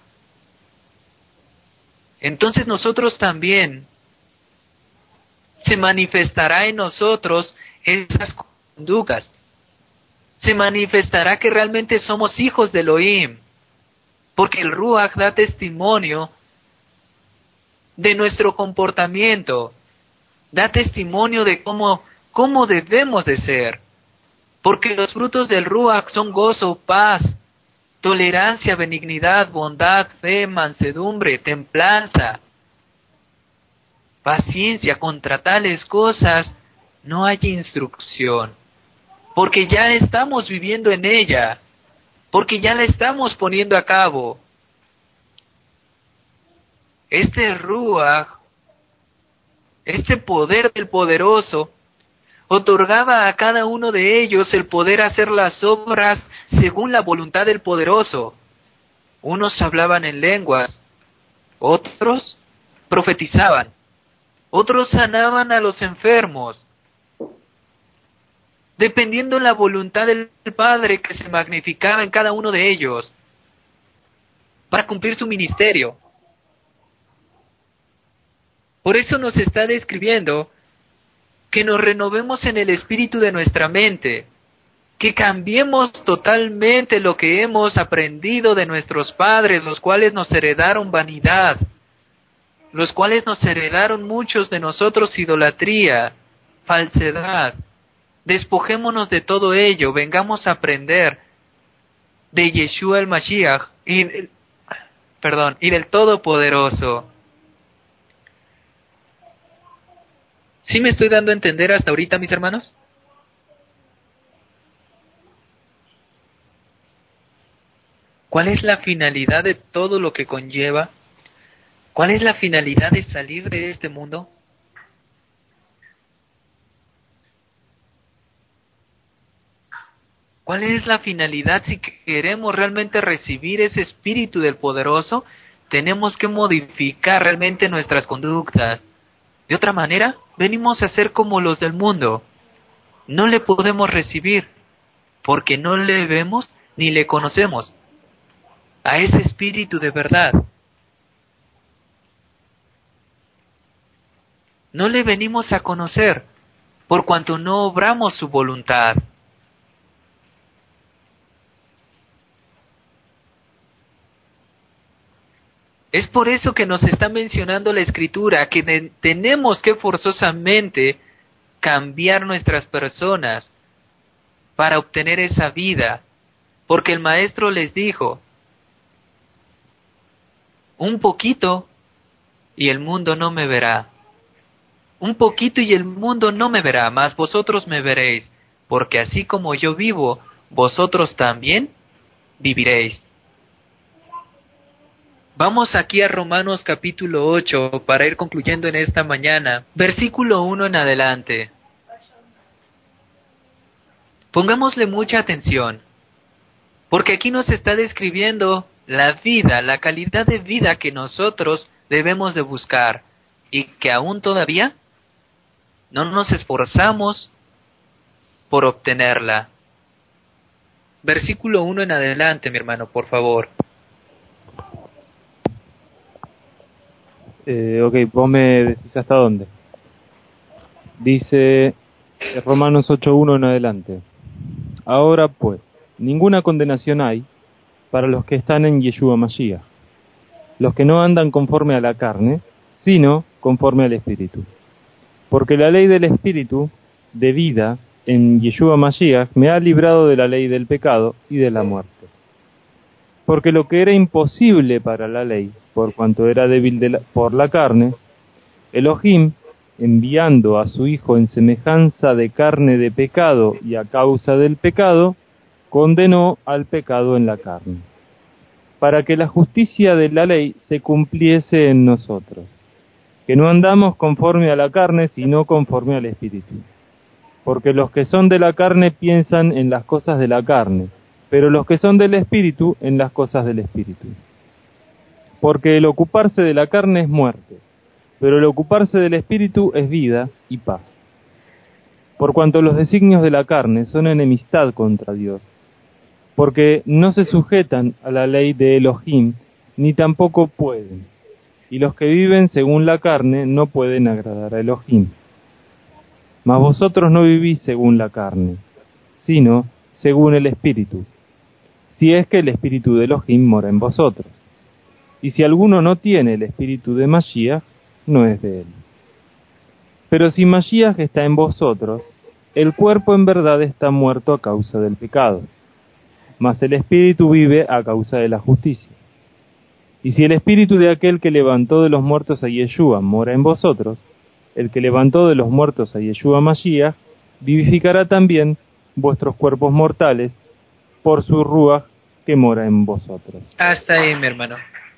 entonces nosotros también se manifestará en nosotros esas conductas. Se manifestará que realmente somos hijos de Elohim, porque el Ruach da testimonio de nuestro comportamiento, da testimonio de cómo, cómo debemos de ser, porque los frutos del Ruach son gozo, paz, tolerancia, benignidad, bondad, fe, mansedumbre, templanza, paciencia. Contra tales cosas no hay instrucción, porque ya estamos viviendo en ella, porque ya la estamos poniendo a cabo. Este Ruach, este poder del poderoso, otorgaba a cada uno de ellos el poder hacer las obras según la voluntad del poderoso. Unos hablaban en lenguas, otros profetizaban, otros sanaban a los enfermos, dependiendo de la voluntad del Padre que se magnificaba en cada uno de ellos para cumplir su ministerio. Por eso nos está describiendo que nos renovemos en el espíritu de nuestra mente, que cambiemos totalmente lo que hemos aprendido de nuestros padres, los cuales nos heredaron vanidad, los cuales nos heredaron muchos de nosotros idolatría, falsedad. Despojémonos de todo ello, vengamos a aprender de Yeshua el Mashiach y, perdón, y del Todopoderoso. ¿Sí me estoy dando a entender hasta ahorita, mis hermanos? ¿Cuál es la finalidad de todo lo que conlleva? ¿Cuál es la finalidad de salir de este mundo? ¿Cuál es la finalidad si queremos realmente recibir ese espíritu del poderoso? Tenemos que modificar realmente nuestras conductas. De otra manera, venimos a ser como los del mundo. No le podemos recibir, porque no le vemos ni le conocemos a ese espíritu de verdad. No le venimos a conocer, por cuanto no obramos su voluntad. Es por eso que nos está mencionando la Escritura, que de, tenemos que forzosamente cambiar nuestras personas para obtener esa vida. Porque el Maestro les dijo, un poquito y el mundo no me verá. Un poquito y el mundo no me verá, mas vosotros me veréis, porque así como yo vivo, vosotros también viviréis. Vamos aquí a Romanos capítulo ocho para ir concluyendo en esta mañana, versículo uno en adelante. Pongámosle mucha atención, porque aquí nos está describiendo la vida, la calidad de vida que nosotros debemos de buscar y que aún todavía no nos esforzamos por obtenerla. Versículo uno en adelante, mi hermano, por favor. Eh, ok, vos me decís hasta dónde. Dice Romanos ocho uno en adelante. Ahora pues, ninguna condenación hay para los que están en Yeshua Mashiach, los que no andan conforme a la carne, sino conforme al Espíritu. Porque la ley del Espíritu de vida en Yeshua Mashiach me ha librado de la ley del pecado y de la muerte. Porque lo que era imposible para la ley, por cuanto era débil de la, por la carne, Elohim, enviando a su Hijo en semejanza de carne de pecado y a causa del pecado, condenó al pecado en la carne, para que la justicia de la ley se cumpliese en nosotros, que no andamos conforme a la carne, sino conforme al Espíritu. Porque los que son de la carne piensan en las cosas de la carne, pero los que son del Espíritu en las cosas del Espíritu. Porque el ocuparse de la carne es muerte, pero el ocuparse del Espíritu es vida y paz. Por cuanto los designios de la carne son enemistad contra Dios, porque no se sujetan a la ley de Elohim, ni tampoco pueden, y los que viven según la carne no pueden agradar a Elohim. Mas vosotros no vivís según la carne, sino según el Espíritu, si es que el Espíritu de Elohim mora en vosotros. Y si alguno no tiene el Espíritu de Mashiach, no es de él. Pero si Mashiach está en vosotros, el cuerpo en verdad está muerto a causa del pecado, mas el Espíritu vive a causa de la justicia. Y si el Espíritu de aquel que levantó de los muertos a Yeshua mora en vosotros, el que levantó de los muertos a Yeshua Mashiach, vivificará también vuestros cuerpos mortales por su Ruach que mora en vosotros. Hasta ahí, mi hermano.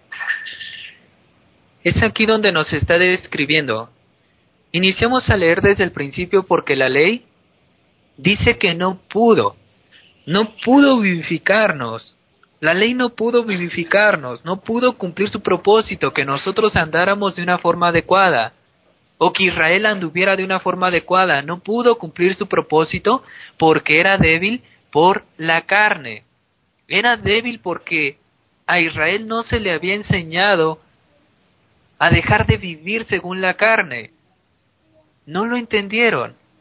Es aquí donde nos está describiendo. Iniciamos a leer desde el principio porque la ley dice que no pudo, no pudo vivificarnos. La ley no pudo vivificarnos, no pudo cumplir su propósito, que nosotros andáramos de una forma adecuada, o que Israel anduviera de una forma adecuada. No pudo cumplir su propósito porque era débil por la carne. Era débil porque a Israel no se le había enseñado a dejar de vivir según la carne. No lo entendieron.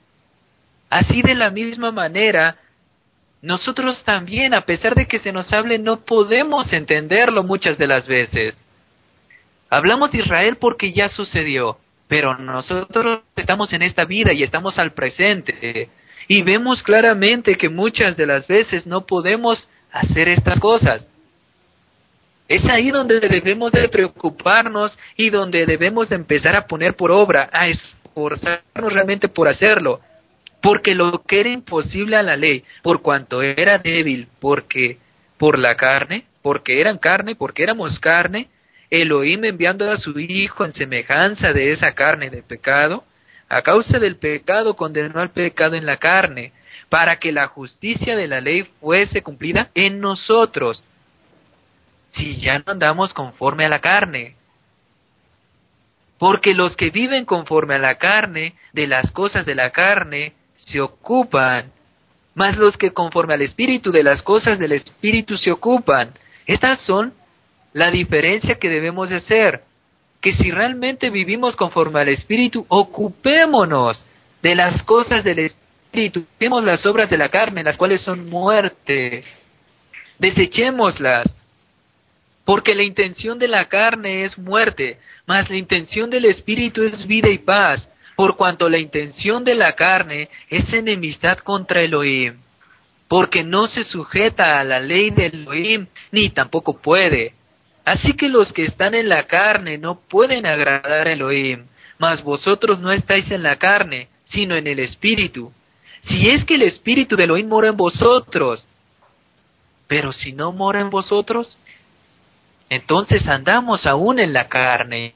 Así de la misma manera, nosotros también, a pesar de que se nos hable, no podemos entenderlo muchas de las veces. Hablamos de Israel porque ya sucedió, pero nosotros estamos en esta vida y estamos al presente, y vemos claramente que muchas de las veces no podemos hacer estas cosas. Es ahí donde debemos de preocuparnos y donde debemos de empezar a poner por obra, a esforzarnos realmente por hacerlo. Porque lo que era imposible a la ley, por cuanto era débil, porque por la carne, porque eran carne, porque éramos carne, Elohim enviando a su Hijo en semejanza de esa carne de pecado, a causa del pecado condenó al pecado en la carne, para que la justicia de la ley fuese cumplida en nosotros, si ya no andamos conforme a la carne. Porque los que viven conforme a la carne, de las cosas de la carne, se ocupan, mas los que conforme al Espíritu de las cosas del Espíritu se ocupan. Estas son la diferencia que debemos de hacer, que si realmente vivimos conforme al Espíritu, ocupémonos de las cosas del Espíritu, dejemos las obras de la carne, las cuales son muerte, desechémoslas, porque la intención de la carne es muerte, mas la intención del Espíritu es vida y paz, por cuanto la intención de la carne es enemistad contra Elohim, porque no se sujeta a la ley de Elohim, ni tampoco puede. Así que los que están en la carne no pueden agradar a Elohim, mas vosotros no estáis en la carne, sino en el Espíritu. Si es que el Espíritu de Elohim mora en vosotros, pero si no mora en vosotros, entonces andamos aún en la carne.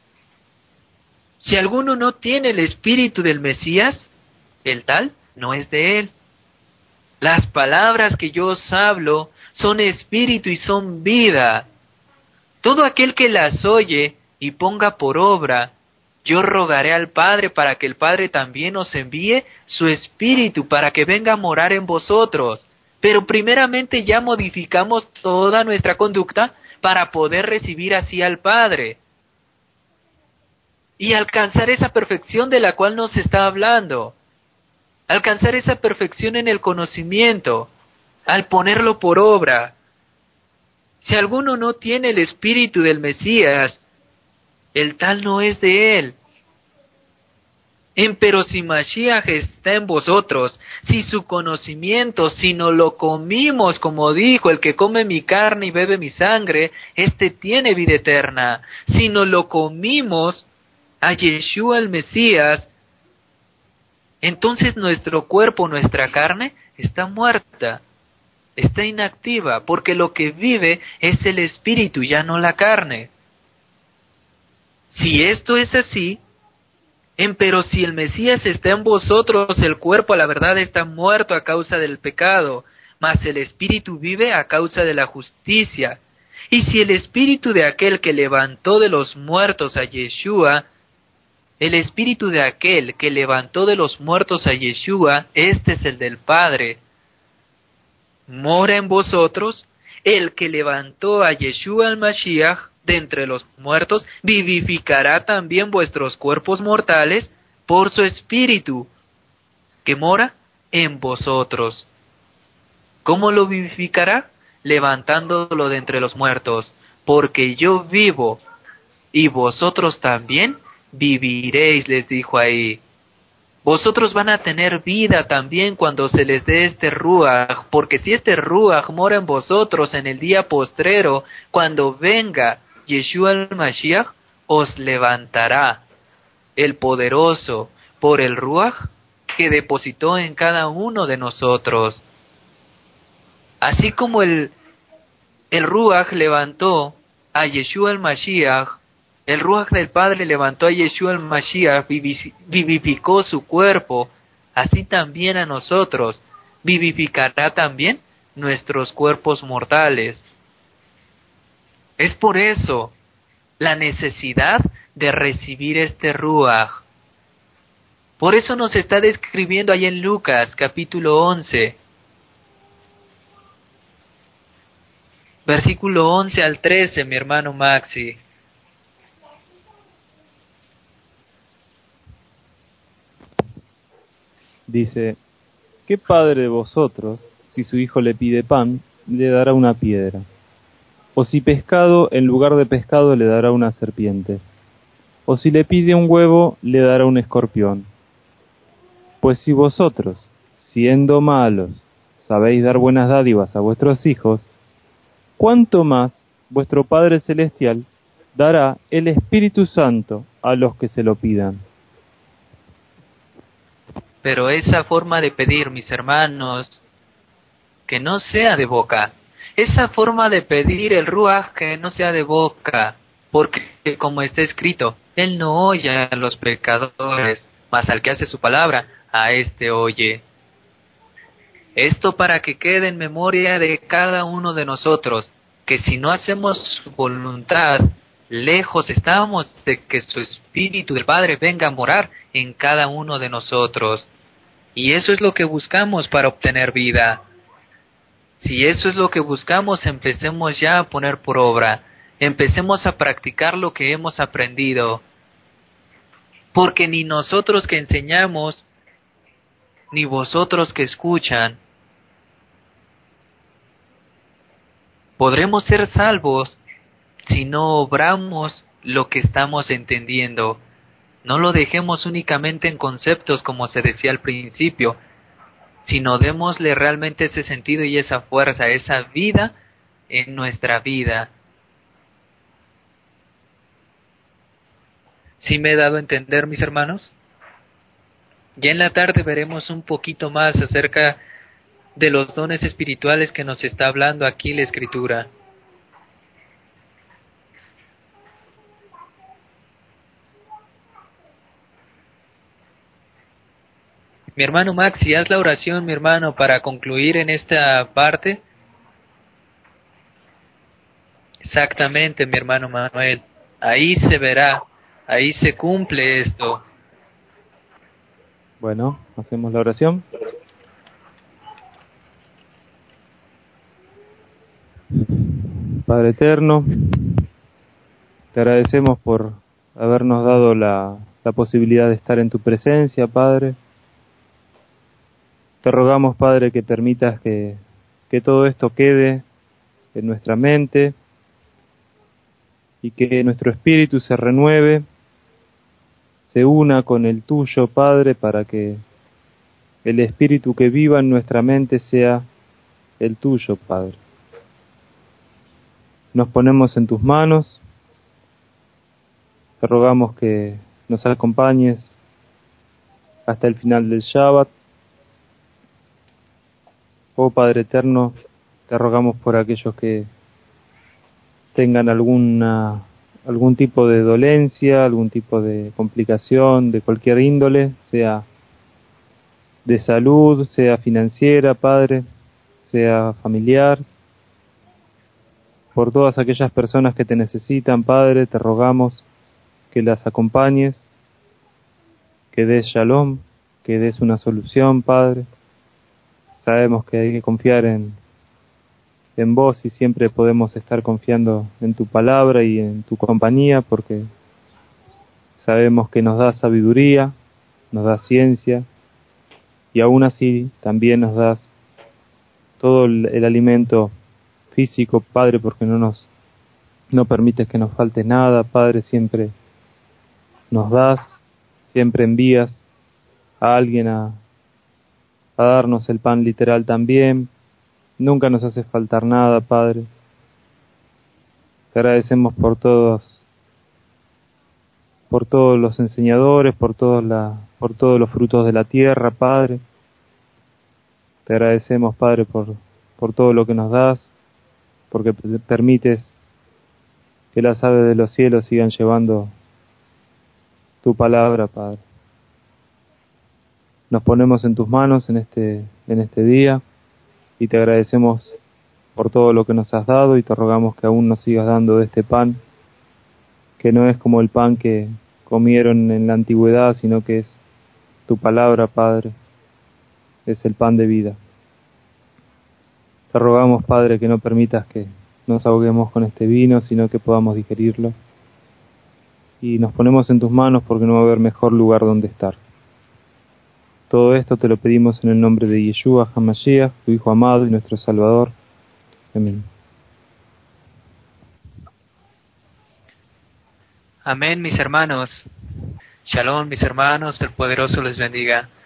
Si alguno no tiene el Espíritu del Mesías, el tal no es de él. Las palabras que yo os hablo son espíritu y son vida. Todo aquel que las oye y ponga por obra, yo rogaré al Padre para que el Padre también os envíe su Espíritu para que venga a morar en vosotros. Pero primeramente ya modificamos toda nuestra conducta para poder recibir así al Padre y alcanzar esa perfección de la cual nos está hablando. Alcanzar esa perfección en el conocimiento, al ponerlo por obra. Si alguno no tiene el Espíritu del Mesías, el tal no es de él. Empero si Mashiach está en vosotros, si su conocimiento, si no lo comimos, como dijo, el que come mi carne y bebe mi sangre, este tiene vida eterna. Si no lo comimos a Yeshua el Mesías, entonces nuestro cuerpo, nuestra carne, está muerta, está inactiva, porque lo que vive es el Espíritu, ya no la carne. Si esto es así, empero si el Mesías está en vosotros, el cuerpo a la verdad está muerto a causa del pecado, mas el Espíritu vive a causa de la justicia. Y si el Espíritu de aquel que levantó de los muertos a Yeshua, el Espíritu de aquel que levantó de los muertos a Yeshua, este es el del Padre, mora en vosotros, el que levantó a Yeshua el Mashiach de entre los muertos, vivificará también vuestros cuerpos mortales por su Espíritu, que mora en vosotros. ¿Cómo lo vivificará? Levantándolo de entre los muertos, porque yo vivo, y vosotros también viviréis, les dijo ahí. Vosotros van a tener vida también cuando se les dé este Ruach, porque si este Ruach mora en vosotros en el día postrero, cuando venga Yeshua el Mashiach, os levantará el poderoso por el Ruach que depositó en cada uno de nosotros. Así como el, el Ruach levantó a Yeshua el Mashiach, el Ruach del Padre levantó a Yeshua el Mashiach, vivificó su cuerpo, así también a nosotros vivificará también nuestros cuerpos mortales. Es por eso la necesidad de recibir este Ruach. Por eso nos está describiendo ahí en Lucas capítulo once, versículo once al trece, mi hermano Maxi. Dice, ¿qué padre de vosotros, si su hijo le pide pan, le dará una piedra? O si pescado, en lugar de pescado le dará una serpiente. O si le pide un huevo, le dará un escorpión. Pues si vosotros, siendo malos, sabéis dar buenas dádivas a vuestros hijos, ¿cuánto más vuestro Padre Celestial dará el Espíritu Santo a los que se lo pidan? Pero esa forma de pedir, mis hermanos, que no sea de boca. Esa forma de pedir el Ruaj que no sea de boca, porque como está escrito, Él no oye a los pecadores, mas al que hace su palabra, a éste oye. Esto para que quede en memoria de cada uno de nosotros, que si no hacemos su voluntad, lejos estamos de que su Espíritu del Padre venga a morar en cada uno de nosotros. Y eso es lo que buscamos para obtener vida. Si eso es lo que buscamos, empecemos ya a poner por obra, empecemos a practicar lo que hemos aprendido, porque ni nosotros que enseñamos, ni vosotros que escuchan, podremos ser salvos si no obramos lo que estamos entendiendo. No lo dejemos únicamente en conceptos como se decía al principio, sino démosle realmente ese sentido y esa fuerza, esa vida en nuestra vida. ¿Sí me he dado a entender, mis hermanos? Ya en la tarde veremos un poquito más acerca de los dones espirituales que nos está hablando aquí la Escritura. Mi hermano Maxi, haz la oración, mi hermano, para concluir en esta parte. Exactamente, mi hermano Manuel. Ahí se verá, ahí se cumple esto. Bueno, hacemos la oración. Padre eterno, te agradecemos por habernos dado la, la posibilidad de estar en tu presencia, Padre. Te rogamos, Padre, que permitas que, que todo esto quede en nuestra mente y que nuestro espíritu se renueve, se una con el tuyo, Padre, para que el espíritu que viva en nuestra mente sea el tuyo, Padre. Nos ponemos en tus manos, te rogamos que nos acompañes hasta el final del Shabbat. Oh Padre eterno, te rogamos por aquellos que tengan alguna algún tipo de dolencia, algún tipo de complicación de cualquier índole, sea de salud, sea financiera, Padre, sea familiar. Por todas aquellas personas que te necesitan, Padre, te rogamos que las acompañes, que des shalom, que des una solución, Padre. Sabemos que hay que confiar en, en vos y siempre podemos estar confiando en tu palabra y en tu compañía, porque sabemos que nos das sabiduría, nos das ciencia y aún así también nos das todo el, el alimento físico, Padre, porque no nos no permites que nos falte nada, Padre, siempre nos das, siempre envías a alguien a a darnos el pan literal también. Nunca nos hace faltar nada, Padre. Te agradecemos por todos, por todos los enseñadores, por todos la, por todos los frutos de la tierra, Padre. Te agradecemos, Padre, por, por todo lo que nos das, porque permites que las aves de los cielos sigan llevando tu palabra, Padre. Nos ponemos en tus manos en este, en este día y te agradecemos por todo lo que nos has dado y te rogamos que aún nos sigas dando de este pan, que no es como el pan que comieron en la antigüedad, sino que es tu palabra, Padre, es el pan de vida. Te rogamos, Padre, que no permitas que nos ahoguemos con este vino, sino que podamos digerirlo. Y nos ponemos en tus manos porque no va a haber mejor lugar donde estar. Todo esto te lo pedimos en el nombre de Yeshua HaMashiach, tu Hijo amado y nuestro Salvador. Amén. Amén, mis hermanos. Shalom, mis hermanos, el poderoso les bendiga.